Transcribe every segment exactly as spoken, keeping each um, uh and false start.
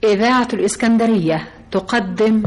إذاعة الإسكندرية تقدم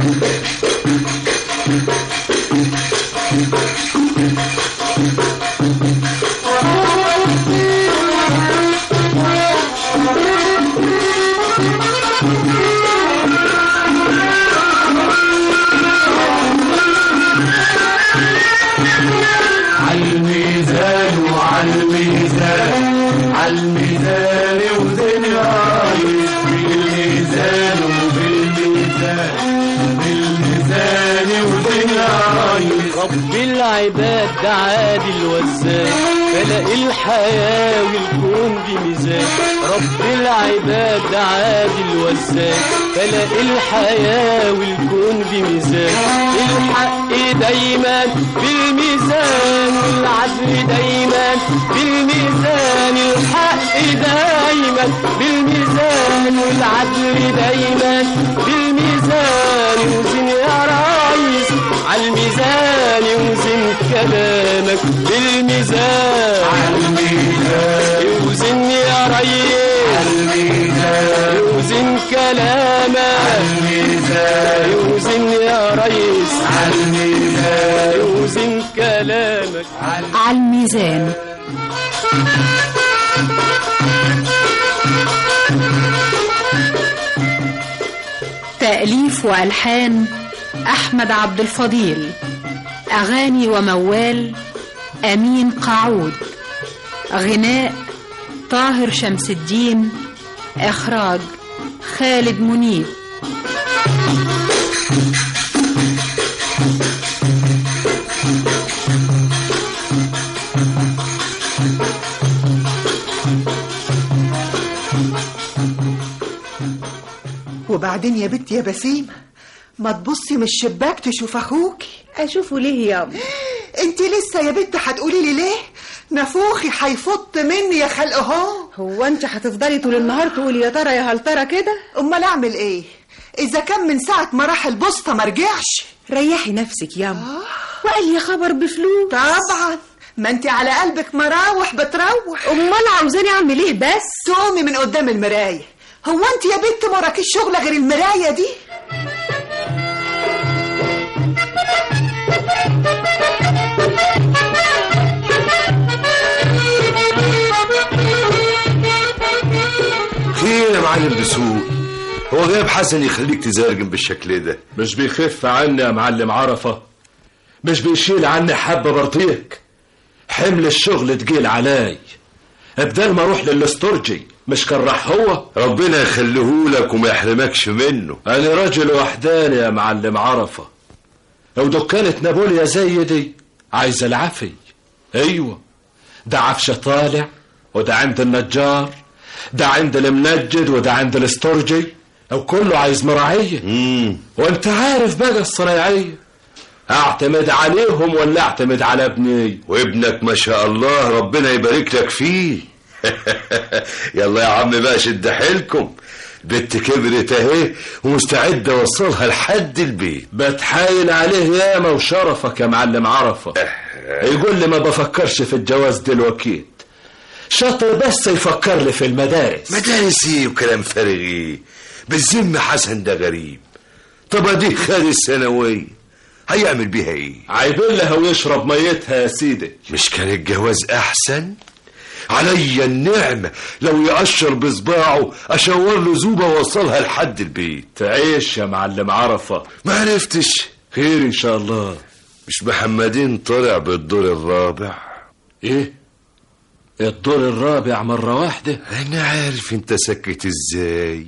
عالميزان وعالميزان عالميزان وزن رايس بالميزان وبالميزان بالميزان وزن رايس. رب العباد ده عادل وزان فلق الحياة والكون بميزان. رب العباد ده عادل وزان فلق الحياة والكون بميزان. الحق دايما بالميزان والعدل دايما بالميزان. الحق دايما بالميزان والعدل دايما بالميزان. وزن يا ريس عالميزان وزن كلامك بالميزان. عالميزان وزن يا ريس عالميزان وزن كلامك عالميزان وزن يا ريس عالميزان وزن كلامك عالميزان. تأليف وألحان أحمد عبد الفضيل. أغاني وموال أمين قاعود. غناء طاهر شمس الدين. إخراج خالد منيب. وبعدين يا بنت يا بسيمة ما تبصي من الشباك تشوف اخوكي. اشوفه ليه يابا؟ انت لسه يا بنت هتقولي لي ليه؟ نافوخي هيفط مني يا خلق اهو. هو انت هتفضلي طول النهار تقولي يا ترى يا هل ترى كده؟ امال اعمل ايه اذا كان من ساعه ما راح البسطه ما رجعش؟ ريحي نفسك ياما. آه. وقال يا خبر بفلوس. طبعا ما انت على قلبك مراوح بتروح. امال عاوزاني اعمل ايه بس؟ تقومي من قدام المرايه. هو انت يا بنت ما وراكيش شغله غير المرايه دي؟ خير يا معلم دسوق، هو غياب حسن يخليك تزرجم بالشكل ده؟ مش بيخف عني يا معلم عرفة، مش بيشيل عني حبة برطيك. حمل الشغل تقيل علي، بدل ما اروح للاسترجي مش كان راح هو. ربنا يخليهولك وما يحرمكش منه. انا راجل وحداني يا معلم عرفة، لو دكانة نابوليا زي دي عايز العفي. ايوه ده عفشة طالع وده عند النجار، ده عند المنجد وده عند الاسترجي، او كله عايز مراعية. امم وانت عارف بقى الصنايعية اعتمد عليهم ولا اعتمد على ابني؟ وابنك ما شاء الله ربنا يبارك لك فيه. يلا يا عم بقى شد حيلكم، بنت كبرت اهي ومستعد اوصلها لحد البيت. بتحايل عليه ياما وشرفك يا معلم عرفة. يقول لي ما بفكرش في الجواز دلوقتي، شاطر بس يفكر لي في المدارس. مدارس ايه وكلام فارغ ايه؟ بالذمة حسن ده غريب. طب اديه خد الثانوية هيعمل بيها ايه؟ عيبلها ويشرب ميتها يا سيدي. مش كان الجواز احسن؟ عليا النعمة لو يقشر بصباعه اشور له زوبة ووصلها لحد البيت. تعيش يا معلم عرفة. ما عرفتش؟ خير ان شاء الله. مش محمدين طلع بالدور الرابع؟ ايه الدور الرابع مرة واحدة؟ انا عارف انت سكت ازاي.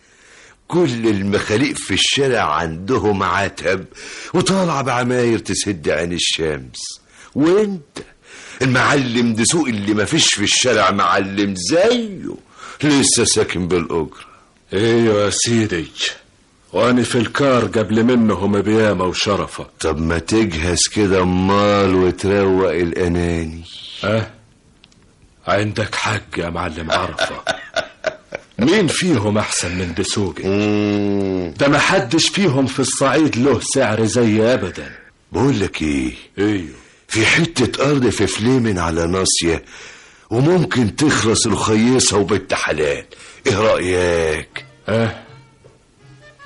كل المخاليق في الشارع عندهم عتب وطالع بعماير تسد عين الشمس، وانت المعلم دسوق اللي ما فيش في الشارع معلم زيه لسه ساكن بالأجرة. ايوه يا سيدي، وانا في الكار قبل منهم بيامة وشرفة. طب ما تجهز كده امال وتروق الاناني. اه عندك حق يا معلم عرفة. مين فيهم احسن من دسوقي؟ ده ما حدش فيهم في الصعيد له سعر زي ابدا. بقول لك ايه، ايوه في حتة ارض في فليمن على ناصية وممكن تخلص الخيصة وبنت حلال، ايه رأيك؟ اه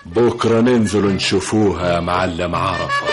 بكرة ننزل نشوفوها يا معلم عرفة.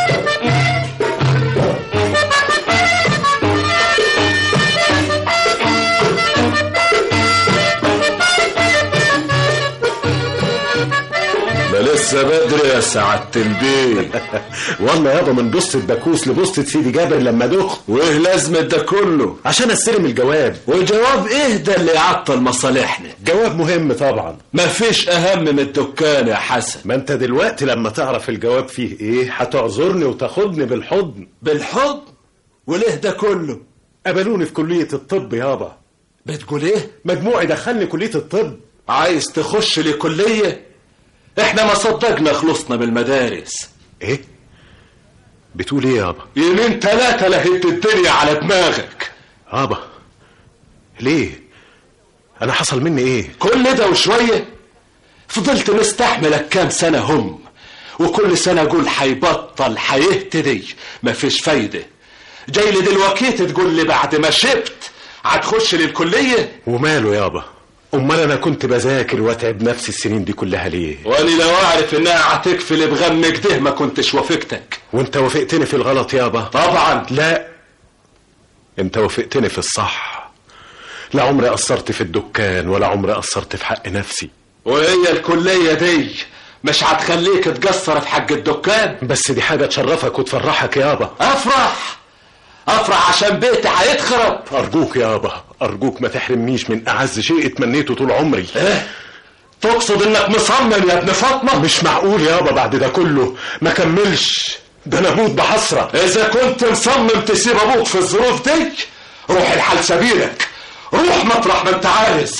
لسه بدري يا سعادة البيه. والله يابا من بوسطة باكوس لبوسطة سيدي جابر لما دخل. وايه لازمة ده كله؟ عشان استلم الجواب. وجواب ايه ده اللي يعطل مصالحنا؟ جواب مهم طبعا. مفيش اهم من الدكان يا حسن. ما انت دلوقتي لما تعرف الجواب فيه ايه هتعذرني وتاخدني بالحضن. بالحضن؟ وليه ده كله؟ قبلوني في كلية الطب يابا. بتقول ايه؟ مجموعي دخلني كلية الطب. عايز تخش لي كلية؟ احنا ما صدقنا خلصنا من المدارس. ايه بتقول ايه يابا؟ يومين ثلاثة لهيت الدنيا على دماغك يابا. ليه؟ انا حصل مني ايه؟ كل ده وشوية فضلت مستحملك كام سنة هم، وكل سنة اقول حيبطل حيهتدي، مفيش فايدة. جاي لي دلوقتي تقول لي بعد ما شبت هتخش لي الكلية؟ وماله يابا؟ امال انا كنت بذاكر واتعب نفسي السنين دي كلها ليه؟ واني لو اعرف انها هتكفل بغم كده ما كنتش وافقتك. وانت وافقتني في الغلط يابا؟ طبعا لا، انت وافقتني في الصح. لا عمري قصرت في الدكان ولا عمري قصرت في حق نفسي. وهي الكلية دي مش هتخليك تقصر في حق الدكان؟ بس دي حاجة تشرفك وتفرحك يابا. افرح افرح عشان بيتي هيتخرب. ارجوك يابا ارجوك ما تحرمنيش من اعز شيء اتمنيته طول عمري. ايه تقصد انك مصمم يا ابن فاطمة؟ مش معقول يابا بعد ده كله ما كملش، ده انا اموت بحسرة. اذا كنت مصمم تسيب ابوك في الظروف دي روح الحال سبيلك، روح مطرح ما انت عايز.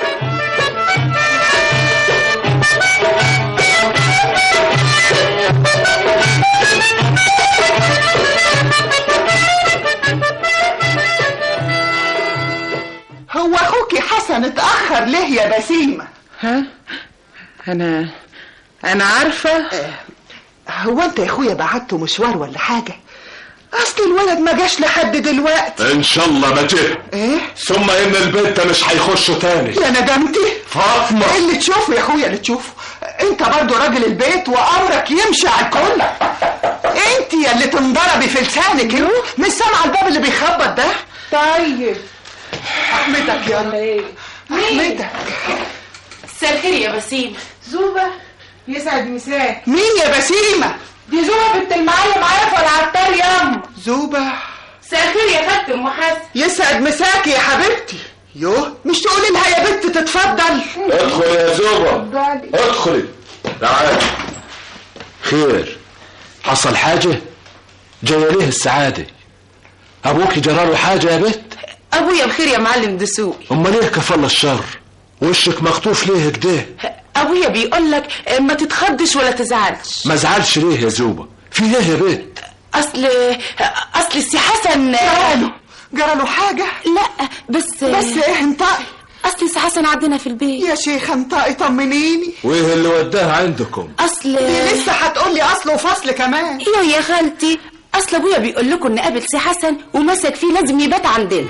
هو اخوكي حسن اتأخر ليه يا بسيمة؟ ها انا انا عارفة. اه هو انت يا اخويا بعته مشوار ولا حاجة؟ اصل الولد ما جاش لحد دلوقتي. ان شاء الله ما جه. ايه ثم ان البنت مش هيخشوا تاني. يا ندمتي فاطمة. ايه اللي تشوفه يا اخويا اللي تشوفه؟ انت برضو راجل البيت وامرك يمشي على الكل. انت يا اللي تنضربي في لسانك مش سامعه الباب اللي بيخبط ده؟ طيب احمدك يا الله. احمدك. مساء الخير يا بسيمة. زوبة يسعد مساك. مين يا بسيمة؟ دي زوبة بنت المعلم عارفة العطار ياما. زوبة. مساء الخير يا خالتي ام حسن. يسعد مساكي يا حبيبتي. يوه مش تقولي لها يا بنت تتفضل؟ ادخل يا زوبة ادخلي. تعالي. خير حصل حاجة؟ جاية ليه السعادة؟ ابوك جراله حاجة يا بنت؟ ابويا بخير يا معلم دسوقي. امال ايه كفل الشر؟ وشك مخطوف ليه كده؟ ابويا بيقول لك ما تتخضش ولا تزعلش. ما زعلش ليه يا زوبة؟ في ايه يا بنت؟ اصل اصل السي حسن جراله جراله حاجة؟ لا بس بس ايه انطقي. اصل السي حسن عندنا في البيت. يا شيخ انطقي طمنيني. وايه اللي وداه عندكم؟ اصل دي لسه هتقولي اصل وفصل كمان. ايوه يا خالتي اصل ابويا بيقول لكم نقابل سي حسن ومسك فيه لازم يبات عندنا.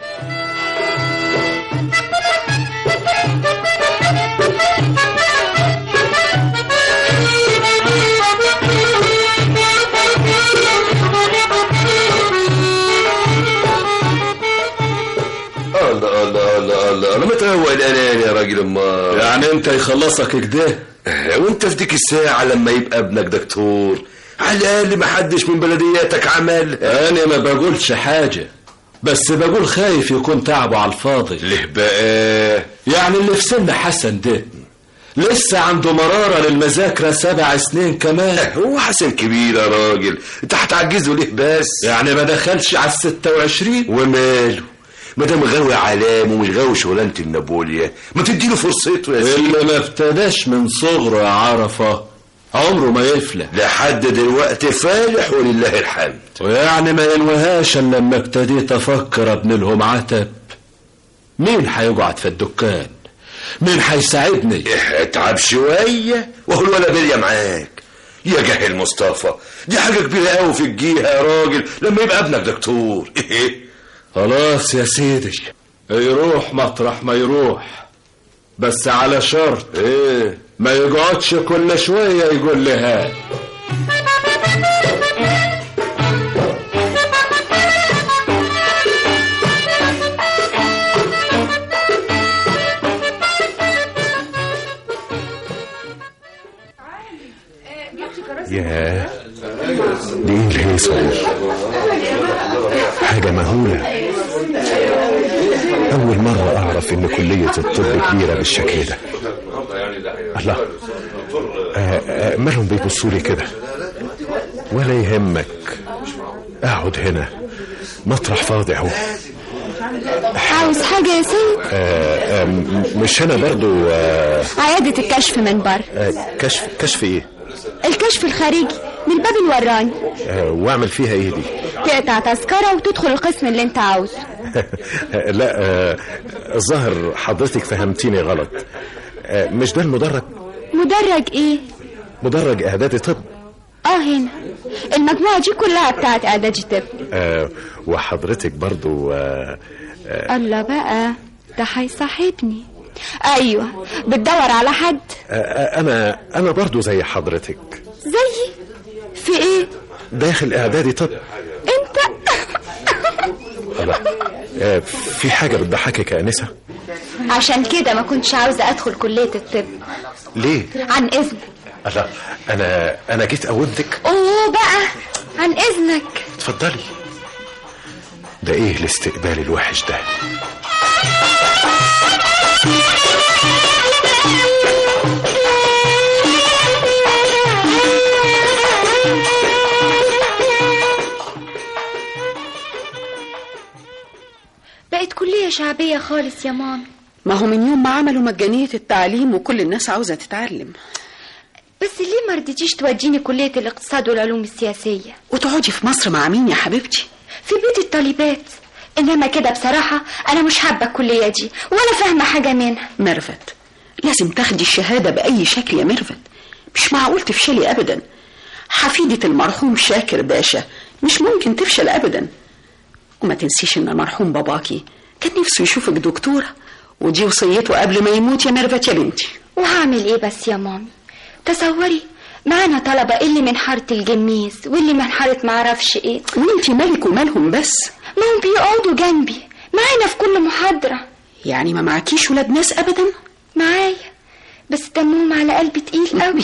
الله الله الله الله انا متروق الاناني يا راجل. امال يعني انت يخلصك كده؟ وانت في ديك الساعة لما يبقى ابنك دكتور على الاقل ما حدش من بلدياتك عمل. انا ما بقولش حاجة بس بقول خايف يكون تعبه على الفاضي. ليه بقى؟ يعني اللي في سن حسن ده لسه عنده مرارة للمذاكرة سبع سنين كمان. هو حسن كبير يا راجل، انت هتعجزه ليه بس؟ يعني ما دخلش على الستة وعشرين؟ وماله ما دام غاوي علام ومش غاوي شغلانة النابوليا ما تديله فرصته يا سيدي. اللي ما ابتداش من صغره يا عرفة عمره ما يفلح. لحد دلوقتي فالح ولله الحمد. ويعني ما ينوهاش الا لما ابتديت افكر ابن لهم عتب. مين هيقعد في الدكان؟ مين هيساعدني؟ اتعب شوية وهو الولا بليا معاك. يا جاهل مصطفى دي حاجة كبيرة قوي في الجيهة يا راجل لما يبقى ابنك دكتور. خلاص يا سيدي يروح مطرح ما يروح بس على شرط. ايه ما يقعدش كل شوية يقول لي هات. ياه، دي ايه الهيصة دي؟ حاجة مهولة. أول مرة أعرف إن كلية الطب كبيرة بالشكل ده. الله، آه آه مالهم بيبصولي كده؟ ولا يهمك، أقعد هنا، مطرح فاضي اهو. عاوز حاجة يا سيد؟ آه آه مش أنا برضو آه عيادة الكشف من بره. آه كشف كشف إيه؟ الكشف الخارجي من الباب الوراني. آه واعمل فيها ايه دي؟ تقطع تذكرة وتدخل القسم اللي انت عاوزه. لا آه الظاهر حضرتك فهمتيني غلط. آه مش ده المدرج؟ مدرج ايه؟ مدرج اعدادي طب. اه هنا المجموعة دي كلها بتاعت اعدادي طب. آه وحضرتك برضو آه آه الله بقى، ده هيصاحبني. ايوه، بتدور على حد؟ آه انا انا برضو زي حضرتك. زيي في ايه؟ داخل اعدادي طب. انت الله، آه في حاجة بتضحكك يا انسة؟ عشان كده ما كنتش عاوزة ادخل كلية الطب. ليه؟ عن اذنك. الله، انا انا جيت قومتك. اوه بقى، عن اذنك. اتفضلي. ده ايه الاستقبال الوحش ده؟ بقت كلية شعبية خالص يا ماما. ما هو من يوم ما عملوا مجانية التعليم وكل الناس عاوزة تتعلم. بس ليه ما رضيتيش توديني كلية الاقتصاد والعلوم السياسية؟ وتقعدي في مصر مع مين يا حبيبتي؟ في بيت الطالبات. انما كده بصراحة انا مش حابة الكلية دي ولا فاهمة حاجة منها. ميرفت، لازم تاخدي الشهادة بأي شكل يا ميرفت، مش معقول تفشلي أبدا. حفيدة المرحوم شاكر باشا مش ممكن تفشل أبدا. وما تنسيش ان المرحوم باباكي كان نفسه يشوفك دكتورة، ودي وصيته قبل ما يموت يا ميرفت يا بنتي. وهعمل ايه بس يا مامي؟ تصوري معانا طلبة اللي من حارة الجميز واللي من حارة معرفش ايه. وانتي مالك ومالهم بس؟ ما هم بيقعدوا جنبي معانا في كل محاضرة. يعني ما معكيش ولاد ناس ابدا؟ معايا، بس دمهم على قلبي تقيل قوي.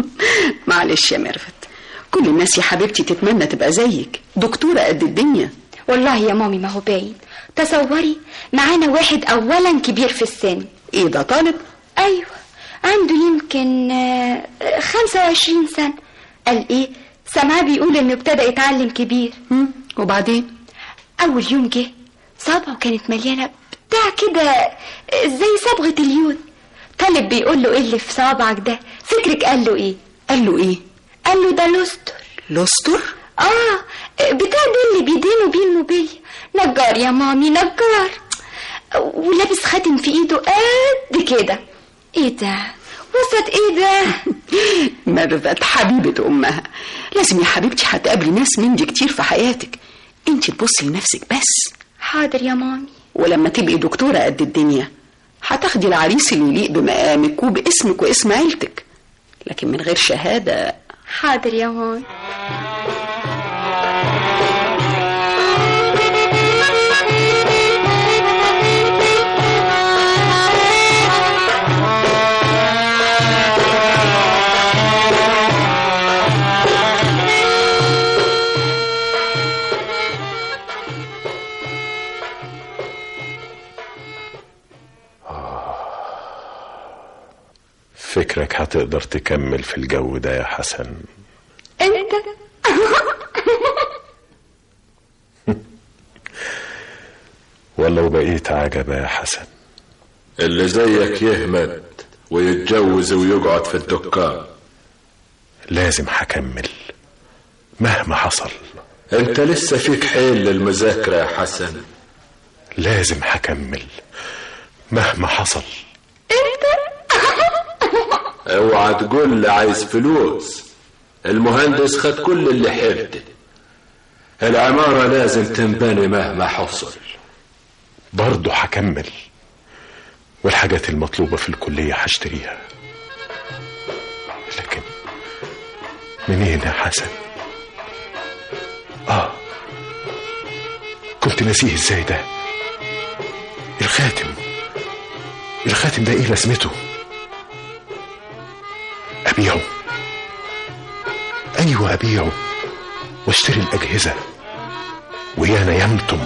معلش يا ميرفت، كل الناس يا حبيبتي تتمنى تبقى زيك دكتورة قد الدنيا. والله يا مامي ما هو باين. تصوري معانا واحد اولا كبير في السن. ايه ده، طالب؟ ايوه، عنده يمكن خمسة وعشرين سنة. قال ايه، سمعاه بيقول انه ابتدى يتعلم كبير. وبعدين اول يوم جه صابعه كانت مليانة بتاع كده زي صبغة اليود. طالب بيقول له ايه اللي في صابعك ده؟ فكرك قال له ايه؟ قال له ايه؟ قال له ده لوستر. لوستر؟ اه، بتاع ده اللي بيدينه بيه الموبيل. نجار يا مامي، نجار، ولابس خاتم في ايده قد كده. ايه ده؟ وسط ايه ده؟ ميرفت حبيبة امها، لازم يا حبيبتي هتقابلي ناس من دي كتير في حياتك، انت تبصي لنفسك بس. حاضر يا مامي. ولما تبقي دكتورة قد الدنيا هتاخدي العريس اللي يليق بمقامك وباسمك واسم عيلتك، لكن من غير شهادة. حاضر يا مامي. فكرك هتقدر تكمل في الجو ده يا حسن؟ انت ولا وبقيت عجبة يا حسن؟ اللي زيك يهمد ويتجوز ويقعد في الدكان. لازم هكمل مهما حصل. انت لسه فيك حيل للمذاكرة يا حسن. لازم هكمل مهما حصل. اوعى تقول لي عايز فلوس. المهندس خد كل اللي حرته. العمارة لازم تنبني مهما حصل. برضه هكمل، والحاجات المطلوبة في الكلية هشتريها. منين يا حسن؟ اه كنت ناسيه ازاي ده؟ الخاتم الخاتم ده ايه لازمته؟ ابيعه، ايوه ابيعه واشتري الاجهزه ويانا يمتم.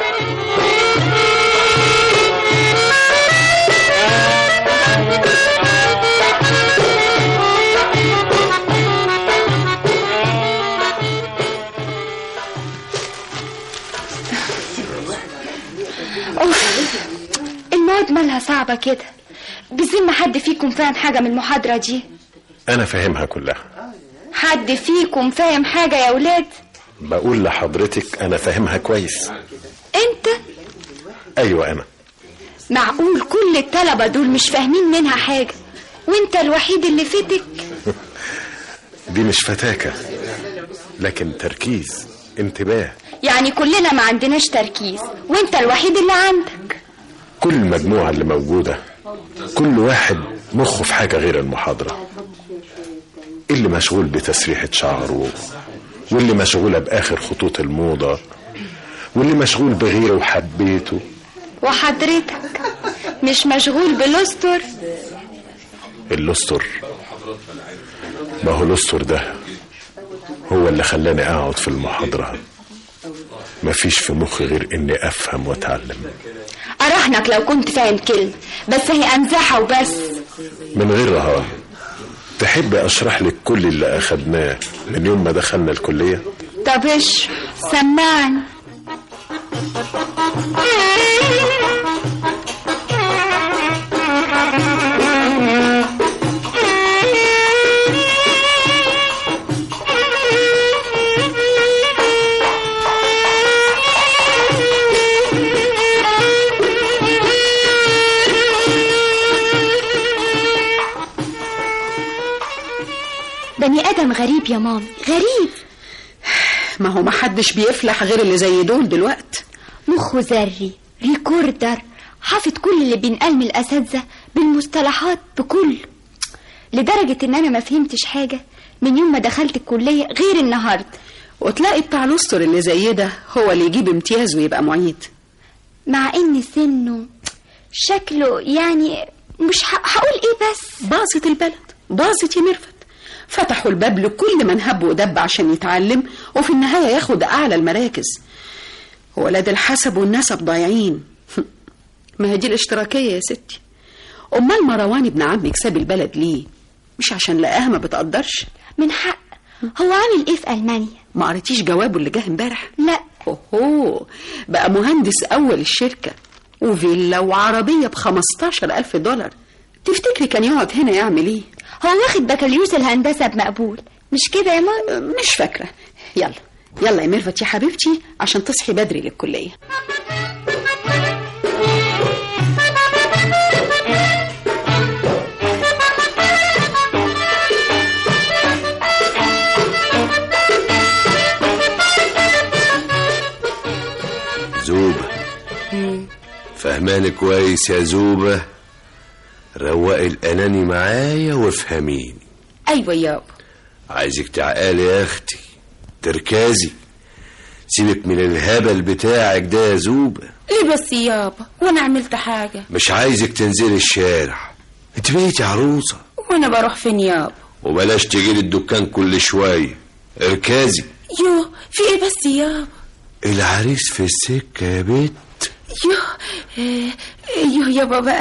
المواد مالها صعبة كده؟ بذمة حد فيكم فاهم حاجة من المحاضرة دي؟ انا فاهمها كلها. حد فيكم فاهم حاجة يا ولاد؟ بقول لحضرتك انا فاهمها كويس. انت؟ ايوه انا. معقول كل الطلبة دول مش فاهمين منها حاجة وانت الوحيد اللي فتك؟ دي مش فتاكة لكن تركيز، انتباه. يعني كلنا ما عندناش تركيز وانت الوحيد اللي عندك. كل المجموعة اللي موجودة كل واحد مخه في حاجة غير المحاضرة. اللي مشغول بتسريحة شعره، واللي مشغولة بآخر خطوط الموضة، واللي مشغول بغيره وحبيته. وحضرتك مش مشغول بالأسطر؟ الأسطر؟ ما هو الأسطر ده هو اللي خلاني أقعد في المحاضرة. مفيش في مخي غير إني أفهم وأتعلم. أراهنك لو كنت فاهم كلمة، بس هي أمزحة وبس. من غير رهان. تحب أشرح لك كل اللي أخدناه من يوم ما دخلنا الكلية؟ طب إيش سمعني. بني آدم غريب يا مامي، غريب. ما هو محدش بيفلح غير اللي زي دول دلوقت. مخه ذري، ريكوردر، حافظ كل اللي بينقال من الأساتذة بالمصطلحات بكل، لدرجة إن أنا ما فهمتش حاجة من يوم ما دخلت الكلية غير النهاردة. وتلاقي بتاع الأسطر اللي زي ده هو اللي يجيب امتياز ويبقى معيد، مع إن سنه شكله يعني مش هقول إيه، بس باظت البلد، باظت يا ميرفت. فتحوا الباب لكل من هب ودب عشان يتعلم وفي النهاية ياخد أعلى المراكز. ولاد الحسب والنسب ضايعين. ما هي دي الاشتراكية يا ستي. أمال مروان ابن عمك ساب البلد ليه؟ مش عشان لقاها ما بتقدرش؟ من حق. هو عامل ايه في ألمانيا؟ ما قريتيش جوابه اللي جه امبارح؟ لا. اوهو، بقى مهندس أول الشركة وفيلا وعربية بخمستاشر ألف دولار. تفتكري كان يقعد هنا يعمل ايه؟ هو واخد بكالوريوس الهندسة بمقبول، مش كده يا ماما؟ مش فاكرة. يلا يلا يا ميرفت يا حبيبتي عشان تصحي بدري للكلية. زوبة، فهماني كويس يا زوبة؟ روقي الأناني معايا وافهميني. أيوة يابا. عايزك تعقالي يا أختي، تركازي، سيبك من الهبل بتاعك ده يا زوبة. ليه بس يابا؟ وانا عملت حاجة؟ مش عايزك تنزلي الشارع، انت بقيتي عروسة. وانا بروح فين يابا؟ وبلاش تجيلي الدكان كل شوية، اركازي. يو في ايه بس يابا؟ العريس في السكة يا بنت. يو إيه يو يابا بقى.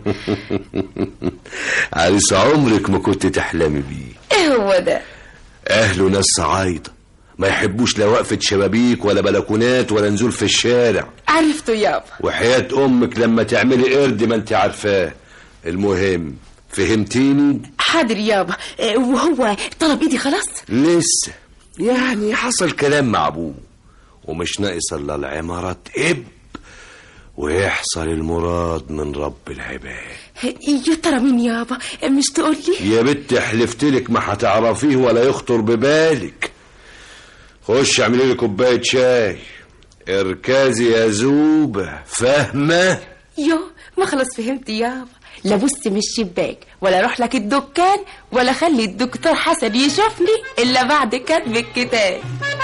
عريس عمرك ما كنت تحلمي بيه. ايه هو ده؟ اهله ناس صعايدة، ما يحبوش لا وقفة شبابيك ولا بلكونات ولا نزول في الشارع. عرفته يابا. وحياة امك لما تعملي قرد ما انت عارفاه. المهم فهمتيني؟ حاضر يابا. إيه وهو طلب ايدي خلاص؟ لسه، يعني حصل كلام مع ابوه ومش ناقص الا العمارة تقب ويحصل المراد من رب العباد. يا ترى مين يابا؟ مش تقول لي؟ يا بنت حلفتلك ما هتعرفيه ولا يخطر ببالك. خش اعملي لي كوبايه شاي، اركزي يا زوبة، فاهمه؟ يو ما خلاص فهمت يابا. لا بص من الشباك ولا اروح لك الدكان ولا خلي الدكتور حسن يشوفني الا بعد كتب الكتاب.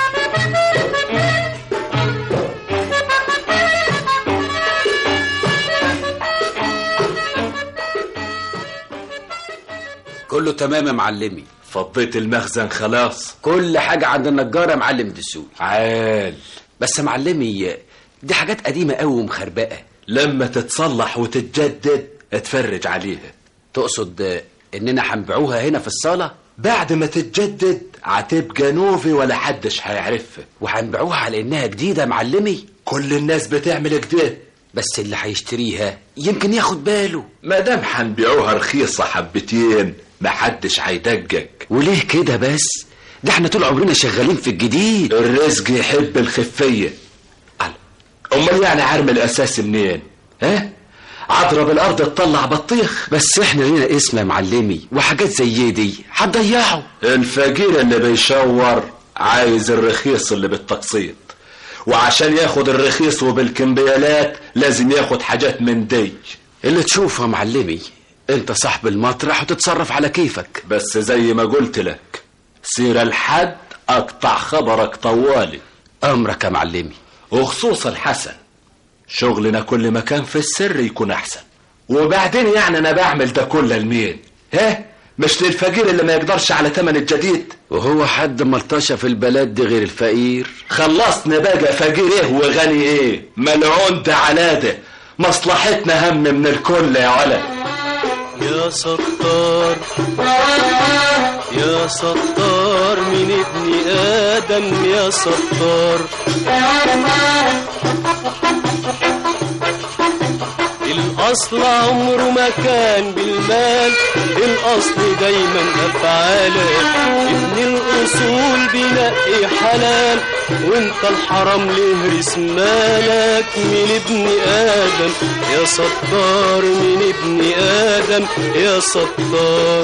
كله تمام يا معلمي. فضيت المخزن خلاص؟ كل حاجة عند النجار يا معلم دسوقي. عال. بس يا معلمي دي حاجات قديمة قوي ومخربقة، لما تتصلح وتتجدد اتفرج عليها. تقصد اننا هنبيعوها هنا في الصالة؟ بعد ما تتجدد هتبقى نوفي ولا حدش هيعرفها. وهنبيعوها على انها جديدة يا معلمي؟ كل الناس بتعمل كده، بس اللي هيشتريها يمكن ياخد باله. ما دام هنبيعوها رخيصة حبتين محدش هيدجج. وليه كده بس؟ ده احنا طول عمرنا شغالين في الجديد. الرزق يحب الخفية. امال يعني عرم الاساس منين؟ ها؟ عضرب الارض تطلع بطيخ. بس احنا لينا اسم يا معلمي، وحاجات زي دي هتضيعه. الفقير اللي بيشور عايز الرخيص اللي بالتقسيط، وعشان ياخد الرخيص وبالكمبيالات لازم ياخد حاجات من دي. اللي تشوفه يا معلمي، انت صاحب المطرح وتتصرف على كيفك. بس زي ما قلت لك سير الحد اقطع خبرك طوالي. امرك يا معلمي. وخصوصا الحسن، شغلنا كل ما كان في السر يكون احسن. وبعدين يعني انا بعمل ده كله لمين؟ ها؟ مش للفقير اللي ما يقدرش على ثمن الجديد؟ وهو حد ملطشه في البلد دي غير الفقير؟ خلصنا بقى فقير ايه وغني ايه، ملعون ده على ده. مصلحتنا هم من الكل يا ولد. يا ستار يا ستار من ابن آدم يا ستار، الأصل عمره ما كان بالمال، الأصل دايما أفعالك. ابن الأصول بينقي حلال، وانت الحرام لهرس مالك. من ابن آدم يا ستار، من ابن آدم يا ستار.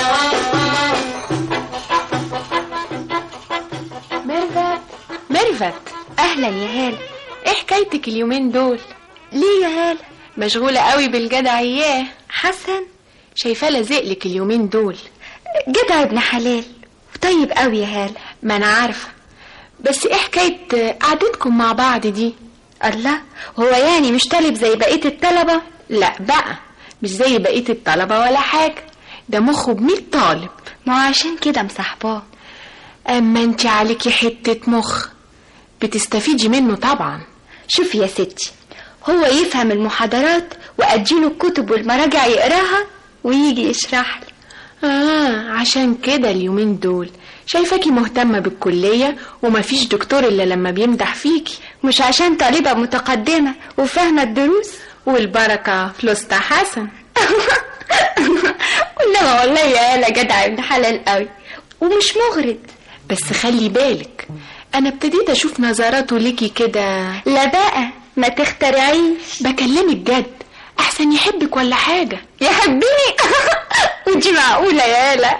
ميرفت ميرفت اهلا يا هاله. ايه حكايتك اليومين دول؟ ليه يا هاله؟ مشغولة قوي بالجدع اياه حسن. شايفاه لازقلك اليومين دول. جدع ابن حلال وطيب قوي يا هاله. ما انا عارفة، بس ايه حكاية قعدتكم مع بعض دي؟ الله، هو يعني مش طالب زي بقية الطلبة؟ لا بقى، مش زي بقية الطلبة ولا حاجة، ده مخه بمية طالب. ما هو عشان كده مصاحباه. اما انت عليكي حتة مخ بتستفيدي منه طبعا. شوفي يا ستي، هو يفهم المحاضرات وأديله الكتب والمراجع يقراها ويجي يشرح لي. آه عشان كده اليومين دول شايفاكي مهتمة بالكلية ومفيش دكتور إلا لما بيمدح فيكي. مش عشان طالبة متقدمة وفاهمة الدروس؟ والبركة في الأستاذ حسن. إنما والله يا آلا جدع ابن حلال قوي ومش مغرض. بس خلي بالك، أنا ابتديت أشوف نظراته ليكي كده. لا بقى ما تخترعيش، بكلمك جد، أحسن يحبك ولا حاجة. يحبني؟ ودي معقولة يا آلا؟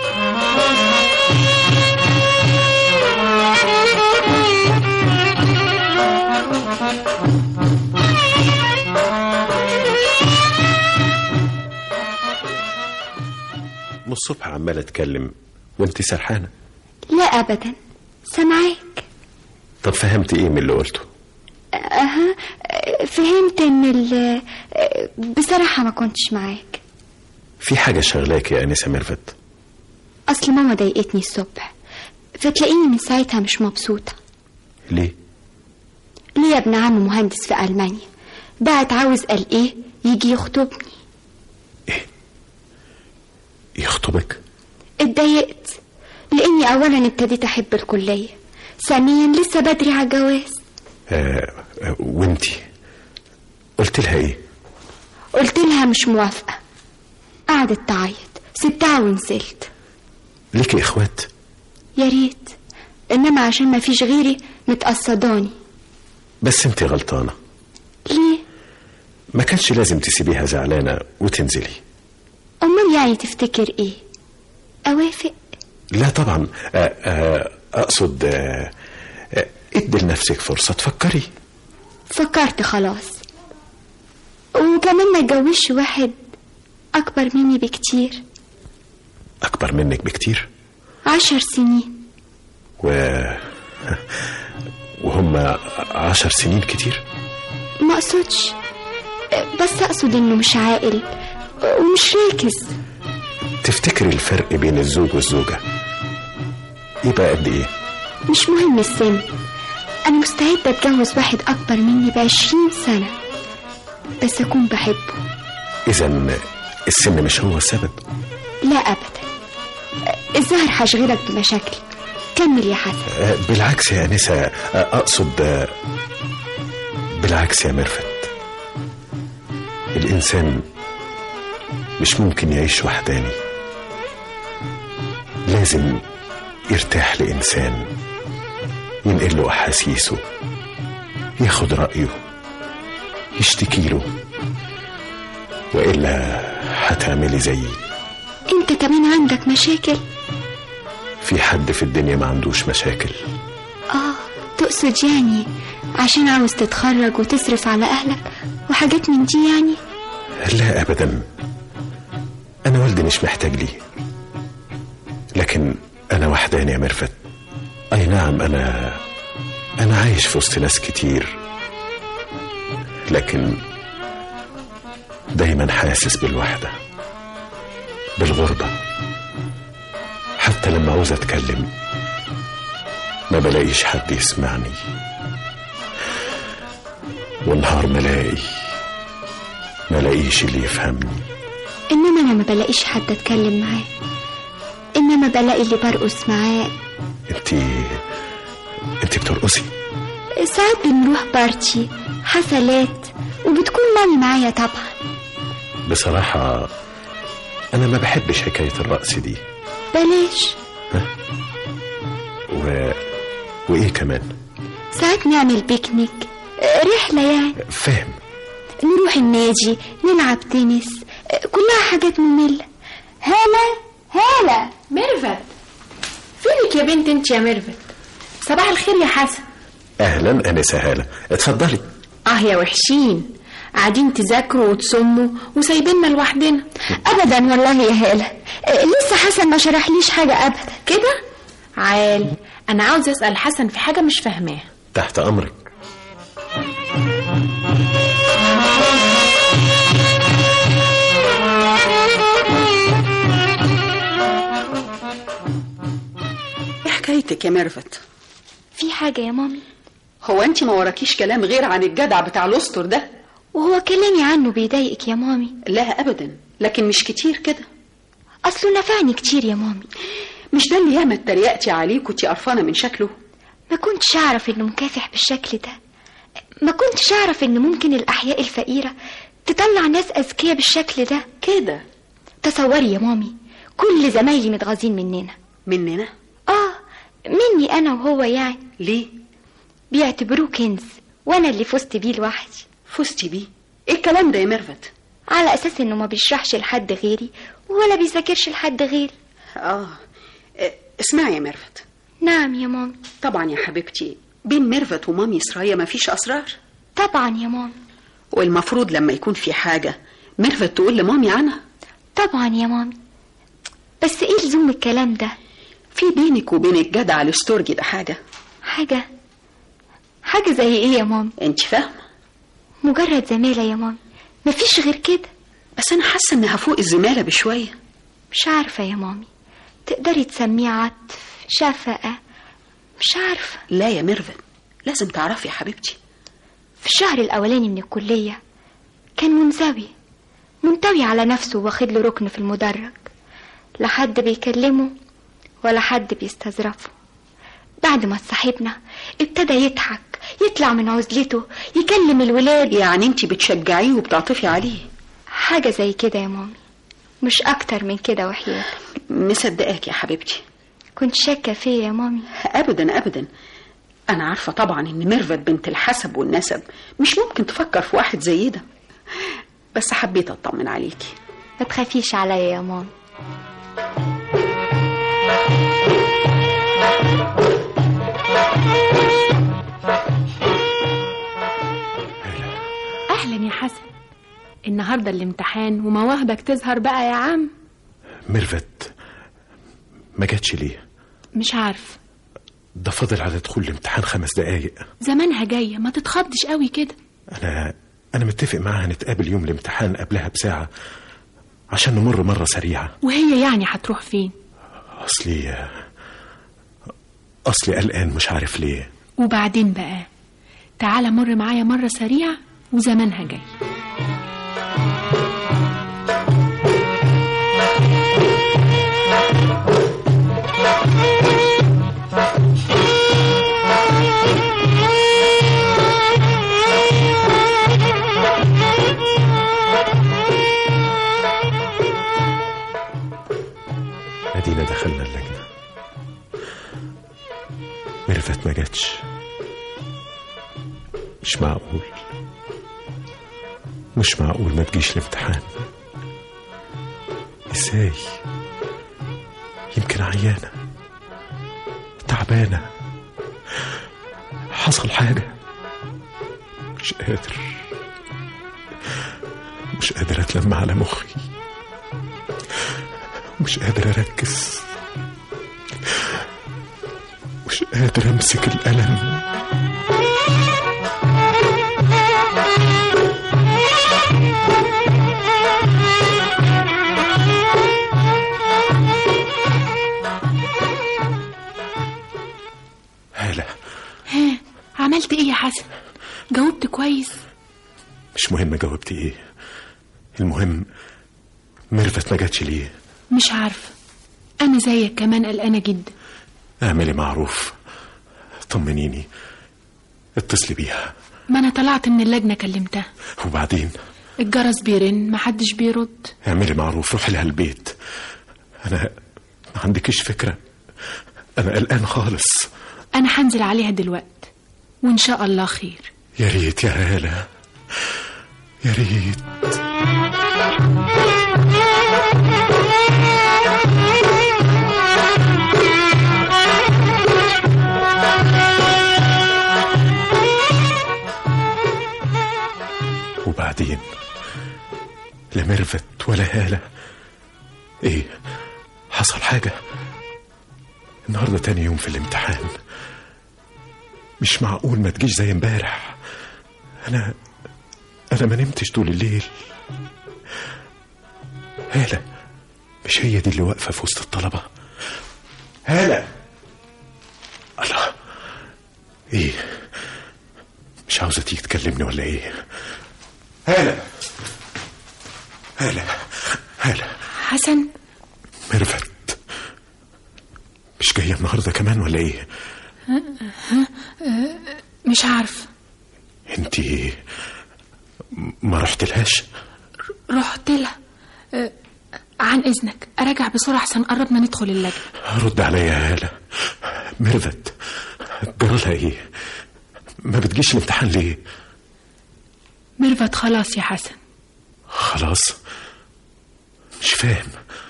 من الصبح عمالة اتكلم وانت سرحانة. لا ابدا، سامعاك. طب فهمت ايه من اللي قلته؟ اها، فهمت ان ال بصراحة ما كنتش معاك. في حاجة شغلاك يا انسة ميرفت؟ اصل ماما ضايقتني الصبح، فتلاقيني من ساعتها مش مبسوطة. ليه؟ ليه ابن عم مهندس في ألمانيا، بعت عاوز قال ايه يجي يخطبني. ايه يخطبك؟ اتضايقت لاني اولا ابتديت احب الكلية، ثانيا لسه بدري على الجواز. آه وانتي قلت لها ايه؟ قلت لها مش موافقة، قعدت تعيط، سبتها ونزلت. ليكي اخوات؟ يا ريت، انما عشان ما فيش غيري متقصداني. بس انتي غلطانة. ليه؟ ما كانش لازم تسيبيها زعلانة وتنزلي. امال يعني تفتكر ايه؟ اوافق؟ لا طبعا. آه آه اقصد آه آه ادي لنفسك فرصة تفكري. فكرت خلاص، وكمان ما اتجوزش واحد أكبر مني بكتير. أكبر منك بكتير؟ عشر سنين. و... وهم عشر سنين كتير؟ ما أقصدش، بس أقصد إنه مش عاقل ومش راكز. تفتكر الفرق بين الزوج والزوجة يبقى قد إيه؟ مش مهم السن، أنا مستعدة أتجوز واحد أكبر مني بعشرين سنة، بس أكون بحبه. إذن السن مش هو السبب؟ لا أبدا، الظاهر هشغلك بمشاكلي. كمل يا حسن. بالعكس يا أنسة، أقصد بالعكس يا ميرفت، الإنسان مش ممكن يعيش وحداني، لازم يرتاح لإنسان ينقل له أحاسيسه، ياخد رأيه، يشتكي له، وإلا هتعملي زيي. انت كمان عندك مشاكل؟ في حد في الدنيا ما عندوش مشاكل؟ اه، تقصد يعني عشان عاوز تتخرج وتصرف على أهلك وحاجات من دي يعني؟ لا أبدا، أنا والدي مش محتاج لي، لكن أنا وحداني يا ميرفت. أي نعم، أنا أنا عايش في وسط ناس كتير، لكن دايما حاسس بالوحدة، بالغربة. حتى لما عاوز أتكلم ما بلاقيش حد يسمعني، والنهار ملاقي ما لاقيش اللي يفهمني. إنما أنا ما بلاقيش حد أتكلم معاه، إنما بلاقي اللي برقص معاه. انتي انتي بترقصي؟ ساعات بنروح بارتي، حفلات، وبتكون مامي معايا طبعا. بصراحة أنا ما بحبش حكاية الرقص دي. بلاش. ها؟ و... وإيه كمان؟ ساعات نعمل بيكنيك، رحلة يعني. فاهم. نروح النادي، نلعب تنس، كلها حاجات مملة. هالة هالة ميرفت، فينك يا بنت انت يا ميرفت؟ صباح الخير يا حسن. أهلا أنسة هالة، اتفضلي. اه يا وحشين، قاعدين تذاكروا وتصموا وسايبيننا لوحدنا. أبدا والله يا هالة، لسه حسن ما شرحليش حاجة أبدا. كده عال، أنا عاوز أسأل حسن في حاجة مش فاهماها. تحت أمرك. ايه حكايتك يا ميرفت؟ في حاجة يا مامي؟ هو انت ما وراكيش كلام غير عن الجدع بتاع الاسطر ده؟ وهو كلامي عنه بيضايقك يا مامي؟ لا ابدا، لكن مش كتير كده. اصله نفعني كتير يا مامي. مش ده اللي ياما اتريقتي عليه كنتي قرفانه من شكله؟ ما كنتش اعرف انه مكافح بالشكل ده، ما كنتش اعرف ان ممكن الاحياء الفقيره تطلع ناس اذكياء بالشكل ده كده. تصوري يا مامي، كل زمايلي متغاظين مننا. مننا؟ اه، مني انا وهو يعني. ليه؟ بيعتبروه كنز، وانا اللي فزت بيه لوحدي. فزتي بيه؟ ايه الكلام ده يا ميرفت؟ على اساس انه ما بيشرحش لحد غيري ولا بيذاكرش لحد غيري. اه اسمعي يا ميرفت. نعم يا مامي. طبعا يا حبيبتي، بين ميرفت ومامي سرايا ما فيش اسرار. طبعا يا مامي. والمفروض لما يكون في حاجه ميرفت تقول لمامي عنها. طبعا يا مامي، بس ايه لزوم الكلام ده؟ في بينك وبين الجدع الاستورجي ده حاجه حاجه حاجه زي ايه يا مامي؟ انت فاهمه؟ مجرد زماله يا مامي، مفيش غير كده. بس انا حاسه انها فوق الزماله بشويه. مش عارفه يا مامي، تقدري تسميه عطف، شفقه، مش عارفه. لا يا ميرفت، لازم تعرفي يا حبيبتي. في الشهر الاولاني من الكليه كان منزوي منطوي على نفسه، واخد له ركن في المدرج، لا حد بيكلمه ولا حد بيستظرفه. بعد ما اتصاحبنا ابتدى يضحك، يطلع من عزلته، يكلم الولاد. يعني انتي بتشجعيه وبتعطفي عليه؟ حاجة زي كده يا مامي، مش اكتر من كده وحياتك. مصدقاك يا حبيبتي. كنت شاكة فيه يا مامي؟ ابدا ابدا، انا عارفة طبعا ان ميرفت بنت الحسب والنسب مش ممكن تفكر في واحد زي ده، بس حبيت اطمن عليكي. ما تخافيش عليا يا مامي. اهلا يا حسن، النهارده النهاردة الامتحان ومواهبك تظهر بقى يا عم. ميرفت ما جاتش ليه؟ مش عارف. ده فاضل على دخول الامتحان خمس دقايق. زمانها جاية، ما تتخضش قوي كده. أنا أنا متفق معاها نتقابل يوم الامتحان قبلها بساعة عشان نمر مرة سريعة. وهي يعني هتروح فين؟ أصلي أصلي قلقان مش عارف ليه. وبعدين بقى تعالى مر معايا مرة سريعة وزمانها جاي. ادينا دخلنا اللجنة. ميرفت ما جاتش. مش معقول مش معقول ما تجيش الامتحان. ازاي؟ يمكن عيانة تعبانة، حصل حاجة. مش قادر مش قادر اتلم على مخي، مش قادر اركز، مش قادر امسك القلم. هلا. ها عملت ايه يا حسن؟ جاوبت كويس؟ مش مهم جاوبت ايه، المهم ميرفت ما جاتش ليه؟ مش عارفة، انا زيك كمان قلقانة جدا. اعملي معروف، طمنيني، اتصلي بيها. ما انا طلعت من اللجنة كلمتها. وبعدين؟ الجرس بيرن محدش بيرد. اعملي معروف، روحي لها البيت. انا ما عندكيش فكرة، انا قلقان خالص. انا هنزل عليها دلوقتي وان شاء الله خير. يا ريت يا هالة، يا ريت. وبعدين لا ميرفت ولا هالة. ايه حصل حاجة؟ النهاردة تاني يوم في الامتحان، مش معقول ما تجيش زي امبارح. انا انا ما نمتش طول الليل. هالة مش هي دي اللي واقفة في وسط الطلبة؟ هالة. الله، ايه مش عاوزة تيجي تكلمني ولا ايه؟ هالة هالة هالة. حسن. ميرفت مش جاية النهاردة كمان ولا ايه؟ ها ها مش عارف. انتي ما رحت لهاش؟ رحت لها. أه عن اذنك اراجع بسرعة عشان قربنا ندخل اللجنة. رد عليا يا هالة. ميرفت جرالها ايه؟ ما بتجيش الامتحان ليه؟ ميرفت خلاص يا حسن. خلاص؟ مش فاهم.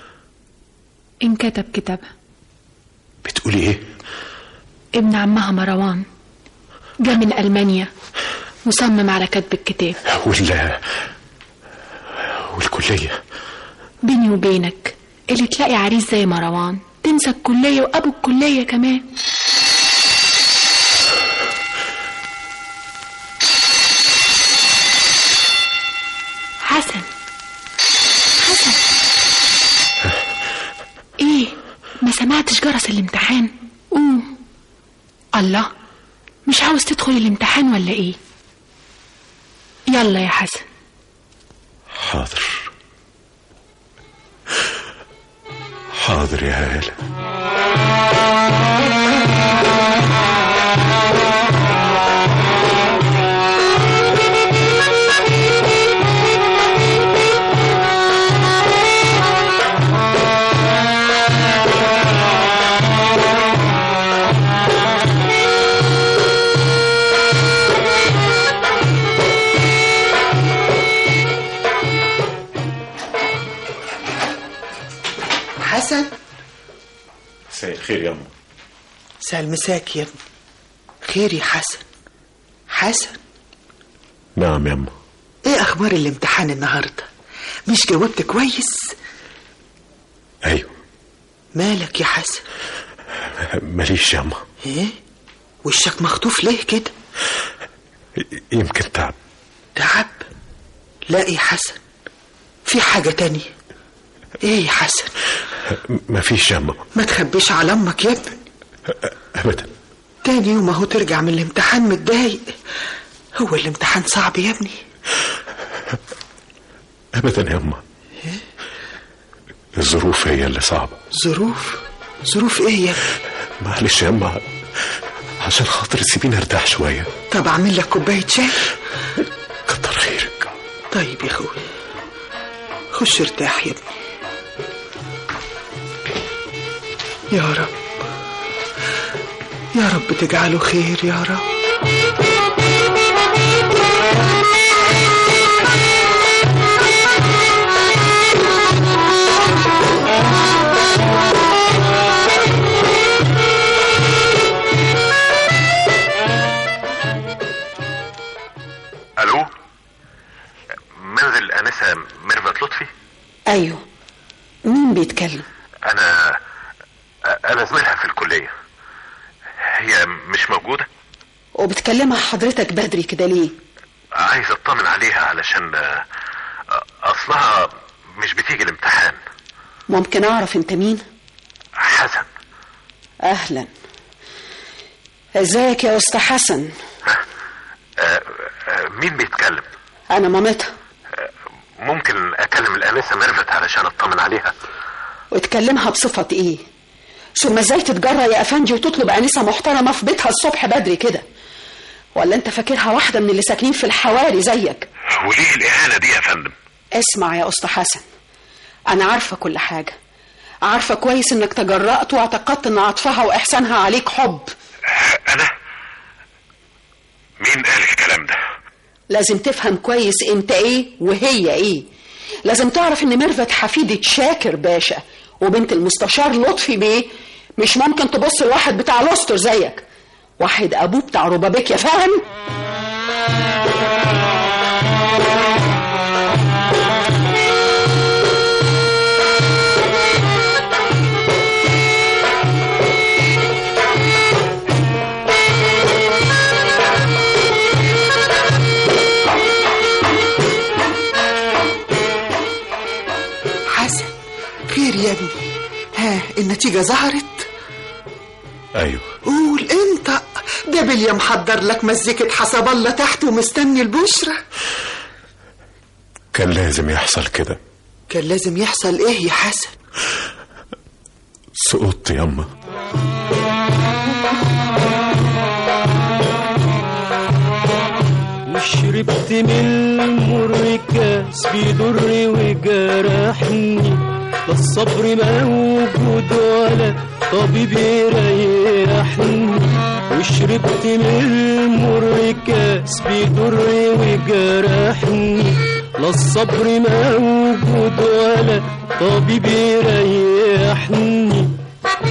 انكتب كتابها. بتقولي ايه؟ ابن عمها مروان جاء من ألمانيا وصمم على كتب الكتاب. ولا والكلية؟ بيني وبينك اللي تلاقي عريس زي مروان تنسى الكلية وأبو الكلية كمان. حسن حسن ايه ما سمعتش جرس الامتحان؟ قوم. الله، مش عاوز تدخل الامتحان ولا ايه؟ يلا يا حسن. حاضر حاضر يا هالة. حسن. مساء الخير يا أم. مساء المساك يا ابني. خير يا حسن. حسن. نعم يا أم. ايه اخبار الامتحان النهارده؟ مش جاوبت كويس؟ ايوه. مالك يا حسن؟ ماليش ياما. ايه وشك مخطوف ليه كده؟ يمكن تعب. تعب؟ لا يا حسن، في حاجة تانية. ايه يا حسن؟ مفيش ياما. ما تخبيش على امك يا ابني. ابدا. تاني يوم اهو ترجع من الامتحان متضايق. هو الامتحان صعب يا ابني؟ ابدا يا امه. إيه؟ الظروف هي اللي صعبه. ظروف؟ ظروف ايه يا ابني؟ معلش يا امه، عشان خاطر تسيبيني ارتاح شويه. طب اعمل لك كوبايه شاي؟ كتر خيرك. طيب يا اخوي، خش ارتاح يا ابني. يا رب يا رب تجعله خير يا رب. الو، منزل الانسه ميرفت لطفي؟ ايوه. مين بيتكلم؟ انا انا زميلها في الكليه. هي مش موجوده؟ وبتكلمها حضرتك بدري كده ليه؟ عايز اطمن عليها علشان اصلها مش بتيجي الامتحان. ممكن اعرف انت مين؟ حسن. اهلا. ازيك يا استاذ حسن؟ مين بيتكلم؟ انا مامتها. ممكن اكلم الانسه ميرفت علشان اطمن عليها؟ وتكلمها بصفه ايه؟ ثم ازاي تتجرأ يا افندي وتطلب انسه محترمه في بيتها الصبح بدري كده؟ ولا انت فاكرها واحده من اللي ساكنين في الحواري زيك؟ وليه الاهانه دي يا فندم؟ اسمع يا استاذ حسن، انا عارفه كل حاجه، عارفه كويس انك تجرأت واعتقدت ان عطفها واحسانها عليك حب. انا؟ مين قال الكلام ده؟ لازم تفهم كويس انت ايه وهي ايه. لازم تعرف ان ميرفت حفيدة شاكر باشا وبنت المستشار لطفي بيه. مش ممكن تبص لواحد بتاع لوستر زيك، واحد ابوه بتاع ربابيك، يا فاهم؟ خير يا ابني؟ ها النتيجة ظهرت؟ ايوه. قول انت. ده بليا محضر لك مزيكة حسب الله تحت ومستني البشرة. كان لازم يحصل كده. كان لازم يحصل ايه يا حسن؟ سقطت ياما. وشربت من المر كاس بيضر وجرحني، لا الصبر موجود ولا طبيب يريحني. وشربت من المر كاس بيضر وجرحني، لا الصبر موجود ولا طبيب يريحني.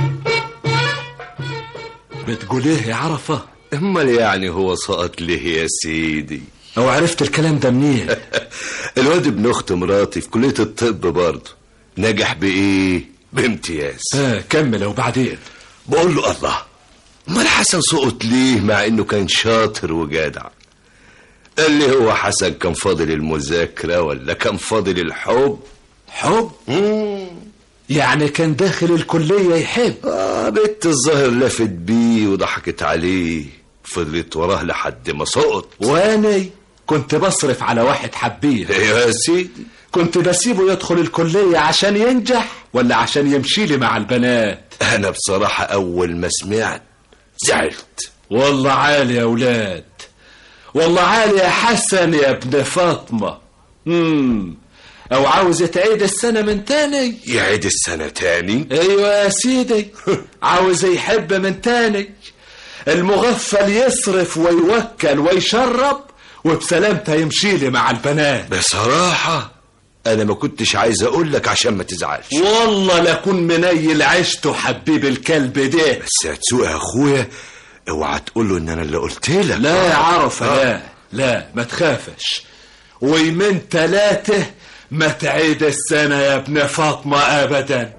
بتقول ايه يا عرفة؟ امال يعني هو سقط ليه يا سيدي؟ او عرفت الكلام ده منين؟ الواد ابن اخت مراتي في كلية الطب برضه نجح بايه؟ بامتياز. اه كمل. وبعدين بقول له الله، امال حسن سقط ليه مع انه كان شاطر وجدع؟ قال لي هو حسن كان فاضل المذاكرة ولا كان فاضل الحب؟ حب؟ مم. يعني كان داخل الكلية يحب؟ اه بنت الظاهر لفت بيه وضحكت عليه، فضلت وراه لحد ما سقط. واني كنت بصرف على واحد حبيه يا سيدي. كنت بسيبه يدخل الكلية عشان ينجح ولا عشان يمشي لي مع البنات؟ انا بصراحة اول ما سمعت زعلت. والله عالي يا اولاد، والله عالي يا حسن يا ابن فاطمة. امم او عاوز تعيد السنة من تاني؟ يعيد السنة تاني؟ ايوه يا سيدي. عاوز يحب من تاني. المغفل يصرف ويوكل ويشرب وبسلامته يمشي لي مع البنات. بصراحة انا ما كنتش عايز اقول لك عشان ما تزعلش. والله لكون منيل عشته حبيب الكلب ده. بس هتسوق يا اخويا، اوعى تقول له ان انا اللي قلت لك. لا يا عرفة. لا لا ما تخافش. ويمين تلاته ما تعيد السنة يا ابن فاطمة أبدا.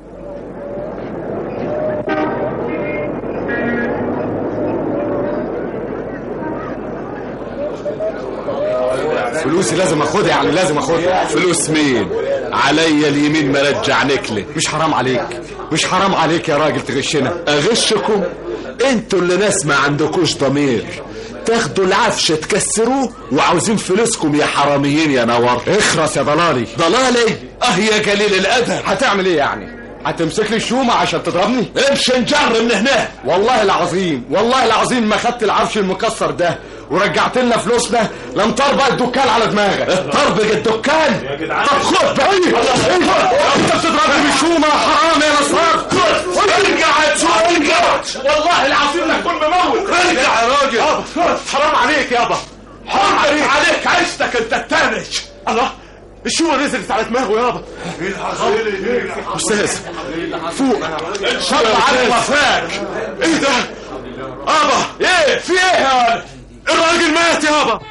فلوسي لازم اخدها، يعني لازم اخدها. فلوس مين؟ عليا اليمين ما رجع نكلة. مش حرام عليك، مش حرام عليك يا راجل تغشنا؟ اغشكم؟ انتوا اللي ناس ما عندكوش ضمير، تاخدوا العفش تكسروه وعاوزين فلوسكم يا حراميين يا نور. اخرس يا ضلالي. ضلالي؟ اه يا قليل الادب. هتعمل ايه يعني؟ هتمسك لي الشومة عشان تضربني؟ امشي نجر من هنا. والله العظيم والله العظيم ما خدت العفش المكسر ده ورجعت لنا فلوسنا لم تربق الدكان على دماغك. تربق الدكان؟ طب خد بعيد. انت بتضربني بالشومة يا حرام يا نصار. ارجع تشوف ارجع. والله العظيم لكون مموت. ارجع يا راجل. حرام عليك يابا، حرام عليك. عليك عيشتك انت التانج. الله، الشومة نزلت على دماغه يابا. استاذ فوق، شرب على وفاك. ايه ده؟ ابا ايه في ايه يا ولد؟ الراجل مات يابا.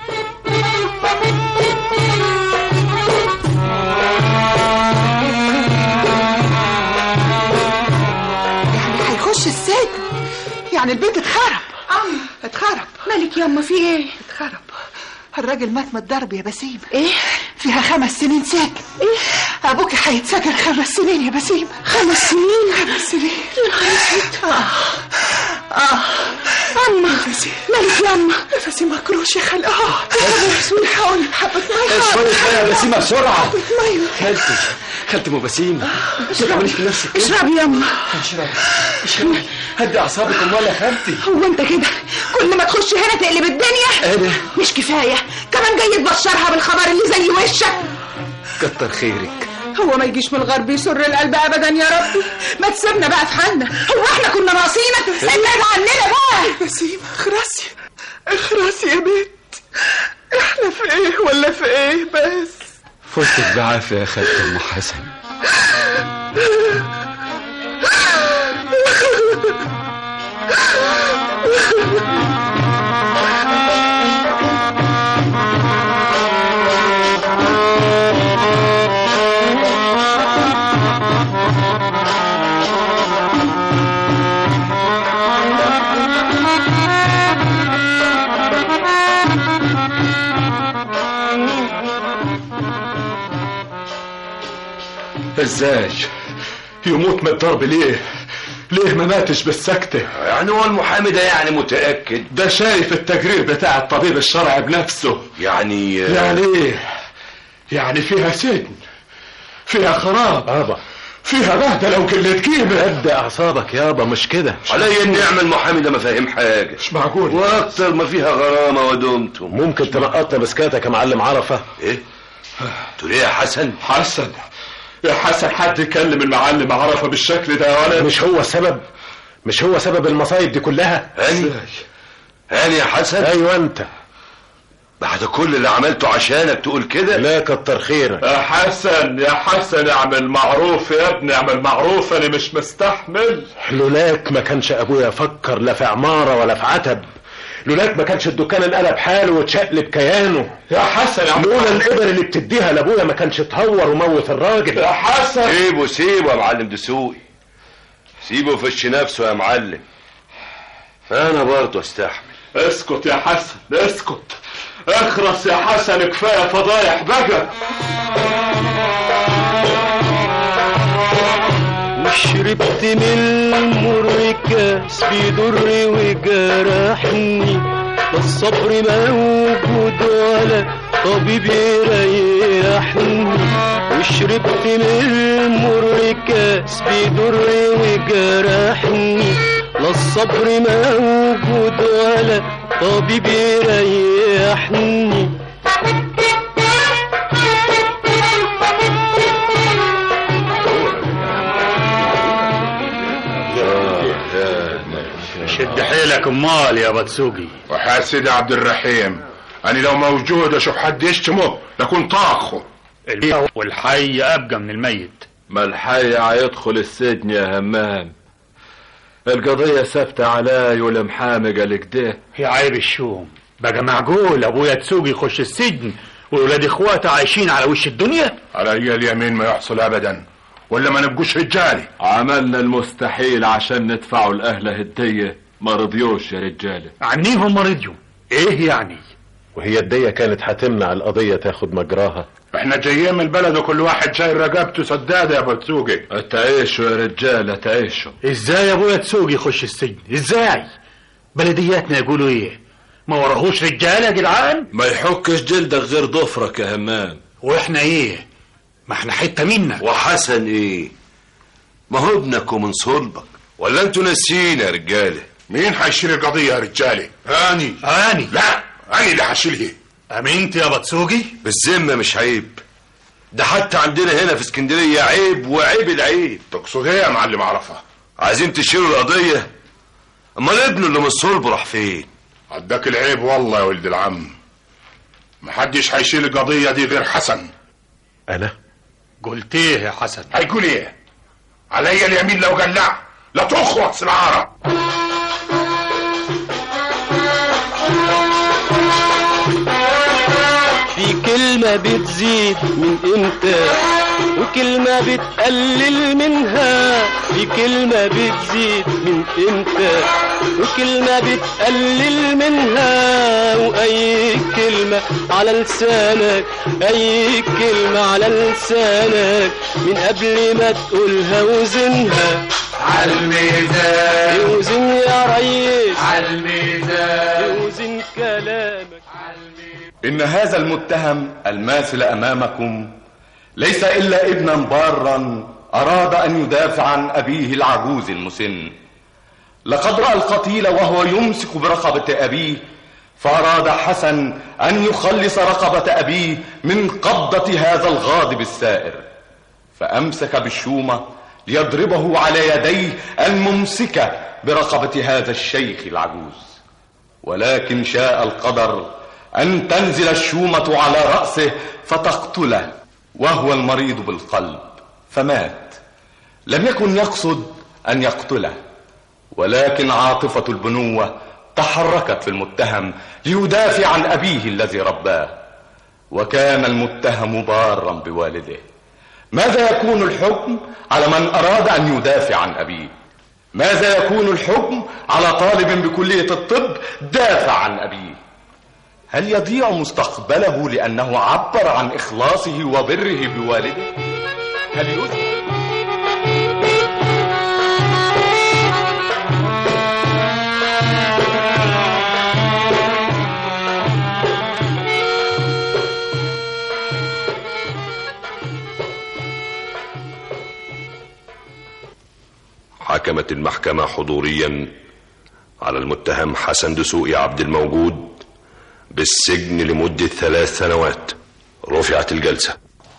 يعني هيخش السجن؟ يعني البيت اتخرب؟ أم اتخرب. مالك ياما في ايه؟ اتخرب. الراجل مات من الضرب يا بسيم. ايه؟ فيها خمس سنين سجن. ايه؟ ابوك هيتسجن خمس سنين يا بسيم. خمس سنين؟ خمس سنين. يا نهار اسود. اه اه اما مالك ياما؟ نفسي مكروش يا خال. اه اسود. حاول حبة مية. شوية مية يا بسيمة بسرعة. حبة مية. خالتي خالتي ام بسيمة، ما تعمليش في نفسك. اشرب ياما. اشرب اشرب هدي اعصابك امال يا خالتي. هو انت كده كل ما تخش هنا تقلب الدنيا؟ ايه ده؟ مش كفايه كمان جاي تبشرها بالخبر اللي زي وشك؟ كتر خيرك. هو ما يجيش من الغرب يسر القلب ابدا يا ربي. ما تسيبنا بقى في حالنا، هو احنا كنا ناقصينك؟ ابعد عننا بقى. بسيم اخرسي اخرسي يا بنت. احنا في ايه ولا في ايه بس؟ فوتك بعافية يا خالتي ام حسن. ازاي يموت من الضرب؟ ليه ليه ما ماتش بالسكتة؟ يعني هو المحامي ده يعني متأكد؟ ده شايف التقرير بتاع الطبيب الشرعي بنفسه. يعني يعني ايه؟ يعني فيها سجن، فيها خراب ابا، فيها بهدلة وقلة قيمة. هدي اعصابك يابا، مش كده. علي ان يعمل المحامي ده ما فاهم حاجة. مش معقول. واكتر ما فيها غرامة ودمتم. ممكن تنقطنا بسكاتك يا معلم عرفة؟ ايه؟ تقول ايه يا حسن؟ حسن يا حسن، حد يكلم المعلم عرفة بالشكل ده ولا مش هو السبب؟ مش هو سبب المصايب دي كلها؟ هاني هاني يا حسن؟ ايوه انت. بعد كل اللي عملته عشانك تقول كده؟ لا كتر خيرك يا حسن. يا حسن اعمل معروف يا ابني، اعمل معروف، انا مش مستحمل. لولاك ما كانش ابويا فكر لا في عمارة ولا في عتب، لولاك ما كانش الدكان انقلب حاله واتشقلب كيانه. يا حسن يا لولا الابر اللي بتديها لابويا ما كانش اتهور وموت الراجل. يا حسن سيبه سيبه يا معلم دسوقي، سيبه يفش نفسه يا معلم، انا برضه استحمل. اسكت يا حسن اسكت، اخرس يا حسن، كفايه فضايح بقى. وشربت من المر كاس بيضر وجرحني، لا الصبر موجود ولا طبيب يريحني. وشربت من المر كاس بيضر وجرحني، لا الصبر موجود ولا طبيب يريحني. شد حيلك امال يا بتسوقي. وحياة سيدي عبد الرحيم انا لو موجود اشوف حد يشتمه لكن طاخه. والحي ابقى من الميت. ما الحي هيدخل السجن يا همام، القضية ثابتة علي والمحامي قال كده. يا عيب الشوم بقى، معقول ابويا تسوقي يخش السجن وولاد اخواته عايشين على وش الدنيا. على اي اليمين ما يحصل ابدا، ولا ما نبقوش رجالي. عملنا المستحيل عشان ندفعوا الاهل هديه، ما رضيوش يا رجاله. عنيهم ما رضيوا، ايه يعني؟ وهي الدية كانت هتمنع القضية تاخد مجراها؟ احنا جايين من البلد وكل واحد شايل رقبته سداده يا ابو تسوقي. تعيشوا يا رجاله تعيشوا. ازاي يا ابويا تسوقي يخش السجن؟ ازاي؟ بلدياتنا يقولوا ايه؟ ما وراهوش رجاله يا جدعان؟ ما يحكش جلدك غير ضفرك يا همام. واحنا ايه؟ ما احنا حته منك. وحسن ايه؟ ما هو ابنك ومن صلبك، ولا انتوا ناسيين يا رجاله؟ مين هيشيل القضيه يا رجاله؟ اني اني لا اني اللي هشيلها. امنت يا بتسوقي؟ بالذمه مش عيب، ده حتى عندنا هنا في اسكندريه عيب وعيب العيب. تقصد ايه يا معلم عرفه؟ عايزين تشيلوا القضيه؟ امال ابنه اللي من صلب راح فين؟ عداك العيب والله يا ولد العم، محدش هيشيل القضيه دي غير حسن. انا؟ قلت ايه يا حسن؟ هيقول ايه؟ عليا اليمين لو قلع لا تخرج سلعاره. في كلمة بتزيد من امتى وكلمة بتقلل منها، في كلمة بتزيد من امتى وكلمة بتقلل منها، وأي كلمة على لسانك أي كلمة على لسانك من قبل ما تقولها وزنها عالميزان. اوزن يا ريس عالميزان. اوزن كلامك. إن هذا المتهم الماثل أمامكم ليس إلا ابنا بارا أراد أن يدافع عن أبيه العجوز المسن. لقد رأى القتيل وهو يمسك برقبة أبيه، فأراد حسن أن يخلص رقبة أبيه من قبضة هذا الغاضب السائر، فأمسك بالشومة ليضربه على يديه الممسكة برقبة هذا الشيخ العجوز. ولكن شاء القدر أن تنزل الشومة على رأسه فتقتله وهو المريض بالقلب فمات. لم يكن يقصد أن يقتله، ولكن عاطفة البنوة تحركت في المتهم ليدافع عن أبيه الذي رباه، وكان المتهم بارا بوالده. ماذا يكون الحكم على من أراد أن يدافع عن أبيه؟ ماذا يكون الحكم على طالب بكلية الطب دافع عن أبيه؟ هل يضيع مستقبله لأنه عبر عن إخلاصه وبره بوالده؟ هل يزعل؟ حكمت المحكمة حضوريا على المتهم حسن دسوقي عبد الموجود بالسجن لمدة ثلاث سنوات. رفعت الجلسة.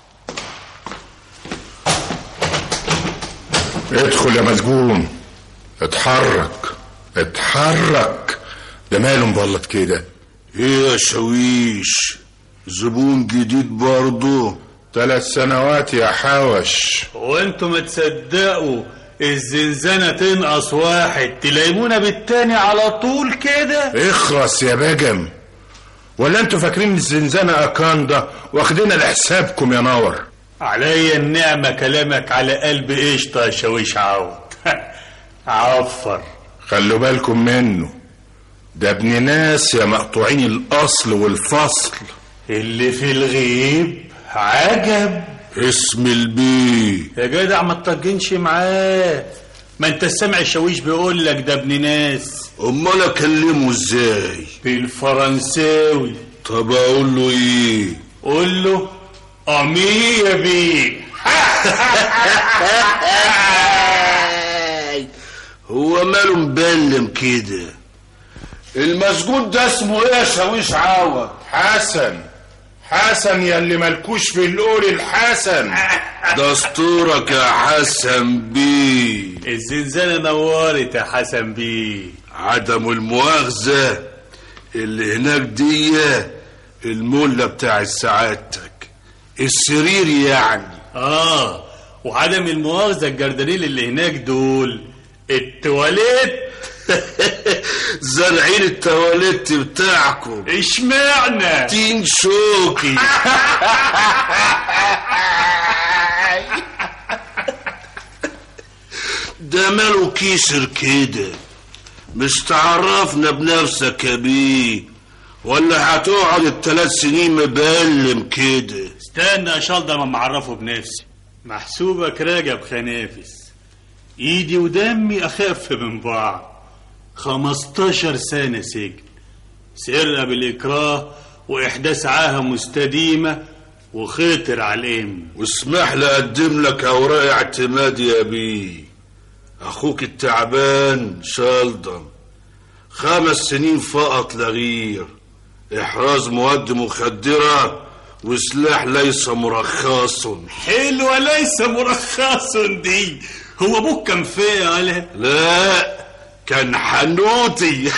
ادخل يا مسجون، اتحرك اتحرك. ده ماله مبلط كده؟ ايه يا شويش، زبون جديد برضه؟ ثلاث سنوات يا حوش. وانتوا ما تصدقوا الزنزانة تنقص واحد تلايمونا بالتاني على طول كده. اخرس يا بجم، ولا انتوا فاكرين الزنزانة اكاندا واخدينها لحسابكم يا نور؟ عليا النعمة كلامك على قلب قشطة يا شويش عوض. عفر. خلوا بالكم منه، ده ابن ناس يا مقطوعين الاصل والفصل. اللي في الغيب عجب. اسم البيه يا جدع ما تطجنش معاه، ما انت سامع الشويش بيقول لك ده ابن ناس. امال اكلمه ازاي؟ بالفرنساوي. طب اقول له ايه؟ قول له امية بيه. هو ماله مبلم كده؟ المسجون ده اسمه ايه يا شويش عوض؟ حسن. حسن يا اللي ملكوش في القول الحسن. دستورك يا حسن بيه. الزنزانة نورت يا حسن بيه. عدم المؤاخذة اللي هناك دي الملة بتاع سعادتك، السرير يعني. اه وعدم المؤاخذة الجردانيل اللي هناك دول التواليت. زارعين التواليت بتاعكم. اشمعنى؟ تين شوكي. ده ماله كيسر كده؟ مش تعرفنا بنفسك يا بيه، ولا هتقعد الثلاث سنين مبلم كده؟ استنى يا شلدة ما معرفه بنفسي. محسوبك راجب خنافس، ايدي ودمي اخف من بعض. خمستاشر سنة سجن، سرقة بالاكراه واحداث عاهة مستديمة وخطر على الام. واسمح لي اقدم لك اوراق اعتماد يا بيه. اخوك التعبان شلدن خمس سنين فقط لا غير، احراز مواد مخدرة وسلاح ليس مرخص. حلوة ليس مرخص دي. هو ابوك كان فيا ولا؟ لا كان حنوتي.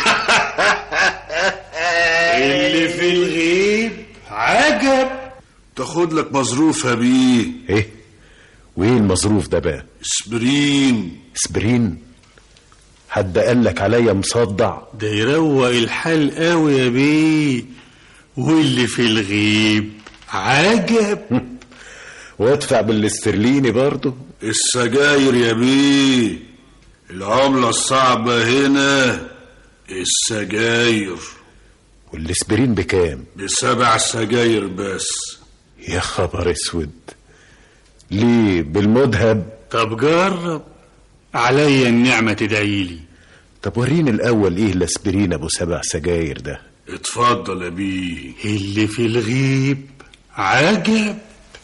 اللي في الغيب عجب. تاخد لك مظروف يا بيه. ايه وايه المظروف ده بقى؟ اسبرين. اسبرين؟ حد قال لك عليا مصدع؟ ده يروق الحال قوي يا بيه. واللي في الغيب عجب. وادفع بالاسترليني برضه؟ السجاير يا بيه، العملة الصعبة هنا السجاير. والاسبرين بكام؟ بسبع سجاير بس. يا خبر اسود، ليه بالمذهب؟ طب جرب عليا النعمة تدعيلي. طب وريني الاول ايه الاسبرين ابو سبع سجاير ده؟ اتفضل يا بيه. اللي في الغيب عجب.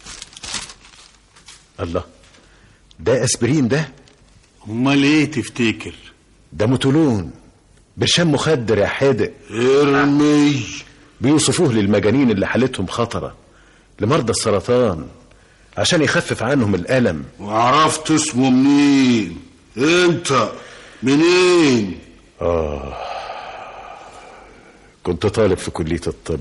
الله، ده اسبرين ده؟ امال ايه تفتكر؟ ده موتولون، برشام مخدر يا حادق. ارمي. بيوصفوه للمجانين اللي حالتهم خطرة، لمرضى السرطان، عشان يخفف عنهم الألم. وعرفت اسمه منين؟ انت منين؟ آه كنت طالب في كلية الطب.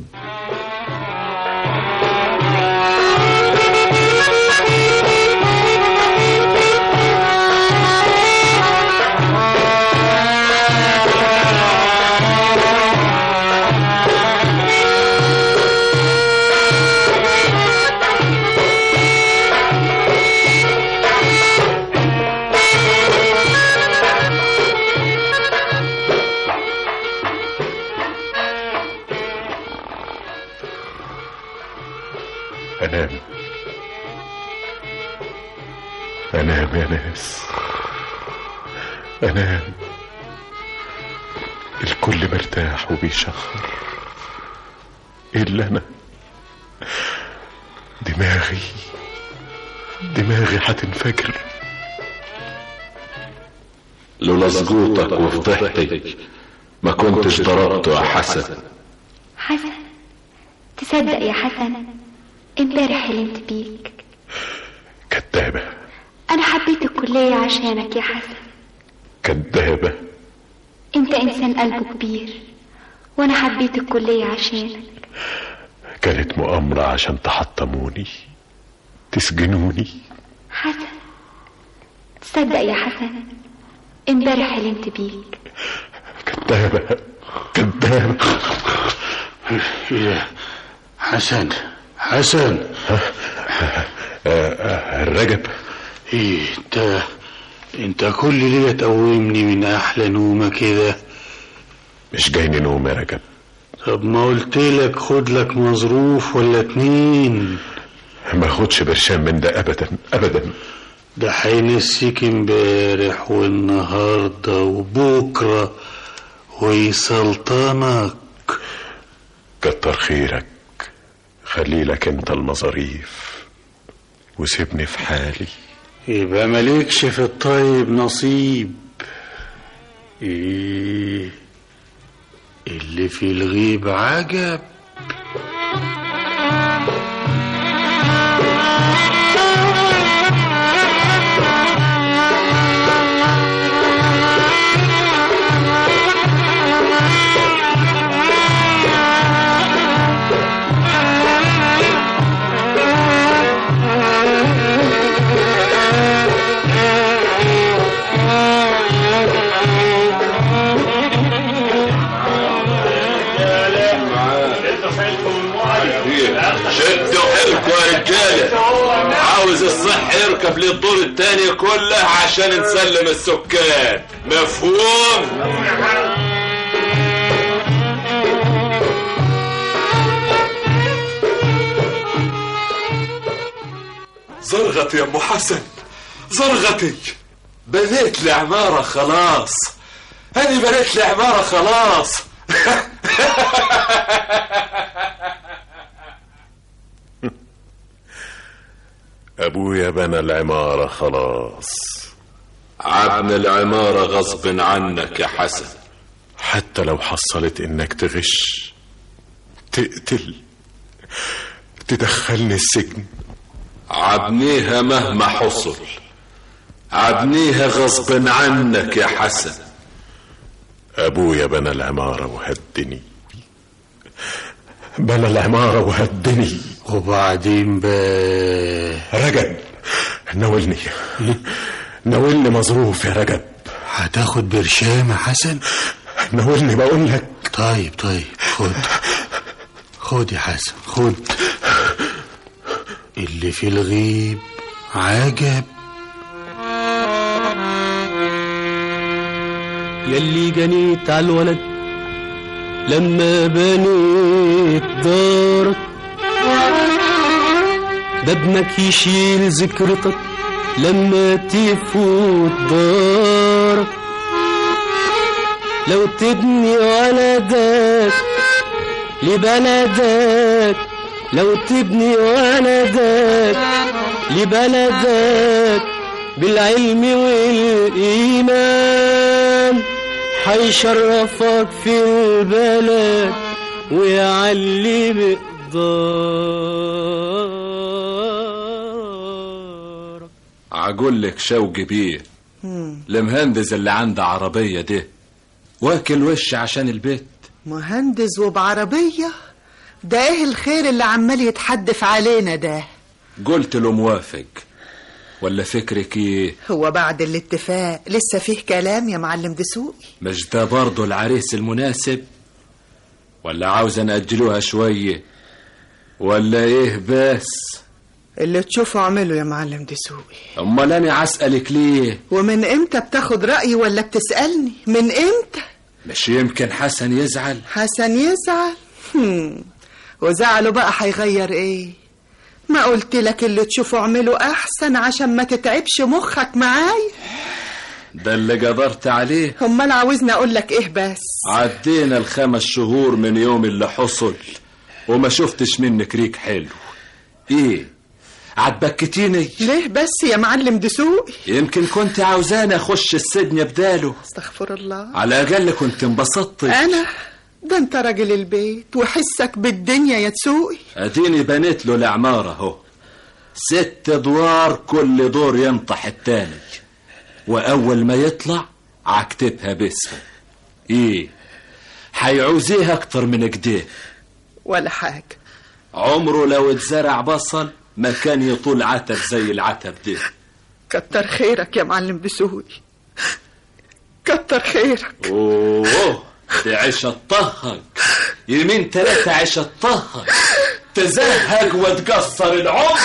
أنام أنام يا ناس، أنام. الكل مرتاح وبيشخر إلا أنا. دماغي دماغي هتنفجر. لولا سقوطك وفضحتك ما كنتش ضربته يا حسن. حسن؟ تصدق يا حسن امبارح حلمت بيك. كدابة. انا حبيت الكلية عشانك يا حسن. كدابة. انت انسان قلبه كبير، وانا حبيت الكلية عشانك. كانت مؤامرة عشان تحطموني، تسجنوني. حسن تصدق يا حسن امبارح حلمت بيك. كدابة كدابة. حسن حسن الرجب. ايه انت انت كل ليلة تقومني من احلى نومة كده. مش جايني نوم يا رجب. طب ما قلت لك خد لك مظروف ولا اتنين. ما خدش برشام من ده ابدا ابدا. ده هينسيك امبارح والنهارده وبكره ويسلطنك. كتر خيرك، خلي لك انت المظاريف وسيبني في حالي. يبقى مالكش في الطيب نصيب. ايه اللي في الغيب عجب. شدوا حيلكم يا رجاله، عاوز الصح يركب للدور التاني كله عشان نسلم السكان، مفهوم؟ زرغتي يا ام حسن، زرغتي. بنيت لي عمارة خلاص، أنا بنيت لي عمارة خلاص. أبويا بنى العمارة خلاص. عبن العمارة غصب عنك يا حسن، حتى لو حصلت إنك تغش، تقتل، تدخلني السجن، عبنيها مهما حصل، عبنيها غصب عنك يا حسن. أبويا بنى العمارة وهدني، بنى العمارة وهدني. وبعدين بقى رجب ناولني، ناولني مظروف يا رجب. هتاخد برشام يا حسن؟ ناولني بقول لك. طيب طيب خد خد يا حسن خد. اللي في الغيب عجب. يلي جنيت على الولد لما بنيت دارك، ده ابنك يشيل ذكرتك لما تفوت دارك. لو تبني ولدك لبلدك، لو تبني ولدك لبلدك بالعلم والإيمان، حيشرفك في البلد ويعلي بقدارك. عقول لك شوقي بيه، المهندس اللي عنده عربية ده واكل وش عشان البيت. مهندس وبعربية؟ ده ايه الخير اللي عمال يتحدف علينا ده؟ قلت له موافق، ولا فكرك ايه؟ هو بعد الاتفاق لسه فيه كلام يا معلم دسوقي؟ مش ده برضه العريس المناسب؟ ولا عاوز نأجلوها شوية ولا ايه؟ بس اللي تشوفه اعمله يا معلم دسوقي. امال انا عسألك ليه؟ ومن امتى بتاخد رأيي ولا بتسألني؟ من امتى؟ مش يمكن حسن يزعل؟ حسن يزعل؟ هم. وزعله بقى هيغير ايه؟ ما قلت لك اللي تشوفه اعمله احسن عشان ما تتعبش مخك معايا. ده اللي قدرت عليه. امال عاوزني اقول لك ايه بس؟ عدينا الخمس شهور من يوم اللي حصل وما شفتش منك ريك حلو. ايه عتبكتيني ليه بس يا معلم دسوقي؟ يمكن كنت عاوزاني اخش السجن بداله. استغفر الله. على الاقل كنت انبسطت. انا ده انت راجل البيت وحسك بالدنيا يا دسوقي. اديني بنيت له العمارة اهو، ست ادوار، كل دور ينطح التاني، واول ما يطلع عكتبها باسمه. ايه حيعوزيها اكتر من كده؟ ولا حاجة. عمره لو اتزرع بصل ما كان يطول عتب زي العتب ده. كتر خيرك يا معلم دسوقي، كتر خيرك. اوه دي عيشة طهق، يمين تلاتة عيشة طهق، تزهق وتقصر العمر.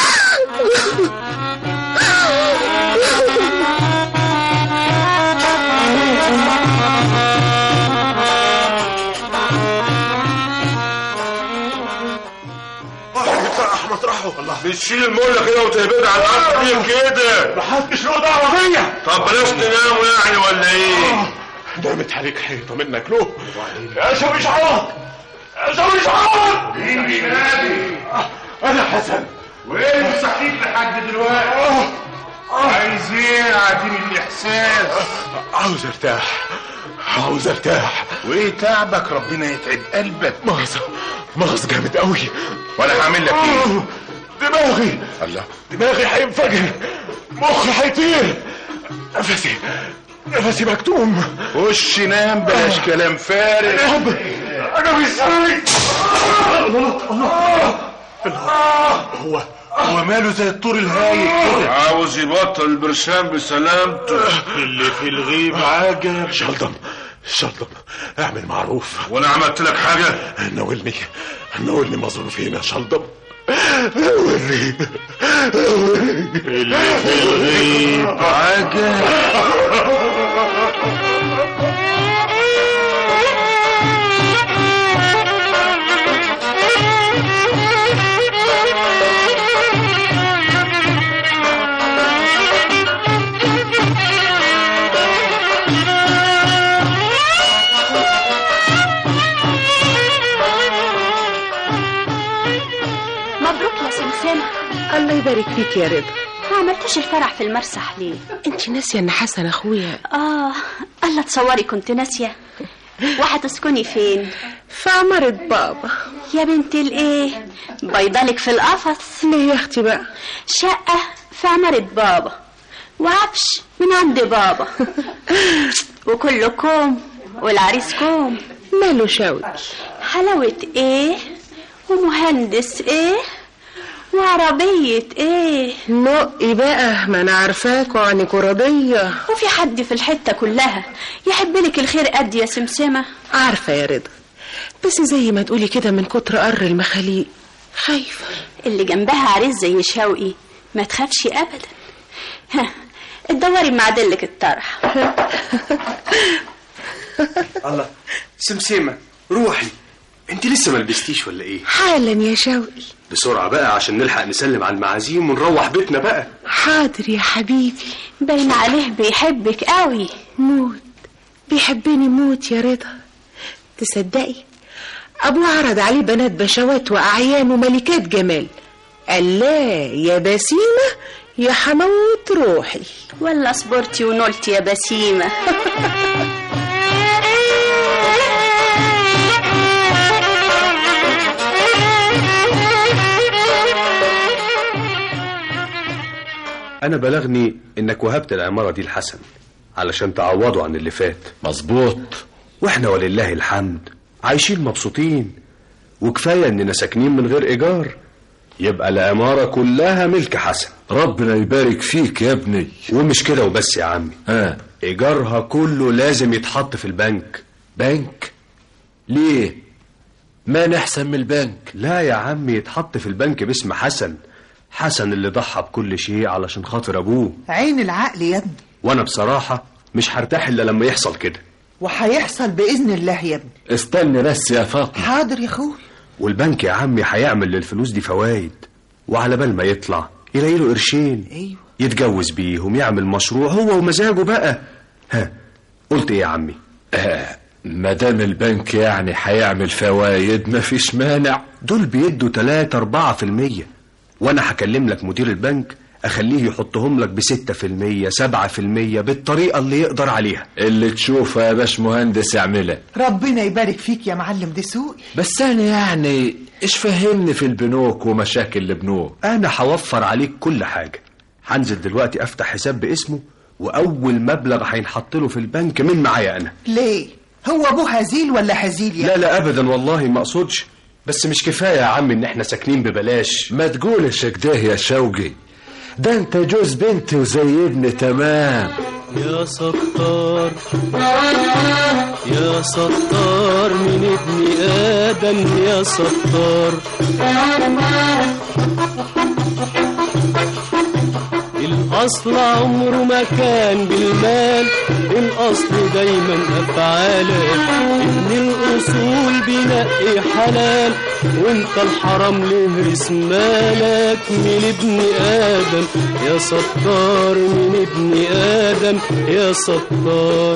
مطرحه. الله بتشيل المولة كده وتهبدها على الارض ليه كده؟ محدش له دعوة بيا. طب بلاش تناموا يعني ولا ايه؟ دامت عليك حيطة منك له. يا شوي شعرات، يا شوي شعرات. مين بينادي؟ انا حسن. وين صحيك لحد دلوقتي؟ عايز ايه؟ عديم الاحساس. عاوز ارتاح، عاوز ارتاح. وايه تعبك؟ ربنا يتعب قلبك. مغص مغص جامد قوي. وانا هعمل لك ايه؟ دماغي. الله دماغي هينفجر، مخي هيطير، نفسي نفسي مكتوم. خش نام بلاش كلام فارغ. انا مش سايق. الله الله هو هو ماله زي الطور الهايج كده؟ عاوز يبطل البرشام بسلامته. اللي في الغيب عجب. شلطم شطب اعمل معروف. وانا عملت لك حاجه؟ ناولني ناولني مظروفين يا شلطب. ناولني اللي في الغيب حاجه. الله يبارك فيك يا رضا. ما عملتوش الفرح في المرسح ليه؟ انت ناسيه ان حسن اخويا؟ اه الله، تصوري كنت ناسيه. وهتسكني فين؟ في عمارة بابا. يا بنت الايه، بيضلك في القفص. ليه يا اختي بقى؟ شقه في عمارة بابا وعفش من عند بابا وكله كوم والعريس كوم. ماله شوقي؟ حلاوه ايه ومهندس ايه وعربية ايه؟ نقي بقى، ما انا عارفاك وعنك راضية. وفي حد في الحتة كلها يحب لك الخير قد يا سمسمة؟ عارفة يا رضا، بس زي ما تقولي كده من كتر قر المخاليق خايفة. اللي جنبها عريس زي شوقي ما تخافش ابدا. ها اتدوري بمعدلك الطرح. الله سمسمة روحي، انت لسه ما لبستيش ولا ايه؟ حالا يا شوقي. بسرعة بقى عشان نلحق نسلم على المعازيم ونروح بيتنا بقى. حاضر يا حبيبي. باين عليه بيحبك قوي. موت، بيحبني موت يا رضا. تصدقي ابوه عرض عليه بنات بشوات واعيان وملكات جمال، قال لا يا بسيمة يا حموت روحي. ولا صبرتي ونولتي يا بسيمة. أنا بلغني إنك وهبت العمارة دي لحسن علشان تعوضوا عن اللي فات. مظبوط. وإحنا ولله الحمد عايشين مبسوطين، وكفاية إننا ساكنين من غير إيجار، يبقى العمارة كلها ملك حسن. ربنا يبارك فيك يا ابني. ومش كده وبس يا عمي، آه. إيجارها كله لازم يتحط في البنك. بنك؟ ليه؟ ما نحسن من البنك؟ لا يا عمي، يتحط في البنك باسم حسن. حسن اللي ضحى بكل شيء علشان خاطر ابوه. عين العقل يا ابني. وانا بصراحة مش هرتاح الا لما يحصل كده. وهيحصل باذن الله يا ابني. استنى بس يا فاطمة. حاضر يا اخوي. والبنك يا عمي هيعمل للفلوس دي فوايد، وعلى بال ما يطلع يلاقي له قرشين. ايوه. يتجوز بيهم، يعمل مشروع هو ومزاجه بقى. ها قلت ايه يا عمي؟ آه مادام البنك يعني هيعمل فوايد مفيش مانع. دول بيدوا تلاتة اربعة في المية، وانا هكلم لك مدير البنك اخليه يحطهم لك بستة في المية سبعة في المية بالطريقة اللي يقدر عليها. اللي تشوفه يا باش مهندس اعملها. ربنا يبارك فيك يا معلم دسوقي. بس انا يعني ايش فهمني في البنوك ومشاكل البنوك. انا هوفر عليك كل حاجة. هنزل دلوقتي افتح حساب باسمه، واول مبلغ هينحط له في البنك من معايا انا. ليه؟ هو ابوه هزيل ولا هزيل يعني؟ لا لا ابدا والله ما اقصدش، بس مش كفاية يا عم ان احنا ساكنين ببلاش. ما تقولش كده يا شوقي، ده انت جوز بنتي وزي ابن تمام. يا ستار يا ستار من ابن آدم يا ستار، الأصل عمره ما كان بالمال، الأصل دايما أفعالك، ابن الأصول بينقي حلال، وانت الحرام لهرس مالك. من ابن آدم يا ستار، من ابن آدم يا ستار.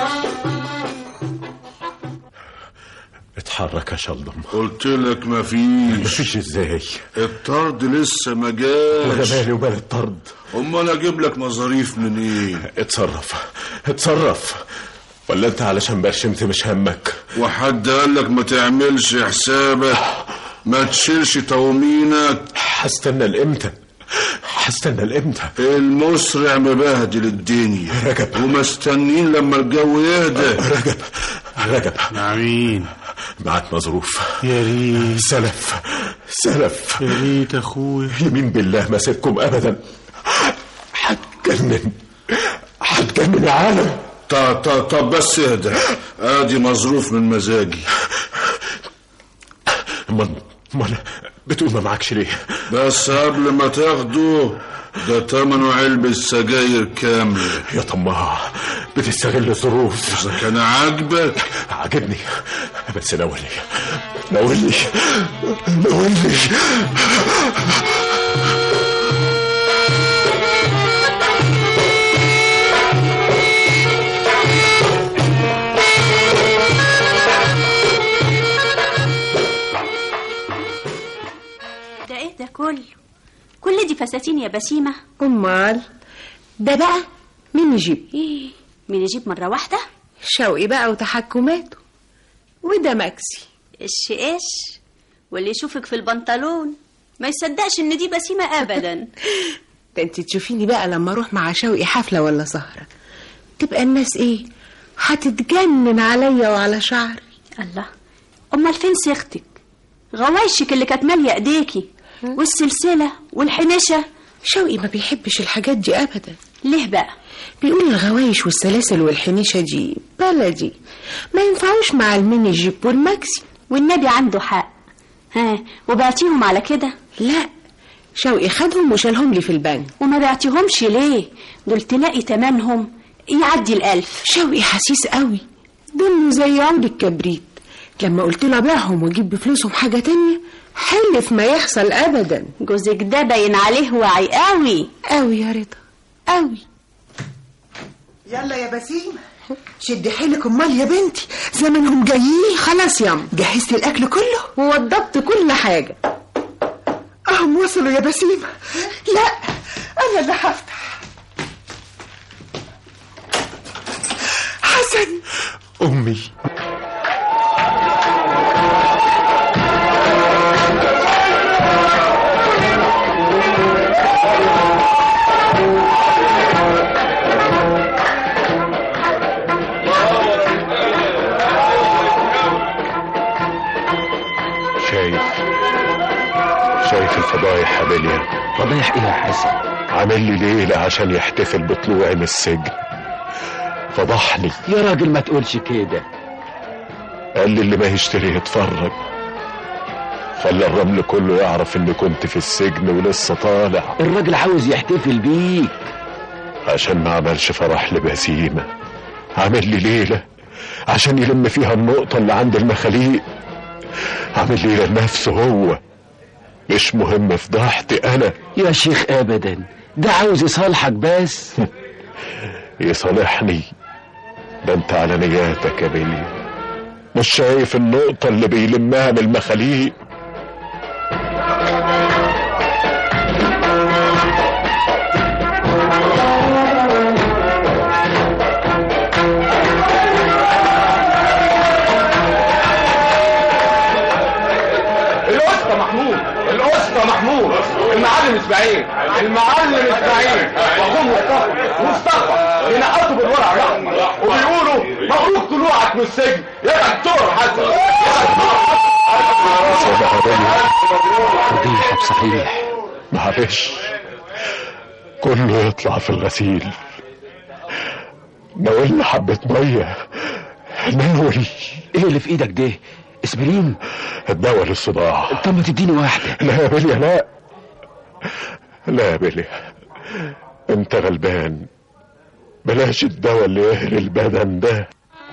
اتحرك يا شلضم. قلت لك مفيش. مفيش ازاي؟ الطرد لسه ما جاش. وغبالي وبال الطرد. امال اجيب لك مصاريف منين؟ ايه؟ اتصرف اتصرف، ولا انت علشان برشمت مش همك؟ وحد قال لك ما تعملش حسابك، ما تشيلش تومينك؟ هستنى الامتى؟ هستنى الامتى؟ المسرع مبهدل الدنيا رجب، ومستنين لما الجو يهدى. رجب رجب مين؟ معاك مظروف. يا ريت. سلف سلف. يا ريت اخويا. يمين بالله ما سيبكم ابدا. هتجنن هتجنن يا عالم. طب طب طب بس اهدى، ادي مظروف من مزاجي. من من بتقول ما معكش ليه؟ بس قبل ما تاخده ده تمنه علبة سجاير كاملة. يا طماع بتستغل الظروف. إذا كان عاجبك. عاجبني بس ناولني ناولني ناولني. ده ايه ده كله؟ كل دي فساتين يا بسيمة؟ امال ده بقى مين يجيب؟ ايه مين يجيب مرة واحدة؟ شوقي بقى وتحكماته. وده ماكسي ايش ايش واللي يشوفك في البنطلون ما يصدقش ان دي بسيمة ابدا. ده انت تشوفيني بقى لما اروح مع شوقي حفلة ولا سهرة، تبقى الناس ايه هتتجنن عليا وعلى شعري. الله، امال فين سيختك؟ غوايشك اللي كانت ماليه ايديكي والسلسله والحنشه. شوقي ما بيحبش الحاجات دي ابدا. ليه بقى؟ بيقول الغوايش والسلاسل والحنشه دي بلدي، ما ينفعوش مع الميني جيب والماكسي. والنبي عنده حق. ها وبعتيهم على كده؟ لا، شوقي خدهم وشالهم لي في البنك. وما بعتيهمش ليه؟ دول تلاقي تمنهم يعدي الالف. شوقي حسيس قوي، دمه زي عود الكبريت. لما قلت له ابيعهم واجيب بفلوسهم حاجه تانية حلف ما يحصل ابدا. جوزك ده باين عليه واعي قوي قوي يا رضا قوي. يلا يا بسيمة شدي حيلك. امال يا بنتي زمنهم جايين. خلاص ياما جهزت الاكل كله ووضبت كل حاجه. اهم وصلوا يا بسيمة. لا انا اللي هفتح. حسن امي شايف شايف الفضايح يا بليا؟ فضايح ايه يا حسن؟ عامل لي ليلة عشان يحتفل بطلوعي من السجن. فضحني يا راجل ما تقولش كده. قال لي اللي ما يشتري يتفرج. خلى الرمل كله يعرف اني كنت في السجن ولسه طالع. الراجل عاوز يحتفل بيك عشان ما عملش فرح لبسيمة. عامل لي ليلة عشان يلم فيها النقطة اللي عند المخاليق. عامل ليلة لنفسه هو، مش مهم فضحتي انا. يا شيخ ابدا، ده عاوز يصالحك بس. يصالحني؟ ده انت على نياتك يا بيلي. مش شايف النقطة اللي بيلمها من المخاليق؟ الأسطى محمود الأسطى محمود المعلم اسماعيل المعلم اسماعيل واخوه مصطفى مصطفى بينقطوا بالورق الاحمر وبيقولوا مبروك طلوعك من السجن يا دكتور حسن. فضيحة بصحيح. معلش كله يطلع في الغسيل. ناولنا حبة مية. ناول. ايه اللي في ايدك ده؟ اسبرين؟ الدواء للصداع. طب ما تديني واحدة. لا يا بليا لا لا يا بليا، انت غلبان. بلاش الدواء اللي يهري البدن ده.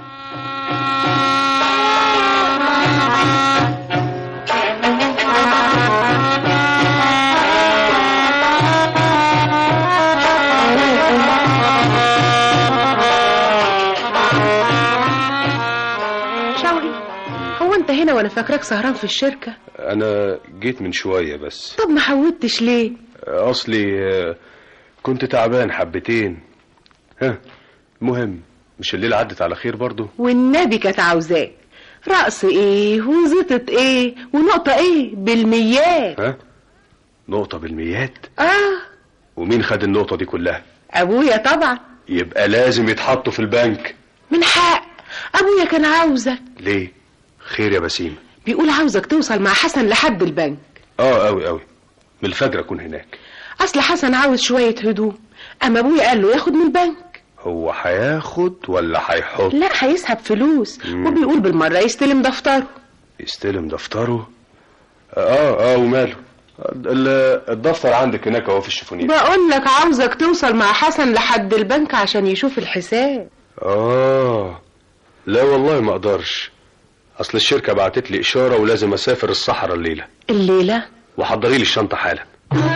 هنا وانا فاكراك سهران في الشركة. انا جيت من شوية بس. طب ما حودتش ليه؟ اصلي كنت تعبان حبتين. ها المهم مش الليلة عدت على خير برضو؟ والنبي كانت عاوزاك. رقص ايه وزيطة ايه ونقطة ايه بالميات. ها نقطة بالميات؟ اه. ومين خد النقطة دي كلها؟ ابويا طبعا. يبقى لازم يتحطوا في البنك. من حق ابويا كان عاوزك. ليه؟ خير يا بسيمة؟ بيقول عاوزك توصل مع حسن لحد البنك. اه قوي قوي، من الفجر اكون هناك. اصل حسن عاوز شوية هدوم، اما ابويا قال له ياخد من البنك. هو هياخد ولا هيحط؟ لا هيسحب فلوس. مم. وبيقول بالمرة يستلم دفتره. يستلم دفتره؟ اه اه وماله؟ ال- الدفتر عندك هناك اهو في الشيفونير. بقول لك عاوزك توصل مع حسن لحد البنك عشان يشوف الحساب. اه لا والله ما اقدرش، اصل الشركة بعتت لي اشارة ولازم اسافر الصحراء الليلة. الليلة؟ وحضري لي الشنطة حالا.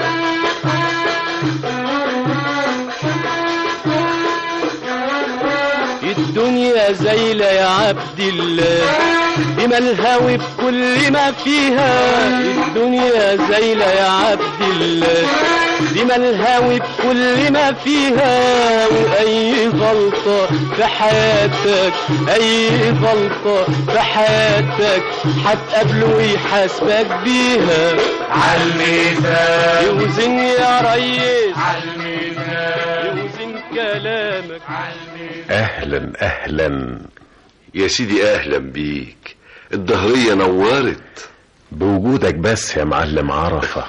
الدنيا زيلة يا عبد الله بما الهوى بكل ما فيها. الدنيا زيلة يا عبد الله بما الهوى بكل ما فيها. وأي غلطة في حياتك أي غلطة في حياتك هتقابله ويحاسبك بيها. عالميزان يوزن يا ريس عالميزان يوزن كلامك. اهلا اهلا يا سيدي اهلا بيك، الدهرية نورت بوجودك بس يا معلم عرفة.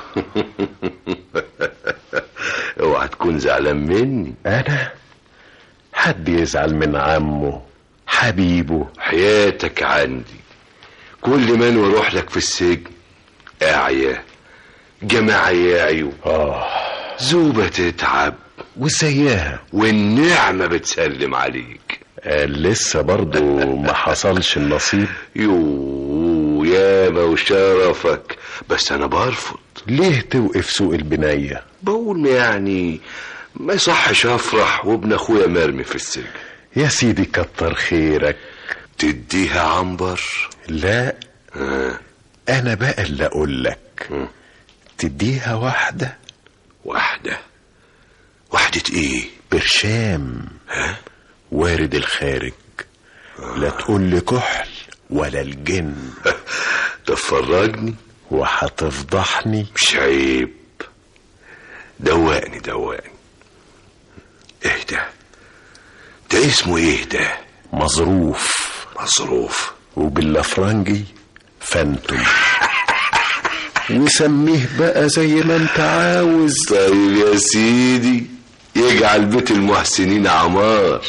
اوعى تكون زعلان مني. انا حد يزعل من عمه حبيبه؟ حياتك عندي، كل ما انا اروح لك في السجن اعيا جماعة يعيوا اه زوبة تتعب وزيها والنعمة بتسلم عليك. قال لسه برضو ما حصلش النصيب؟ يو ياما وشرفك، بس انا برفض. ليه توقف سوق البنية؟ بقول يعني ما يصحش افرح وابن اخويا مرمي في السجن. يا سيدي كتر خيرك. تديها عنبر؟ لا آه. انا بقى اللي اقول لك. م. تديها واحدة. واحدة؟ واحدة ايه؟ برشام. ها؟ وارد الخارج. آه. لا تقول لي كحل ولا الجن. تفرجني وهتفضحني. مش عيب. دوقني دوقني. ايه ده؟ ده اسمه ايه ده؟ مظروف. مظروف وبالافرنجي فانتوم. وسميه بقى زي ما انت عاوز. طيب يا سيدي يجعل بيت المحسنين عمار.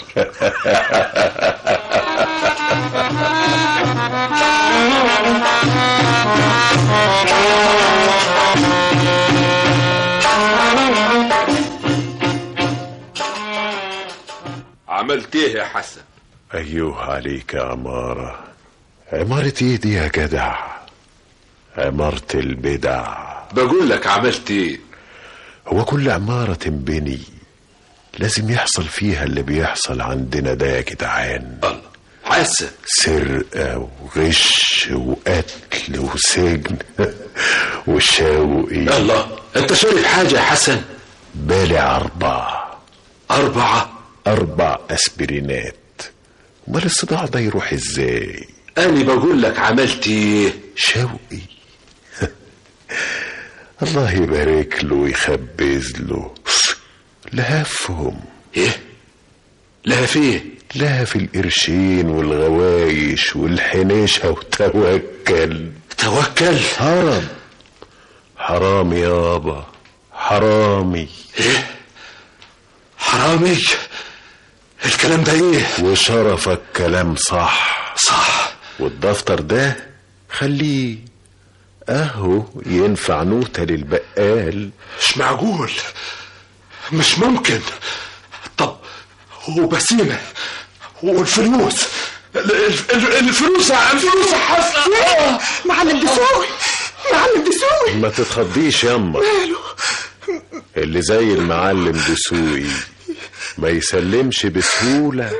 عملت ايه يا حسن؟ ايوه عليك يا عمارة. عمارة ايه دي يا جدع؟ عمارة البدع. بقول لك عملت ايه؟ هو كل عمارة تنبني لازم يحصل فيها اللي بيحصل عندنا ده يا جدعان؟ الله حسن، سرقة وغش وقتل وسجن وشوقي. الله انت شايف حاجة يا حسن؟ بالع أربعة. أربعة؟ أربع أسبرينات. امال الصداع ده يروح ازاي؟ أنا بقول لك عملت ايه؟ شوقي الله يبارك له ويخبز له. لهفهم. ايه؟ لهف ايه؟ لهف القرشين والغوايش والحنيشة وتوكل. توكل؟ حرام حرام يابا حرامي. ايه؟ حرامي؟ الكلام ده ايه؟ وشرفك كلام صح. صح. والدفتر ده خليه اهو ينفع نوتة للبقال. مش معقول، مش ممكن. طب وبسيمة والفلوس الفلوس الفلوس حسن. معلم دسوقي معلم دسوقي. ما تتخضيش ياما. ماله؟ اللي زي المعلم دسوقي ما يسلمش بسهولة.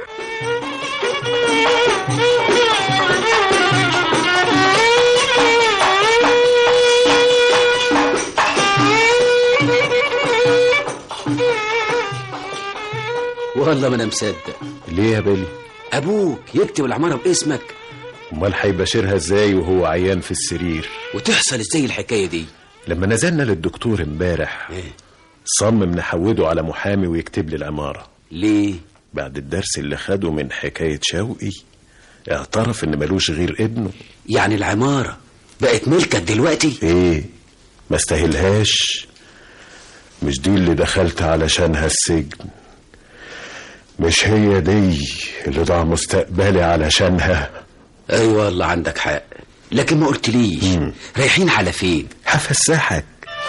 والله ما انا مصدق. ليه يا بلي؟ ابوك يكتب العمارة باسمك؟ امال هيباشرها ازاي وهو عيان في السرير؟ وتحصل ازاي الحكاية دي؟ لما نزلنا للدكتور امبارح ايه؟ صمم نحوده على محامي ويكتب لي العمارة. ليه؟ بعد الدرس اللي خده من حكاية شوقي اعترف ان ملوش غير ابنه. يعني العمارة بقت ملكك دلوقتي؟ ايه ما استاهلهاش؟ مش دي اللي دخلت علشانها السجن؟ مش هي دي اللي ضاع مستقبلي علشانها؟ ايوه والله عندك حق، لكن ما قلتليش رايحين على فين؟ هفسحك.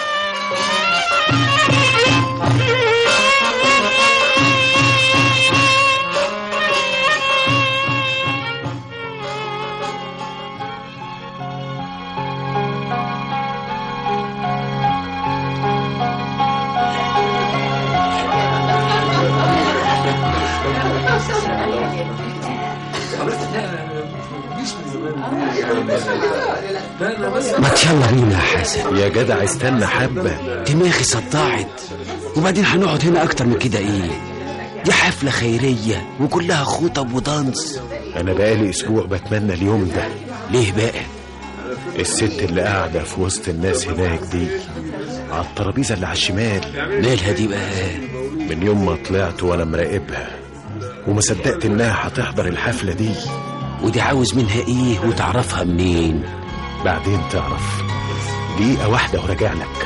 ما يلا بينا يا حسن. يا جدع استنى حبة، دماغي صدعت، وبعدين هنقعد هنا اكتر من كده ايه؟ دي حفلة خيرية وكلها خطب ودانس. انا بقالي اسبوع بتمنى اليوم ده. ليه بقى؟ الست اللي قاعدة في وسط الناس هناك دي على الترابيزة اللي على الشمال، مالها دي بقى؟ من يوم ما طلعت وانا مراقبها وما صدقت انها هتحضر الحفلة دي. ودي عاوز منها ايه وتعرفها منين؟ بعدين تعرف. دقيقة واحدة وراجع لك.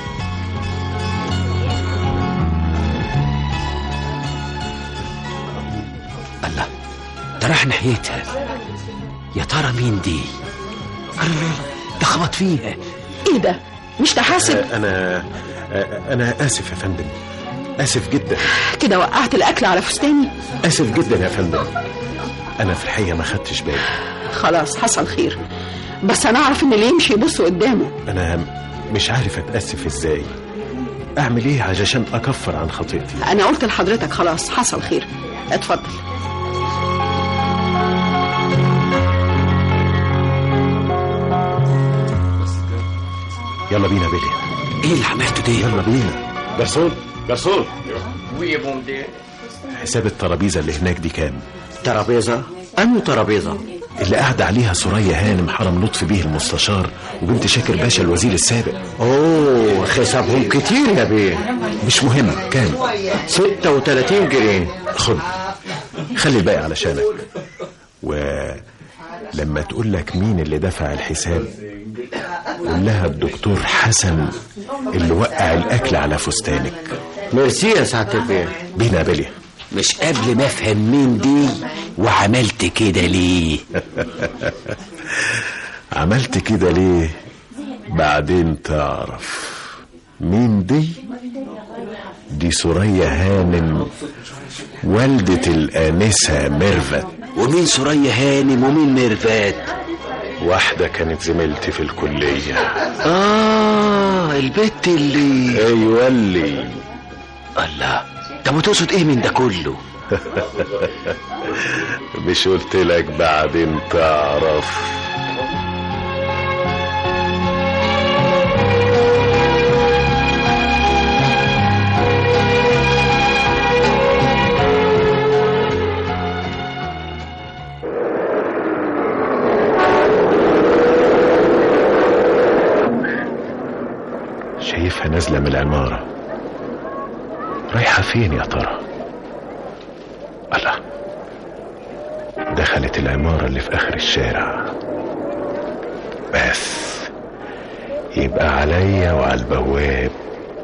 الله، ده راح ناحيتها. يا ترى مين دي؟ الله، ده خبط فيها. ايه ده؟ مش تحاسب؟ انا انا اسف يا فندم، اسف جدا. كده وقعت الاكل على فستاني. اسف جدا يا فندم، انا في الحقيقة ما خدتش بالي. خلاص حصل خير، بس انا اعرف ان اللي يمشي يبص قدامه. انا مش عارف اتأسف ازاي، اعمل ايه علشان اكفر عن خطيئتي. انا قلت لحضرتك خلاص حصل خير، اتفضل. يلا بينا بيلي. ايه اللي عملته ده؟ يلا بينا. جرسون جرسون. حساب الترابيزة اللي هناك دي كام؟ ترابيزة؟ أنهي ترابيزة؟ اللي قاعدة عليها سوريا هانم حرم لطفي بيه المستشار وبنت شاكر باشا الوزير السابق. اوه حسابهم كتير يا بيه. مش مهم كام؟ ستة وتلاتين جنيه. خد خلي الباقي علشانك. ولما تقول لك مين اللي دفع الحساب قول لها الدكتور حسن اللي وقع الاكل على فستانك. ميرسي يا سعادة البيه. بينا بلي. مش قبل ما افهم مين دي وعملت كده ليه؟ عملت كده ليه بعدين تعرف. مين دي؟ دي سوريا هانم والدة الآنسة ميرفت. ومين سوريا هانم ومين ميرفت؟ واحدة كانت زميلتي في الكلية. آه البت اللي أيوة اللي. الله، طب وتقصد ايه من ده كله؟ مش قلت لك بعدين تعرف. شايفها نازلة من العمارة، رايحة فين يا ترى؟ الله، دخلت العمارة اللي في آخر الشارع. بس يبقى عليا وعلى البواب.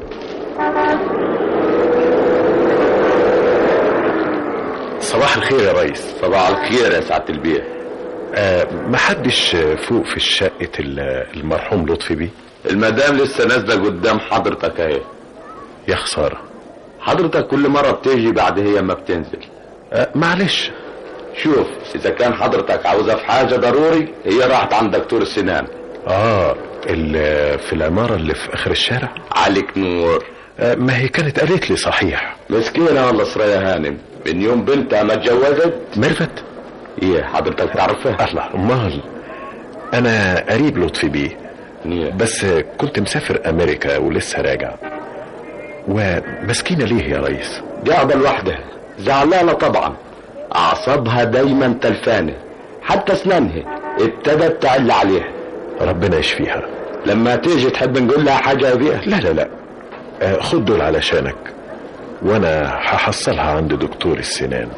صباح الخير يا ريس. صباح الخير يا سعادة البيه. آه محدش فوق في الشقة المرحوم لطفي بيه؟ المدام لسه نازلة قدام حضرتك اهي. يا خسارة، حضرتك كل مرة بتيجي بعد هي ما بتنزل. أه معلش. شوف، اذا كان حضرتك عاوزة في حاجة ضروري هي راحت عند دكتور السنان. اه اللي في العمارة اللي في اخر الشارع. عليك نور. أه ما هي كانت قالت لي صحيح. مسكينة والله سرية هانم، من يوم بنتها ما اتجوزت. ميرفت؟ ايه حضرتك تعرفها؟ الله، امال انا قريب لطفي بيه. نيه. بس كنت مسافر امريكا ولسه راجع. ومسكينة ليه يا ريس؟ قاعدة لوحدها زعلانة طبعا، اعصابها دايما تلفانة، حتى اسنانها ابتدت تعل عليها. ربنا يشفيها. لما تيجي تحب نقول لها حاجة بيها؟ لا لا لا، آه خد دول علشانك وانا هحصلها عند دكتور السنان.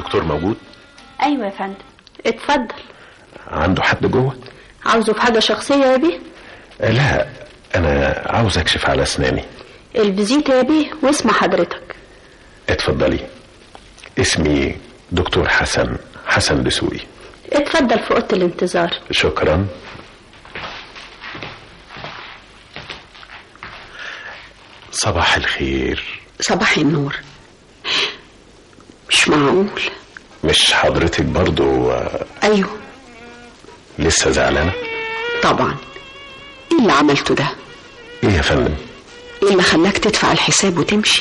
الدكتور موجود؟ ايوه يا فندم، اتفضل. عنده حد جوه؟ عاوزه في حاجه شخصيه يا بيه؟ لا، انا عاوز اكشف على اسناني. الفيزيتا يا بيه واسم حضرتك. اتفضلي. اسمي دكتور حسن حسن دسوقي. اتفضل في اوضه الانتظار. شكرا. صباح الخير. صباح النور. مش معقول. مش حضرتك برضو؟ ايوه. لسه زعلانة؟ طبعا. ايه اللي عملته ده؟ ايه يا فندم؟ ايه اللي خلاك تدفع الحساب وتمشي؟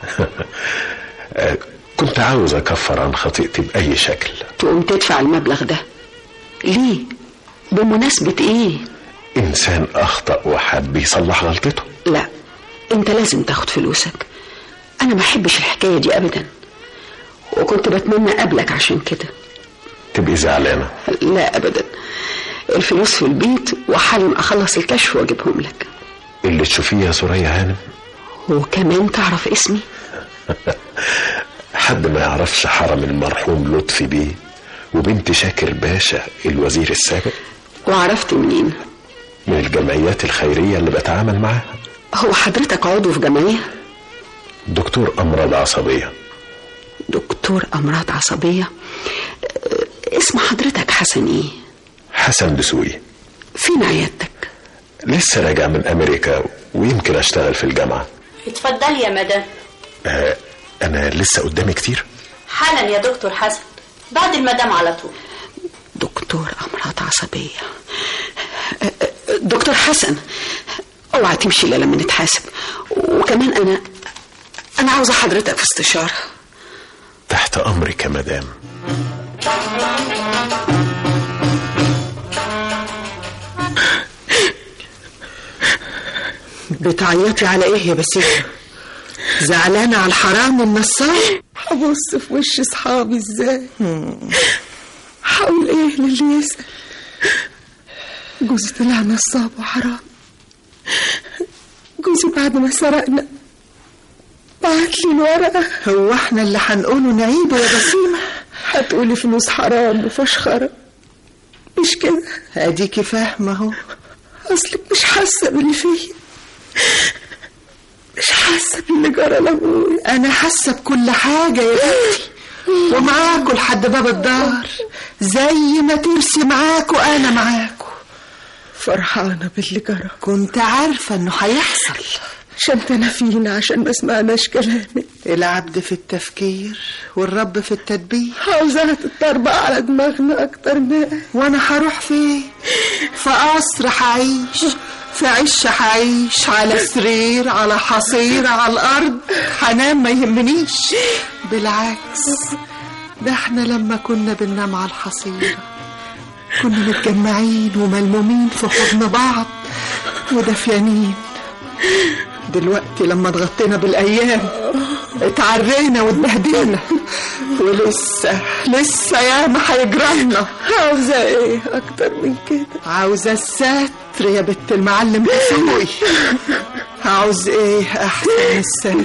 كنت عاوز اكفر عن خطيئتي باي شكل. تقوم تدفع المبلغ ده ليه؟ بمناسبة ايه؟ انسان اخطأ وحب يصلح غلطته. لا، انت لازم تاخد فلوسك. انا ما احبش الحكاية دي ابدا، وكنت بتمنى قبلك عشان كده. تبقي زعلانة؟ لا ابدا، الفلوس في البيت وحالا اخلص الكشف واجيبهم لك. اللي تشوفيه يا سوريا هانم. وكمان تعرف اسمي؟ حد ما يعرفش حرم المرحوم لطفي بيه وبنت شاكر باشا الوزير السابق؟ وعرفت منين؟ من الجمعيات الخيرية اللي بتعامل معاها. هو حضرتك عضو في جمعية؟ دكتور أمراض عصبية. دكتور أمراض عصبية. اسم حضرتك حسن ايه؟ حسن دسوقي. فين عيادتك؟ لسه راجع من أمريكا ويمكن أشتغل في الجامعة. اتفضلي يا مدام. آه أنا لسه قدامي كتير. حالا يا دكتور حسن، بعد المدام على طول. دكتور أمراض عصبية. دكتور حسن، اوعى تمشي الا لما نتحاسب. وكمان انا انا عاوزه حضرتك في استشاره. تحت امرك يا مدام. بتعيطي على ايه يا بسيطة؟ زعلانة على الحرام والنصاب؟ هبص في وش اصحابي ازاي؟ هقول ايه للي يسأل؟ جوزي طلع نصاب وحرام. جوزي بعد ما سرقنا بعت لي الورقة. هو احنا اللي هنقوله نعيده يا بسيمة؟ هتقولي فلوس حرام وفشخرة، مش كده؟ اديكي فاهمة اهو. اصلك مش حاسة باللي فيه، مش حاسة باللي جرى لابويا. انا حاسة بكل حاجة يا بنتي، ومعاكوا لحد باب الدار زي ما ترسي معاكوا انا معاكوا. فرحانة باللي جرى، كنت عارفة انه هيحصل. شمتنا فينا عشان ما سمعناش كلامك. العبد في التفكير والرب في التدبير. عاوزاها تتربع على دماغنا اكتر ناس. وانا هروح فين؟ في قصر هعيش، في عش هعيش، على سرير، على حصير، على الارض هنام ما يهمنيش. بالعكس، ده احنا لما كنا بننام على الحصيرة كنا متجمعين وملمومين في حضن بعض ودفيانين. دلوقتي لما اتغطينا بالايام اتعرينا واتبهدلنا، ولسه لسه ياما هيجرالنا. عاوزه ايه اكتر من كده؟ عاوزه الستر يا بنت المعلم دسوقي. عاوز ايه احسن من الستر؟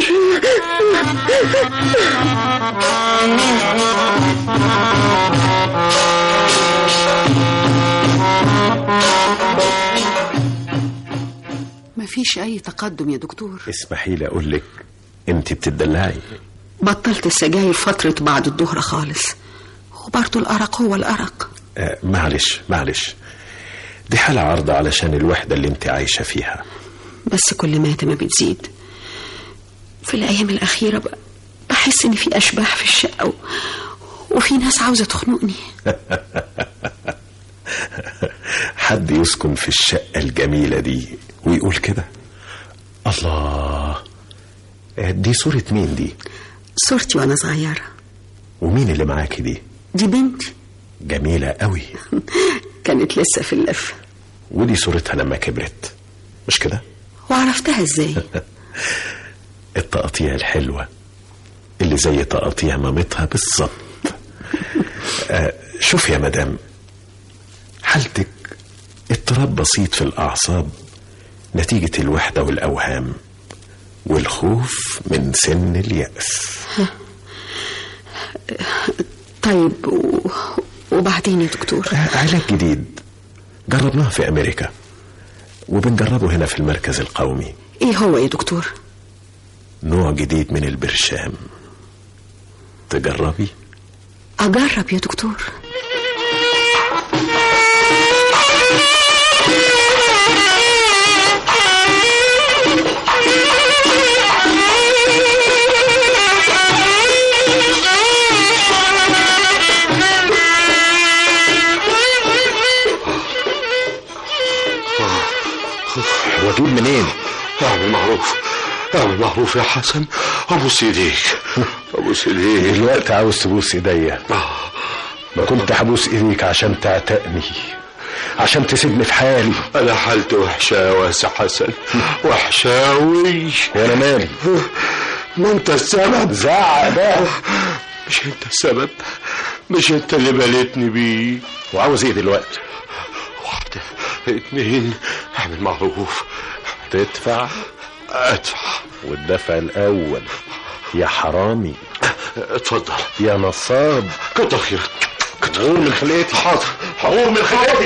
مفيش اي تقدم يا دكتور. اسمحي لي اقول لك، انت بتدلعي. بطلت السجاير فترة بعد الظهر خالص، وبرضه الارق هو الارق. آه معلش معلش، دي حالة عارضة علشان الوحدة اللي انت عايشة فيها. بس كل ما ما بتزيد. في الايام الاخيرة بقى بحس ان في اشباح في الشقة و... وفي ناس عاوزة تخنقني. حد يسكن في الشقة الجميلة دي ويقول كده؟ الله، دي صورة مين دي؟ صورتي وانا صغيرة. ومين اللي معاكي دي؟ دي بنتي. جميلة قوي. كانت لسه في اللف. ودي صورتها لما كبرت، مش كده؟ وعرفتها ازاي؟ التقطيع الحلوة اللي زي تقطيع مامتها بالظبط. آه شوف يا مدام، حالتك اضطراب بسيط في الأعصاب نتيجة الوحدة والأوهام والخوف من سن اليأس. طيب و... وبعدين يا دكتور؟ علاج جديد جربناه في أمريكا وبنجربه هنا في المركز القومي. ايه هو يا دكتور؟ نوع جديد من البرشام. تجربي؟ أجرب يا دكتور. واجيب منين؟ اعمل معروف، اعمل معروف يا حسن، ابوس ايديك، ابوس ايديك. دلوقتي عاوز تبوس ايديا؟ ما كنت هبوس ايديك عشان تعتقني، عشان تسيبني في حالي. انا حالتي وحشة يا سي حسن، وحشاوي. وانا مالي؟ ما انت السبب. زعق بقى. مش انت السبب، مش انت اللي بليتني بيه. وعاوز ايه دلوقتي؟ واحدة اتنين، اعمل معروف. تدفع؟ ادفع. والدفع الاول يا حرامي. اتفضل يا نصاب. كتر خيرك. حقور من خلقتي. حاضر، حقور من خلقتي.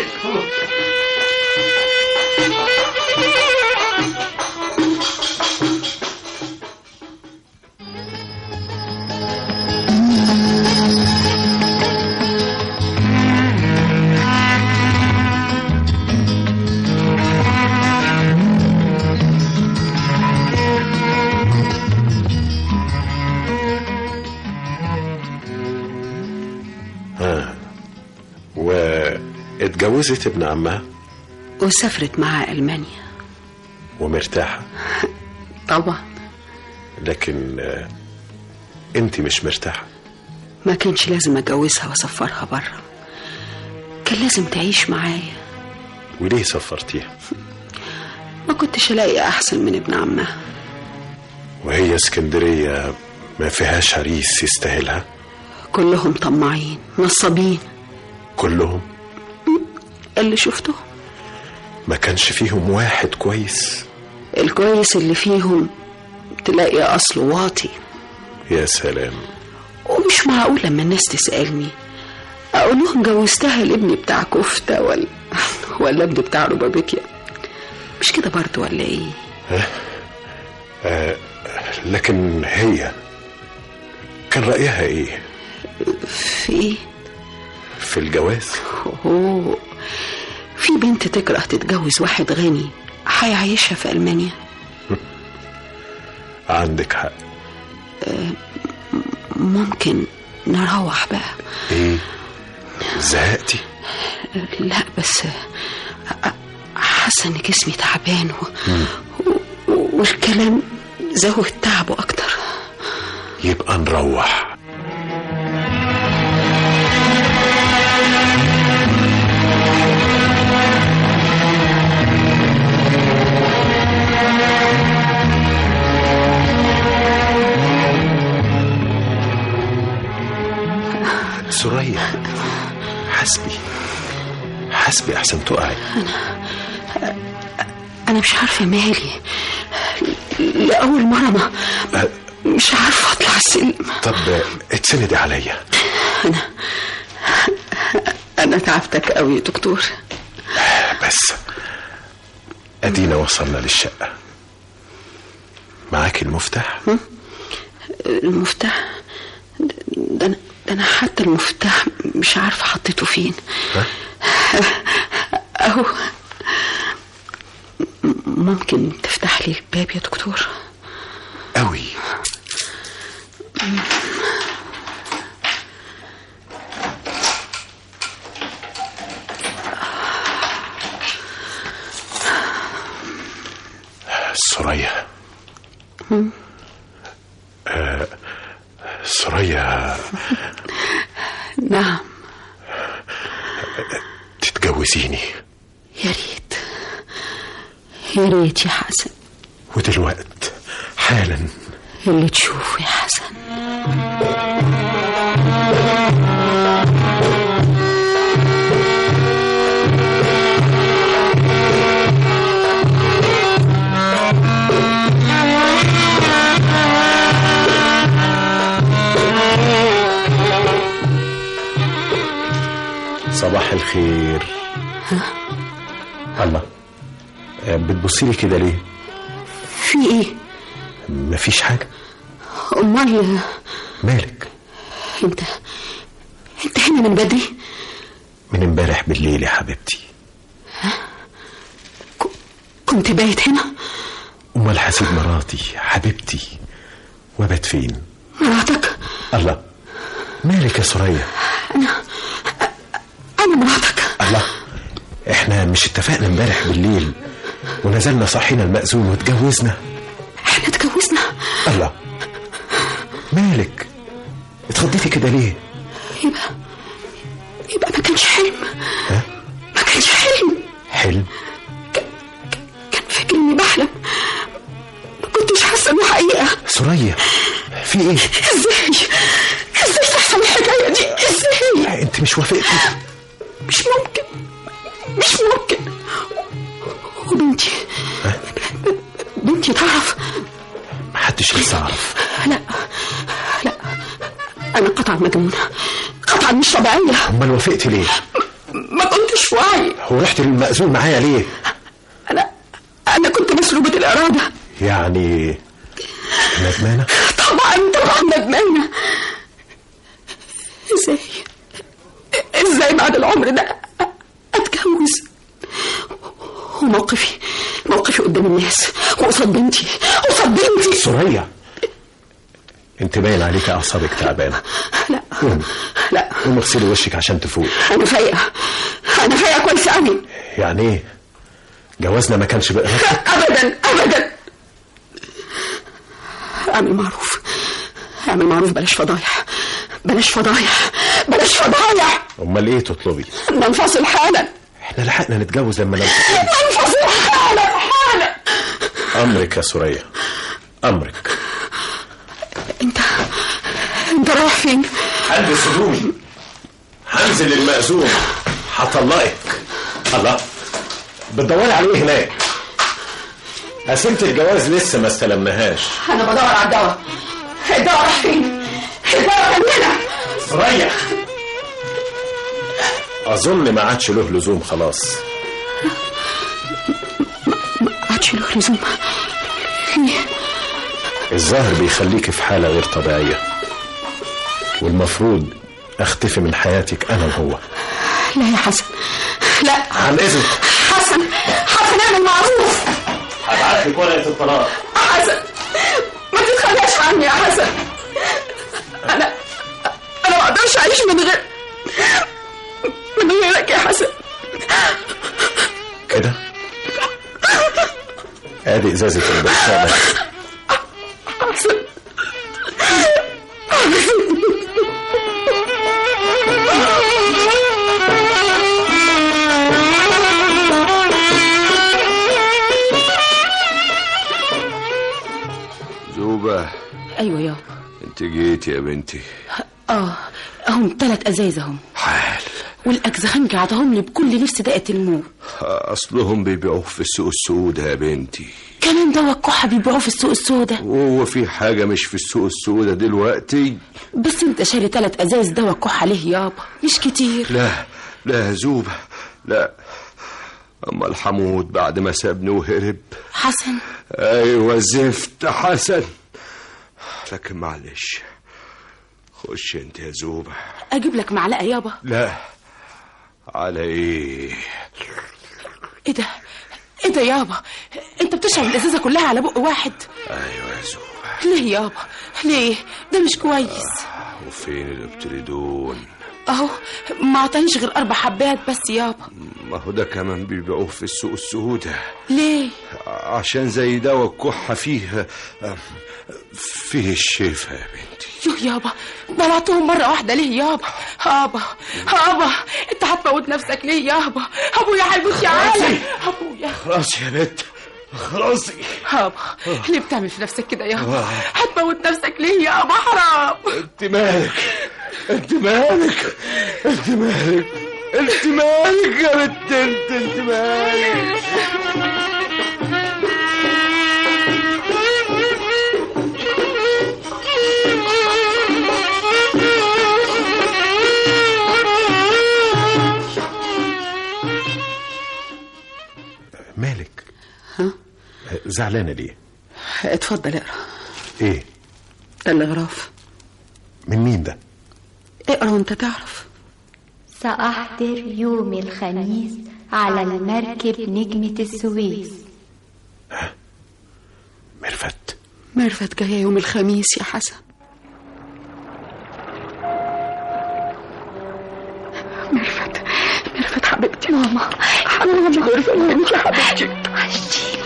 اتجوزت ابن عمها وسافرت معها ألمانيا ومرتاحة. طبعا. لكن انت مش مرتاحة. ما كانش لازم أجوزها وأسفرها برا، كان لازم تعيش معايا. وليه سفرتيها؟ ما كنتش ألاقي أحسن من ابن عمها. وهي اسكندرية ما فيهاش عريس يستاهلها؟ كلهم طماعين نصابين. كلهم؟ اللي شفته ما كانش فيهم واحد كويس؟ الكويس اللي فيهم تلاقي أصله واطي. يا سلام. ومش معقول لما الناس تسألني أقول لهم جوزتها لابني بتاع كفتة ولا ولا ابني بتاع ربابيكيا. مش كده برضو ولا ايه؟ ها؟ آه لكن هي كان رأيها ايه؟ في ايه؟ في الجواز. أوه. في بنت تكره تتجوز واحد غني هيعيشها في ألمانيا؟ عندك حق. آه ممكن نروح بقى. ايه زهقتي؟ لا بس حاسه ان جسمي تعبان و... و... والكلام زود تعبه اكتر. يبقى نروح. سوريا حسبي حسبي احسن تقعي. انا انا مش عارفه مالي، لاول مره ما أه مش عارفه اطلع السلم. طب اتسندي عليا. انا انا تعبتك قوي يا دكتور. بس ادينا وصلنا للشقه. معاك المفتاح؟ المفتاح ده انا ده انا حتى المفتاح مش عارفه حطيته فين. اهو. ممكن تفتح لي الباب يا دكتور؟ قوي. سوريا. آه سوريا. نعم. تتجوزيني؟ يا ريت يا ريت يا حسن. ودلوقت حالا؟ اللي تشوفه يا حسن. صباح الخير. ها؟ الله، بتبصي لي كده ليه؟ في ايه؟ مفيش حاجة. امال مالك؟ انت انت هنا من بدري؟ من امبارح بالليل يا حبيبتي. ها؟ ك... كنت بايت هنا؟ امال هسيب مراتي حبيبتي وابات فين؟ مراتك؟ الله، مالك يا سوريا؟ انا انا مراتك. الله، احنا مش اتفقنا امبارح بالليل ونزلنا صحينا المأذون واتجوزنا؟ احنا اتجوزنا؟ الله، مالك اتخضيتي كده ليه؟ يبقى يبقى ما كانش حلم. ها؟ ما كانش حلم. حلم؟ ك... كان فاكر اني بحلم، ما كنتش حاسه انه حقيقه. سوريا في ايه؟ ازاي ازاي تحصل الحكايه دي؟ ازاي؟ انت مش وافقتي؟ مش ممكن مش ممكن. وبنتي ها؟ بنتي تعرف؟ محدش لسه عارف. لا لا، انا قطعا مجنونه، قطعا مش طبيعيه. امال وافقتي ليه؟ ما كنتش في وعي. ورحت للمأذون معايا ليه؟ انا انا كنت مسلوبه الاراده. يعني ندمانه؟ طبعا طبعا ندمانه. ازاي ازاي بعد العمر ده اتجوز وموقفي موقفي قدام الناس وقصاد بنتي قصاد بنتي؟ سوريا انت باين عليك اعصابك تعبانه. لا قومي لا، قومي اغسلي وشك عشان تفوق. انا فايقه انا فايقه كويس قوي. يعني ايه جوازنا ما كانش بإرادتك؟ ابدا ابدا. اعمل معروف اعمل معروف، بلاش فضايح بلاش فضايح بلاش فضايح. امال ايه تطلبي؟ ننفصل حالا. احنا لحقنا نتجوز لما ننفصل. ننفصل حالا حالا. امرك يا سوريا، امرك. انت انت رايح فين؟ هلبس هدومي، هنزل المأذون، هطلقك. الله، بتدوري على ايه هناك؟ قسيمة الجواز لسه ما استلمناهاش. انا بدور على الدواء. الدواء راح فين؟ الدواء كان هنا. سوريا، اظن ما عادش له لزوم خلاص. ما عادش له لزوم؟ ليه؟ الظاهر بيخليك في حالة غير طبيعية، والمفروض اختفي من حياتك انا وهو. لا يا حسن، لا. عن اذنك. حسن حسن اعمل معروف. هبعت لك ورقة الطلاق. حسن ما تتخلاش عني يا حسن. انا انا ما اقدرش اعيش من غير من غيرك يا حسن. كده ادي ازازة البرشامة. حسن زوبة. ايوه يابا. انت جيت يا بنتي. اه هم ثلاث ازايز اهم. حال. والاجزخان قعدهم لي بكل نفس دقة الموت. اصلهم بيبيعوه في السوق السوداء يا بنتي. كمان دوا الكحة بيبيعوه في السوق السوداء. وهو في حاجة مش في السوق السوداء دلوقتي؟ بس انت شاري ثلاث ازايز دوا الكحة ليه يابا؟ مش كتير. لا لا يا زوبة لا. اما الحمود بعد ما سابني وهرب. حسن. ايوه زفت حسن. لكن معلش، خش انت يا زوبة. اجيب لك معلقة يابا؟ لا. على ايه؟ ايه ده ايه ده يابا؟ انت بتشرب الازازة كلها على بق واحد؟ ايوه يا زوبة. ليه يابا ليه؟ ده مش كويس. وفين الابتريدون؟ اهو ما عطانيش غير اربع حبات بس يابا. ما هو ده كمان بيبيعوه في السوق السوداء. ليه؟ عشان زي دواء الكحة فيه فيه الشفا يا بنتي. يوه يابا بلعتهم مرة واحدة ليه يابا؟ هابا هابا انت هتموت نفسك ليه يابا؟ ابويا هيموت يا عالم. ابويا خلاص يا بنت خلاص. هابا ليه بتعمل في نفسك كده يابا؟ هتموت نفسك ليه يابا؟ حرام. انت مالك انت مالك انت مالك انت مالك يا بنت انت انت مالك. زعلانة ليه؟ اتفضل اقرا. ايه؟ ده الغراف. من مين ده؟ اقرا وانت تعرف. سأحضر يوم الخميس على المركب نجمة السويس. ميرفت ميرفت جاية يوم الخميس يا حسن. ميرفت ميرفت حبيبتي. ماما حبيبتي ميرفت انت حبيبتي. وحشتيني.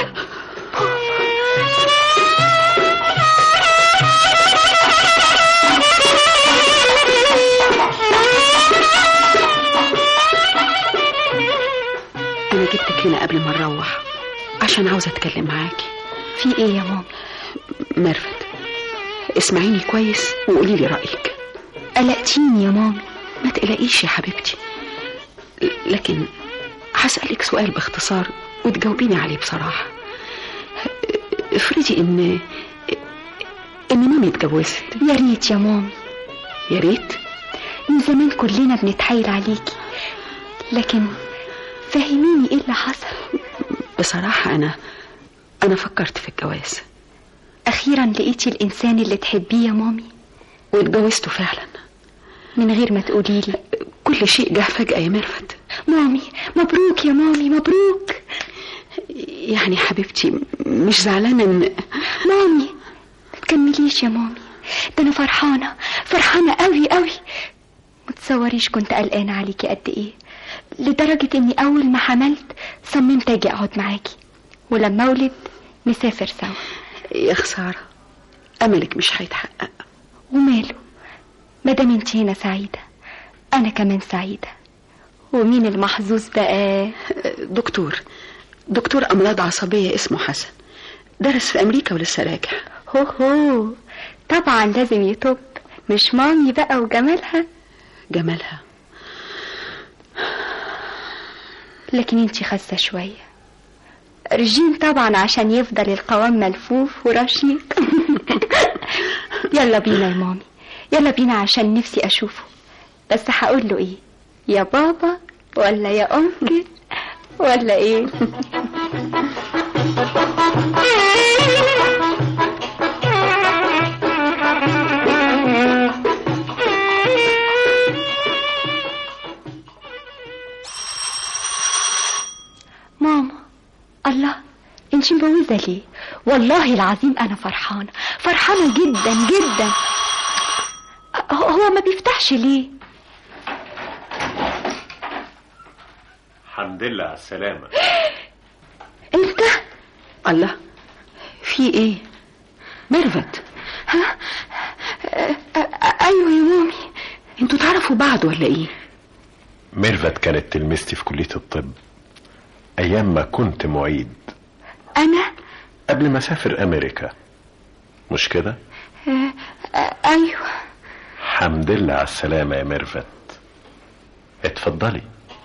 أنا جبتك هنا قبل ما نروح عشان عاوزة أتكلم معاكي. في إيه يا ماما؟ ميرفت اسمعيني كويس وقولي لي رأيك. قلقتيني يا ماما. ما تقلقيش يا حبيبتي، لكن هسألك سؤال باختصار وتجاوبيني عليه بصراحة. افرضي إن إن مامي اتجوزت. يا ريت يا مامي. يا ريت. من زمان كلنا بنتحايل عليكي، لكن فهميني ايه اللي حصل. بصراحة أنا أنا فكرت في الجواز. أخيرا لقيتي الإنسان اللي تحبيه يا مامي؟ واتجوزته فعلا من غير ما تقوليلي. كل شيء جه فجأة يا ميرفت. مامي مبروك يا مامي مبروك. يعني حبيبتي مش زعلانة إن مامي ما تكمليش يا مامي. ده أنا فرحانة فرحانة قوي قوي. متصوريش كنت قلقانة عليكي قد إيه، لدرجة إني أول ما حملت صممت أجي أقعد معاكي، ولما أولد نسافر سوا. يا خسارة، أملك مش هيتحقق. وماله، مادام انتي هنا سعيدة أنا كمان سعيدة. ومين المحظوظ بقى؟ دكتور دكتور أمراض عصبية اسمه حسن، درس في أمريكا ولسه راجع. هو هو طبعا لازم يطب، مش مامي بقى وجمالها. جمالها. لكن انتي خاسة شوية. رجيم طبعا عشان يفضل القوام ملفوف ورشيق. يلا بينا يا مامي، يلا بينا عشان نفسي أشوفه. بس هقول له ايه، يا بابا ولا يا أنكل ولا ايه؟ ماما، الله انتي مبوزة ليه؟ والله العظيم انا فرحانة فرحانة جدا جدا. هو ما بيفتحش ليه؟ الحمد لله على السلامة. انت؟ الله، في ايه؟ ميرفت. ها؟ ايوه يا مامي. انتوا تعرفوا بعض ولا ايه؟ ميرفت كانت تلمستي في كلية الطب ايام ما كنت معيد. انا؟ قبل ما اسافر امريكا، مش كده؟ ايوه. الحمد لله على السلامة يا ميرفت. اتفضلي.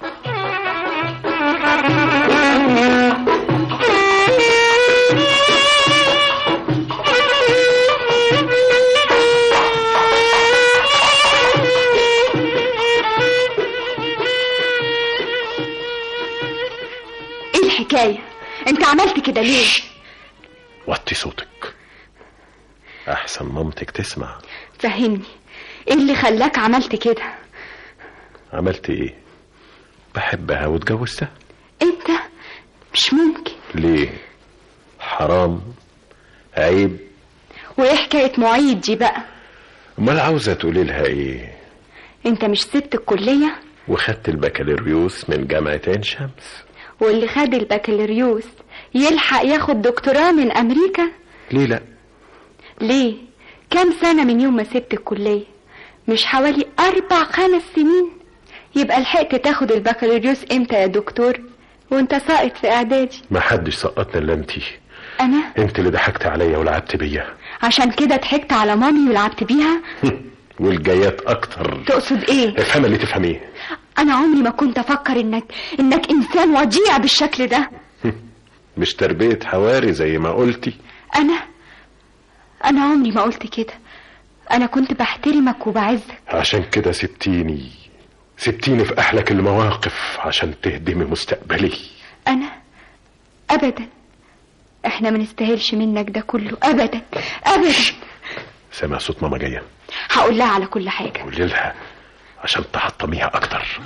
ايه الحكاية؟ انت عملت كده ليه؟ وطي صوتك احسن مامتك تسمع. فهمني، ايه اللي خلاك عملت كده؟ عملت ايه؟ بحبها واتجوزتها. انت؟ مش ممكن. ليه؟ حرام؟ عيب؟ وايه حكاية معيد دي بقى؟ امال عاوزة تقولي لها ايه؟ انت مش سبت الكلية وخدت البكالوريوس من جامعة عين شمس؟ واللي خد البكالوريوس يلحق ياخد دكتوراه من امريكا؟ ليه لا؟ ليه؟ كام سنة من يوم ما سبت الكلية؟ مش حوالي اربع خمس سنين؟ يبقى لحقت تاخد البكالوريوس امتى يا دكتور وانت ساقط في اعدادي؟ ما حدش سقطنا الا انتي. انا؟ انت اللي ضحكت عليا ولعبت بيا. عشان كده ضحكت على مامي ولعبت بيها؟ والجايات اكتر. تقصد ايه؟ افهم اللي تفهميه. انا عمري ما كنت افكر انك انك انسان وضيع بالشكل ده. مش تربية حواري زي ما قلتي. انا انا عمري ما قلت كده. انا كنت بحترمك وبعزك. عشان كده سبتيني سبتيني في احلك المواقف عشان تهدمي مستقبلي. انا ابدا احنا ما نستاهلش منك ده كله ابدا ابدا. سامع صوت ماما جايه. هقول لها على كل حاجه. قولي لها عشان تحطميها اكتر.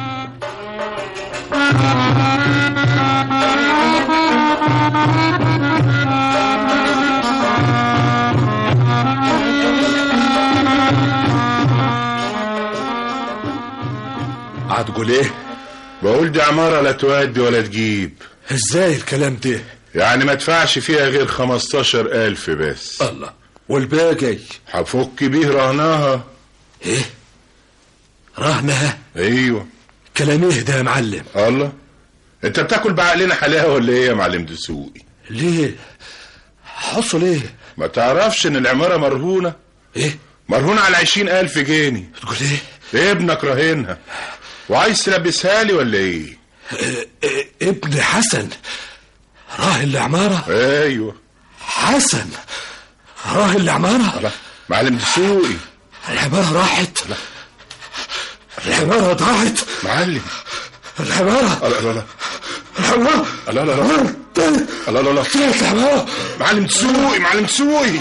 هتقول ايه؟ بقول دي عمارة لا تودي ولا تجيب. ازاي الكلام ده؟ يعني ما ادفعش فيها غير خمستاشر الف بس. الله، والباقي هفك بيه رهناها. ايه رهنها؟ ايوه. كلام ايه ده يا معلم؟ الله، انت بتاكل بعقلنا حلاوه ولا ايه يا معلم دسوقي؟ ليه؟ حصل ايه؟ ما تعرفش ان العماره مرهونه؟ ايه؟ مرهونه على عشرين الف جنيه. تقول ايه؟ ابنك راهنها وعايز تلبسها لي ولا ايه؟ اه اه ابن حسن راهن العماره؟ ايوه. حسن راهن العماره؟ معلم دسوقي العماره راحت. لا. العماره ضاعت معلم. العماره لا لا لا العماره لا لا لا لا لا لا طلعت العماره. معلم دسوقي معلم دسوقي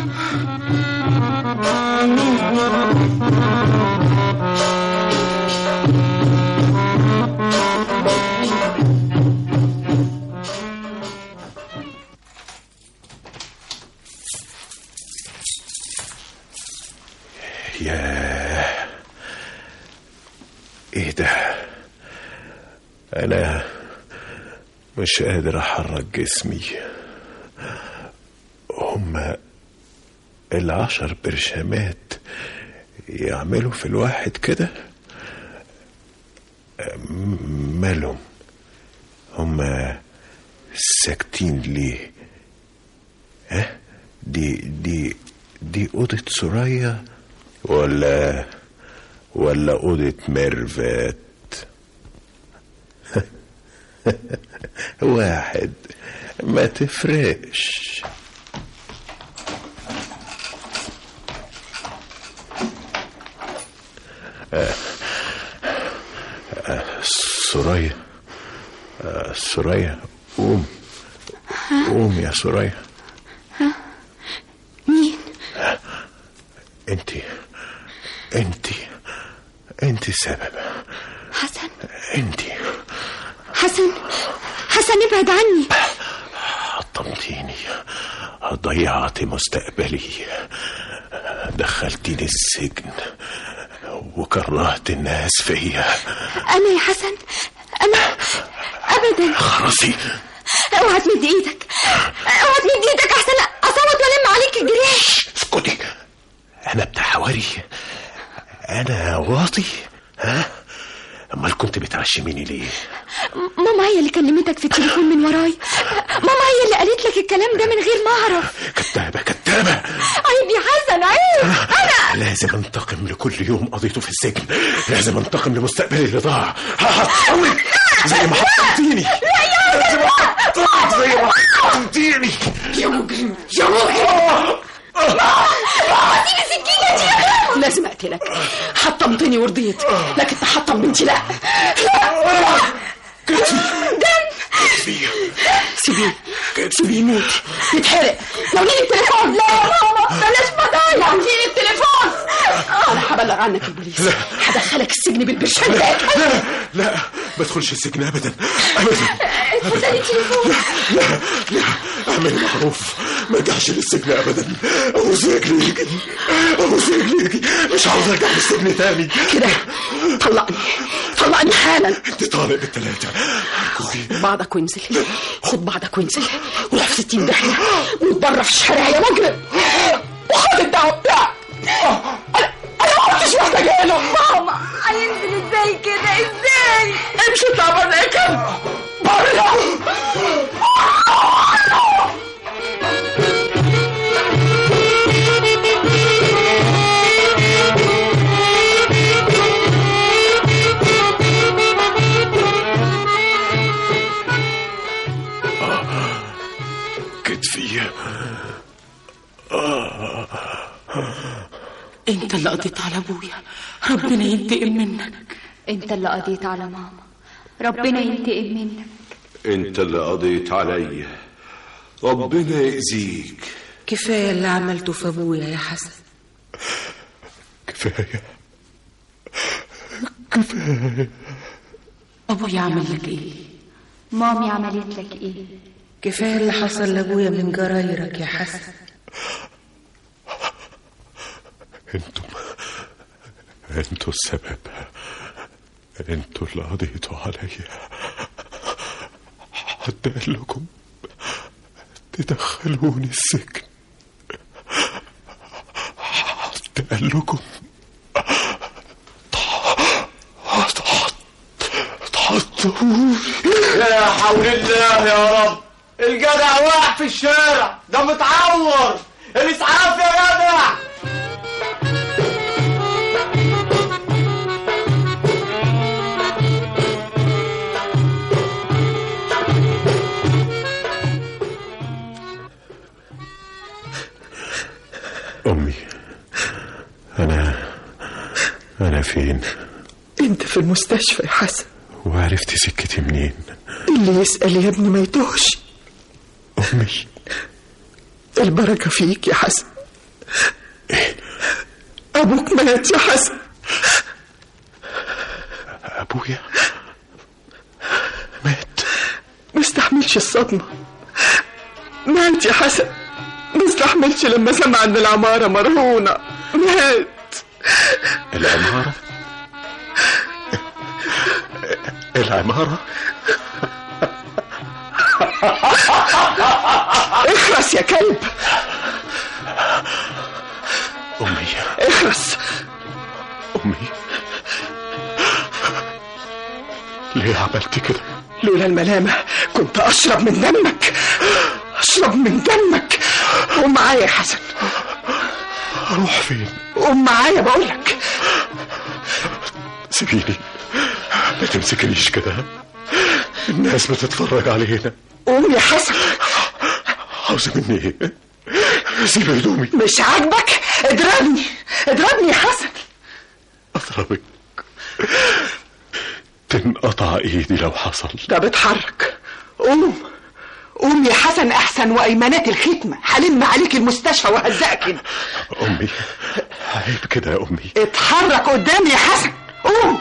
ياه، ايه ده؟ انا مش قادر احرك جسمي. هما العشر برشامات يعملوا في الواحد كده؟ مالهم؟ هما ساكتين ليه؟ ها؟ دي دي دي أوضة سوريا ولا ولا أوضة ميرفت؟ واحد ما تفرقش. آه آه سوريا، آه سوريا، قوم قوم يا سوريا. ها؟ مين؟ انتي انتي انتي السبب. حسن. انتي حسن حسن ابعد عني. حطمتيني، ضيعتي مستقبلي، دخلتيني السجن وكرهت الناس فيا. انا يا حسن انا ابدا. خرسي، اوعى تمد ايدك، اوعى تمد ايدك احسن اصوت والم عليك الجريح. اسكتي، انا بتاع حواري؟ انا واطي؟ ها؟ امال كنت بتعشميني ليه؟ ماما هي اللي كلمتك في التليفون من وراي. ماما هي اللي قالت لك الكلام ده من غير ما اعرف. كدابه كدابه. عيب يا حسن عيب. انا لازم انتقم لكل يوم قضيته في السجن، لازم انتقم لمستقبلي اللي ضاع. هحطمك زي ما حطمتيني. لا يا لازم احطمك زي ما حطمتيني. يا مجرم يا مجرم. ماما سيب السكينه دي يا ماما. لازم اقتلك. حطمتني ورضيت، لكن تحطم بنتي لا. دم. سيبيه سيبيه يموت يتحرق. لو جيني التليفون. لا يا ماما بلاش فضايح. لو جيني التليفون انا هبلغ عنك البوليس. هدخلك السجن بالبرشام. لا لا لا، ما ادخلش السجن ابدا ابدا. اتفضلي التليفون. لا لا، اعملي معروف، ما ارجعش للسجن ابدا. ابوس رجليكي، ابوس رجليكي، مش عاوز ارجع للسجن تاني. كده طلقني طلقني حالا. انت طالق بالثلاثه. خد بعضك وانزل، خد بعضك وانزل، وروح في ستين داهيه واتبرع في الشارع يا مجرم. وخد الدعوه بتاعك. انا انا ما كنتش محتاجه له. ماما هينزل ازاي كده؟ ازاي؟ امشي اطلع بره يا كلب، بره. كتفي. انت اللي قضيت على ابويا، ربنا ينتقم منك. انت اللي قضيت على ماما، ربنا ينتقم منك. انت اللي قضيت عليا، ربنا يأذيك. كفاية اللي عملته في أبويا يا حسن. كفاية كفاية. أبويا عمل لك إيه؟ مامي عملت لك إيه؟ كفاية اللي حصل لأبويا من جرايرك يا حسن. انتم انتوا السبب، انتوا اللي قضيتوا عليا. حد قال لكم تدخلوني السجن؟ حد قال لكم تحطوني؟ لا حول الله يا رب، الجدع واقع في الشارع، ده متعور، الاسعاف يا جدع. أمي، أنا أنا فين؟ أنت في المستشفى يا حسن. وعرفتي سكتي منين؟ اللي يسأل يا ابني ما يتوهش. أمي، البركة فيك يا حسن. أبوك مات يا حسن. أبويا مات؟ ما استحملش الصدمة، مات يا حسن. ما استحملش لما سمع ان العمارة مرهونة، مات. العمارة؟ العمارة؟ اخرس يا كلب. أمي، اخرس. أمي، ليه عملت كده؟ لولا الملامة كنت أشرب من دمك، أشرب من دمك. قوم معايا يا حسن. أروح فين؟ قوم معايا بقولك. سيبيني، ما تمسكنيش كده، الناس بتتفرج علينا. قوم يا حسن. عاوز مني ايه؟ سيب هدومي. مش عاجبك؟ اضربني، اضربني يا حسن. اضربك؟ تنقطع ايدي لو حصل. ده بتحرك. قوم قوم يا حسن، احسن وايمانات الختمه هلم عليك المستشفى وهزقك كده. امي، عيب كده يا امي. اتحرك قدامي يا حسن، قوم.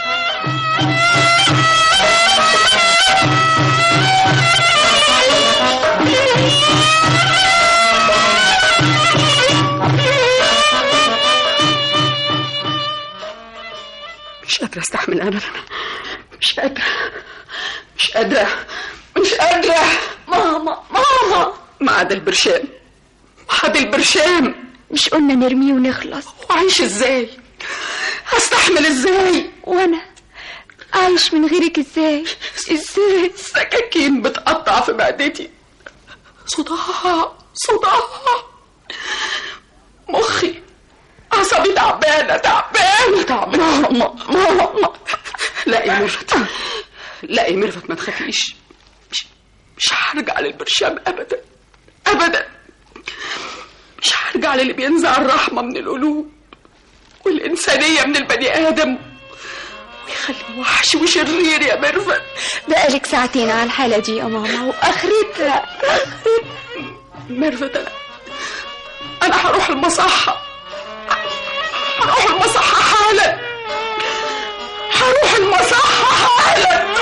مش قادرة استحمل أبدا، مش قادرة مش قادرة مش قادرة. ماما ماما، ما عدا البرشام، ما عدا البرشام. مش قلنا نرميه ونخلص؟ وعيش ازاي؟ هستحمل ازاي؟ وانا عايش من غيرك ازاي؟ ازاي؟ السكاكين بتقطع في معدتي، صداع صداع، مخي عصبي تعبانة تعبانة تعبانة. ماما ماما، لا يا ميرفت، لا يا ميرفت، ما تخافيش. مش مش هرجع للبرشام ابدا ابدا. مش هرجع للي بينزع الرحمة من القلوب والإنسانية من البني آدم ويخلي وحش وشرير يا ميرفت. بقالك ساعتين على الحالة دي يا ماما، وآخرتها ميرفت، أنا أنا هروح المصحة، هروح المصحة حالا، هروح المصحة حالا.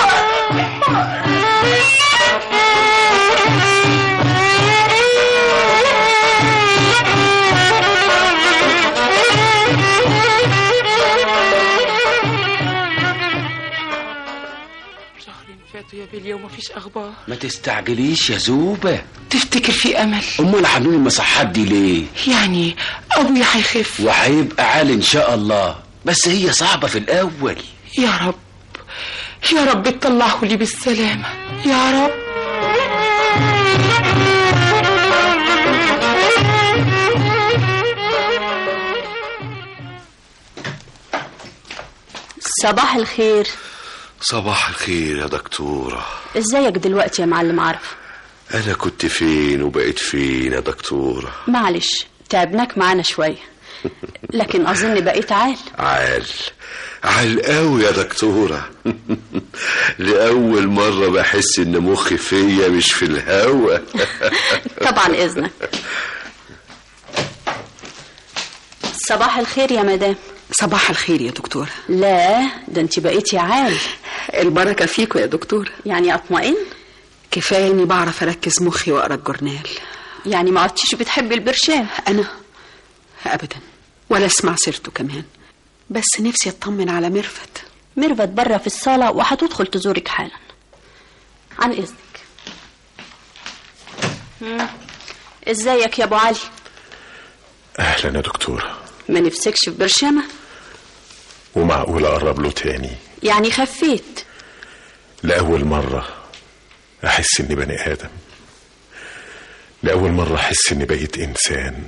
شهرين فاتوا يا بيليا ومفيش أخبار. ما تستعجليش يا زوبة. تفتكر في أمل؟ أمال هنقول المصحات دي ليه؟ يعني أبويا هيخف وهيبقى عالي إن شاء الله، بس هي صعبة في الأول. يا رب يا رب تطلعه لي بالسلامة يا رب. صباح الخير. صباح الخير يا دكتورة. ازيك دلوقتي يا معلم عرف؟ أنا كنت فين وبقيت فين يا دكتورة؟ معلش تعبناك معانا شوية، لكن أظن بقيت عال. عال عالقوي يا دكتورة. لأول مرة بحس إن مخي فيا مش في الهوا. طبعا إذنك. صباح الخير يا مدام. صباح الخير يا دكتورة. لا ده انت بقيتي عال. البركة فيكوا يا دكتورة. يعني أطمئن؟ كفاية إني بعرف أركز مخي وأقرأ الجورنال. يعني ما عدتيش بتحبي البرشام؟ أنا أبدا، ولا أسمع سيرته كمان، بس نفسي أطمن على ميرفت. ميرفت بره في الصالة وهتدخل تزورك حالا. عن إذنك. ازيك يا أبو علي؟ أهلا يا دكتورة. ما نفسكش في برشامة؟ ومعقول أقرب له تاني؟ يعني خفيت؟ لأول مرة أحس إني بني آدم، لأول مرة أحس إني بقيت إنسان،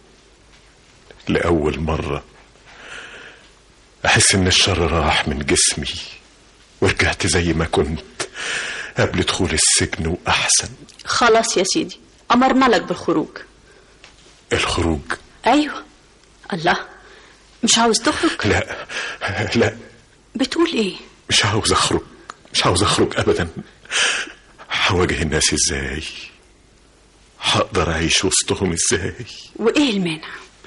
لأول مرة أحس إن الشر راح من جسمي ورجعت زي ما كنت قبل دخول السجن وأحسن. خلاص يا سيدي، أمرنا لك بالخروج. الخروج؟ أيوة. الله، مش عاوز تخرج؟ لا لا. بتقول إيه؟ مش عاوز أخرج، مش عاوز أخرج أبدا. هواجه الناس إزاي؟ هقدر أعيش وسطهم إزاي؟ وإيه المانع؟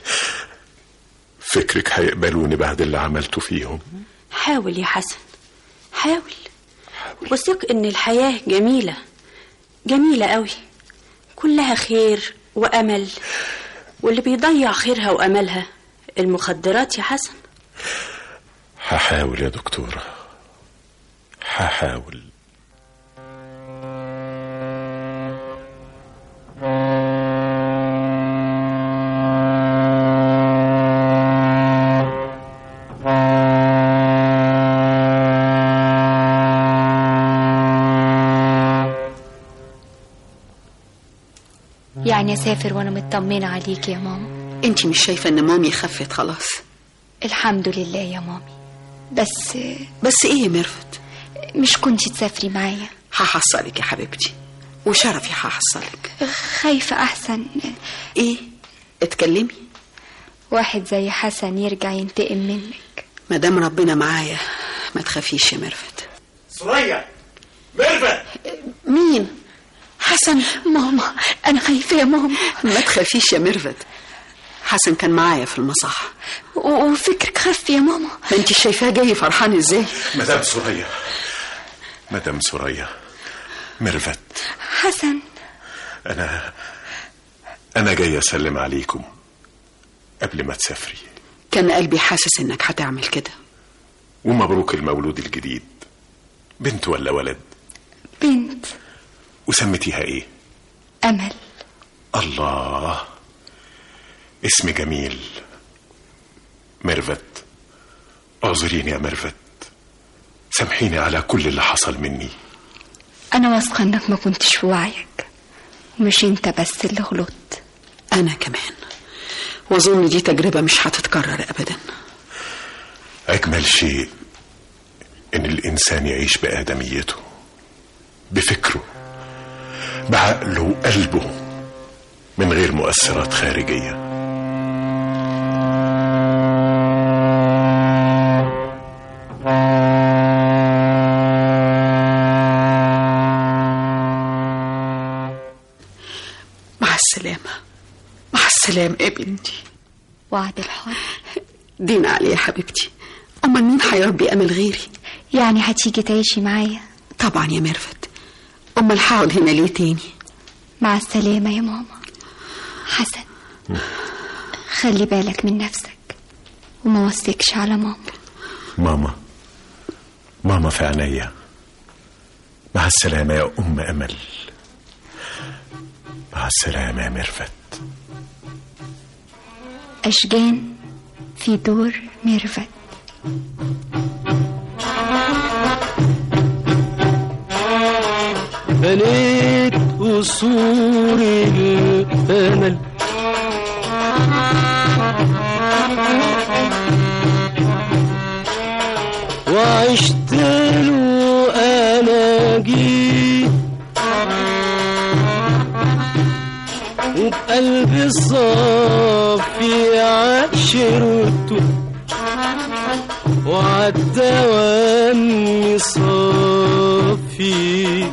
فكرك هيقبلوني بعد اللي عملته فيهم؟ حاول يا حسن، حاول, حاول. وثق إن الحياة جميلة، جميلة قوي، كلها خير وأمل، واللي بيضيع خيرها وأملها المخدرات يا حسن. هحاول يا دكتورة، هحاول. يعني اسافر وانا مطمنه عليك يا ماما؟ انتي مش شايفه ان مامي خفت خلاص؟ الحمد لله يا مامي. بس بس ايه يا ميرفت؟ مش كنتي تسافري معايا؟ هحصلك يا حبيبتي، وشرفي هحصلك. خايفه احسن. ايه؟ اتكلمي. واحد زي حسن يرجع ينتقم منك. مادام ربنا معايا ما تخافيش يا ميرفت. سوريا، ميرفت. مين؟ حسن. ماما انا خايفه يا ماما. ما تخافيش يا ميرفت، حسن كان معايا في المصحة. وفكرك خف يا ماما. ما انت شايفاه جاي فرحان ازاي؟ مدام سوريا، مدام سوريا، ميرفت. حسن، انا انا جاي اسلم عليكم قبل ما تسافري. كان قلبي حاسس انك هتعمل كده. ومبروك المولود الجديد. بنت ولا ولد؟ بنت. وسميتيها ايه؟ امل. الله، اسم جميل. ميرفت، اعذريني يا ميرفت، سامحيني على كل اللي حصل مني. انا واثقه انك ما كنتش في وعيك، ومش انت بس اللي غلطت. انا كمان، واظن دي تجربه مش هتتكرر ابدا. اجمل شيء ان الانسان يعيش بادميته، بفكره، بعقله وقلبه، من غير مؤثرات خارجيه. مع السلامه، مع السلامه يا بنتي. وعد الحب. دين علي يا حبيبتي، امال مين هيربي امل غيري؟ يعني هتيجي تعيشي معايا؟ طبعا يا ميرفت، امال هقعد هنا ليه تاني؟ مع السلامه يا ماما. حسن، خلي بالك من نفسك وما وثقش على ماما. ماما، ماما في عينيا. مع السلامه يا ام امل. مع السلامه يا ميرفت. أشجان في دور ميرفت. بنيت قصور الأمل وعشت له أناجيل وبقلبي الصافي عشرته وعالدوام صافي.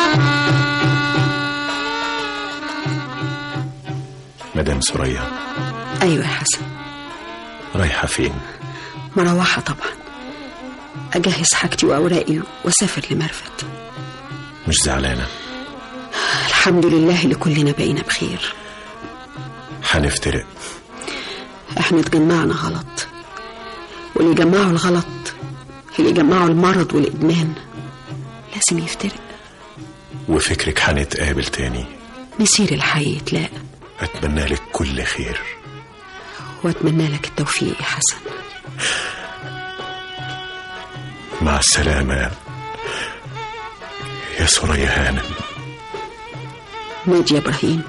مدام سوريا. ايوه يا حسن. رايحة فين؟ مروحة طبعا، اجهز حاجتي واوراقي واسافر لمرفت. مش زعلانة؟ الحمد لله اللي كلنا بقينا بخير. هنفترق. احنا اتجمعنا غلط، واللي جمعوا الغلط اللي جمعوا المرض والادمان لازم يفترق. وفكرك هنتقابل تاني؟ مسير الحي يتلاقى. اتمنى لك كل خير. واتمنى لك التوفيق يا حسن. مع السلامة يا سوريا هانم. نادي يا ابراهيم.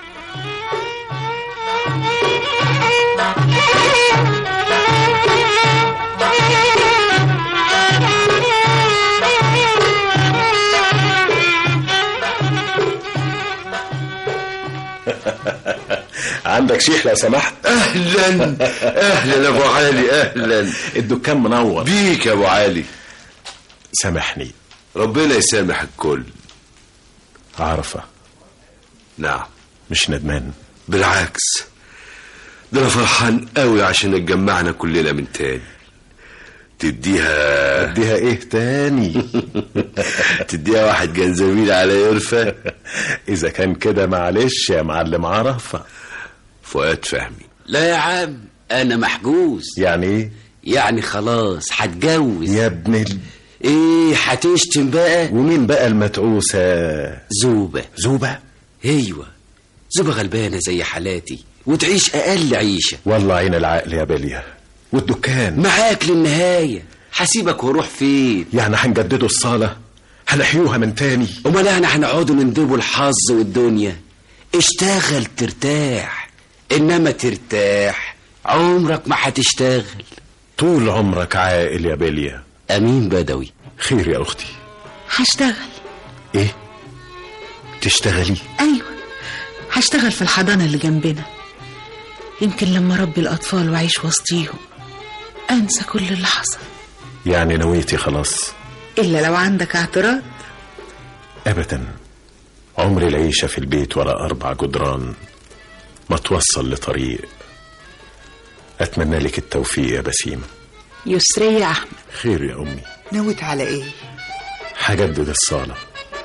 عندك شيخ لو سمحت؟ اهلا اهلا ابو علي، اهلا. الدكان منور بيك يا ابو علي. سامحني. ربنا يسامح الكل. عرفة. نعم. مش ندمان؟ بالعكس، ده انا فرحان قوي عشان اتجمعنا كلنا من تاني. تديها تديها ايه تاني؟ تديها واحد جنزبيل على يرفة. اذا كان كده معلش يا معلم عرفة. فؤاد فهمي. لا يا عم انا محجوز. يعني ايه؟ يعني خلاص هتجوز يا ابن ال... ايه هتشتم بقى؟ ومين بقى المتعوسة؟ زوبة. زوبة؟ ايوه زوبة غلبانة زي حالاتي وتعيش اقل عيشة. والله عين العقل يا بالية. والدكان معاك للنهاية. هسيبك واروح فين؟ يعني هنجددوا الصالة؟ هنحيوها من تاني؟ امال احنا هنقعدوا نندبوا الحظ والدنيا؟ اشتغل ترتاح، انما ترتاح عمرك ما هتشتغل. طول عمرك عاقل يا بالية. امين بدوي. خير يا اختي. هشتغل. ايه تشتغلي؟ ايوه هشتغل في الحضانة اللي جنبنا، يمكن لما ربي الاطفال واعيش وسطيهم انسى كل اللي حصل. يعني نويتي خلاص؟ الا لو عندك اعتراض. ابدا، عمري العيشة في البيت ولا اربع جدران ما توصل لطريق. اتمنى لك التوفيق يا بسيمة. يسري يا احمد. خير يا امي. نويت على ايه؟ هجدد الصالة،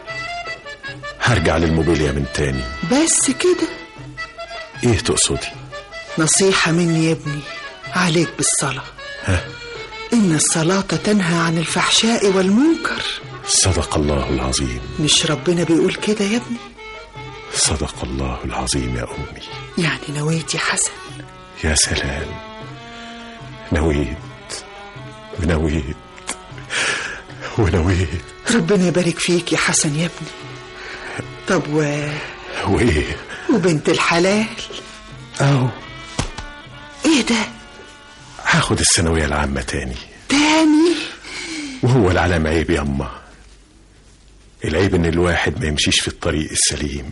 هرجع للموبيليا من تاني. بس كده؟ ايه تقصدي؟ نصيحة مني يا ابني، عليك بالصلاة. ها؟ إن الصلاة تنهى عن الفحشاء والمنكر. صدق الله العظيم. مش ربنا بيقول كده يا ابني؟ صدق الله العظيم يا أمي. يعني نويت يا حسن؟ يا سلام، نويت ونويت ونويت. ربنا يبارك فيك يا حسن يا ابني. طب و... وإيه؟ وبنت الحلال أهو. إيه ده؟ هاخد الثانوية العامة تاني. تاني؟ وهو العلام عيب ياما؟ العيب ان الواحد ما يمشيش في الطريق السليم،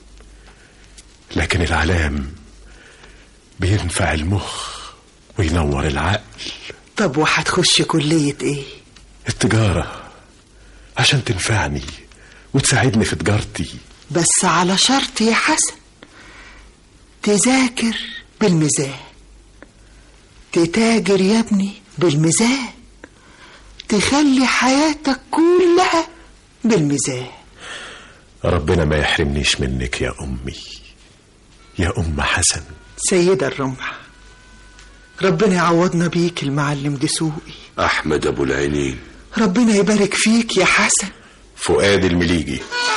لكن العلام بينفع المخ وينور العقل. طب وهتخش كلية ايه؟ التجارة، عشان تنفعني وتساعدني في تجارتي. بس على شرط يا حسن، تذاكر بالميزان، تتاجر يا ابني بالميزان، تخلي حياتك كلها بالميزان. ربنا ما يحرمنيش منك يا أمي، يا أم حسن. سيدة الرمح، ربنا يعوضنا بيك المعلم دسوقي. أحمد أبو العينين، ربنا يبارك فيك يا حسن. فؤاد المليجي.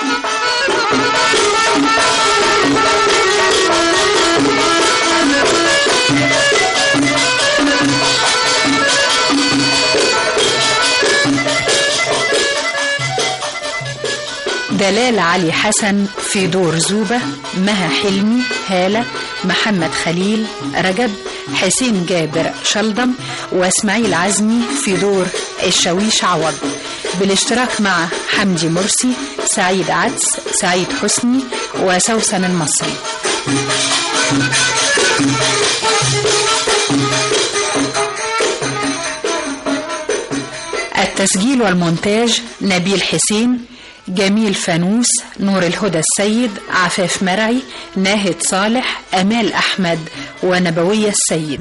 دلال علي حسن في دور زوبة، مها حلمي، هالة، محمد خليل، رجب، حسين جابر شلدم، واسماعيل عزمي في دور الشاويش عوض، بالاشتراك مع حمدي مرسي، سعيد عدس، سعيد حسني، وسوسن المصري. التسجيل والمونتاج نبيل حسين، جميل فانوس، نور الهدى السيد، عفاف مرعي، ناهد صالح، أمال أحمد، ونبوية السيد.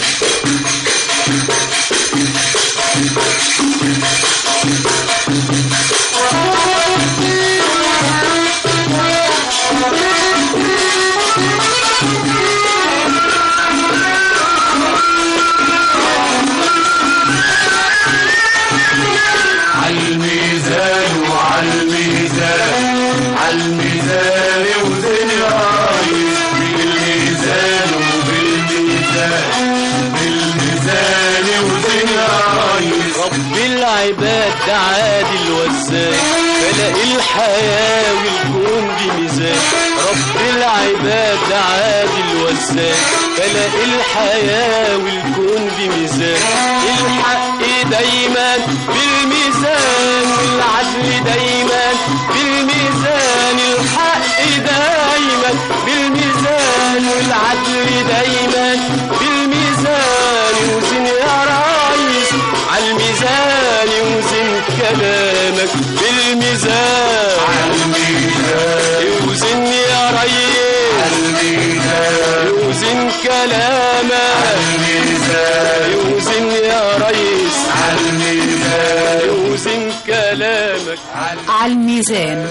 عالميزان وعالميزان عالميزان وزن رايس، بالميزان وبالميزان بالميزان وزن رايس. رب العباد ده عادل وزان، خلق الحياة والكون بميزان. رب العباد ده عادل وزان، خلق الحياة والكون بميزان. الحق دايما بالميزان والعدل دايما بالميزان. الحق دايما بالميزان والعدل دايما بالميزان. وزن يا ريس عالميزان، وزن كلامك بالميزان عالميزان. وزن يا ريس عالميزان، وزن كلامك عالميزان. وزن يا ريس عالميزان، وزن كلامك عالميزان.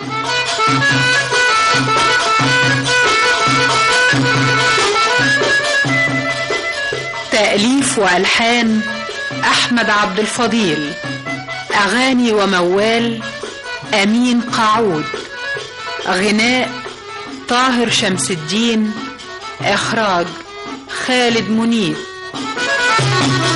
تأليف وألحان أحمد عبد الفضيل، أغاني وموال أمين قاعود، غناء طاهر شمس الدين، إخراج خالد منيب.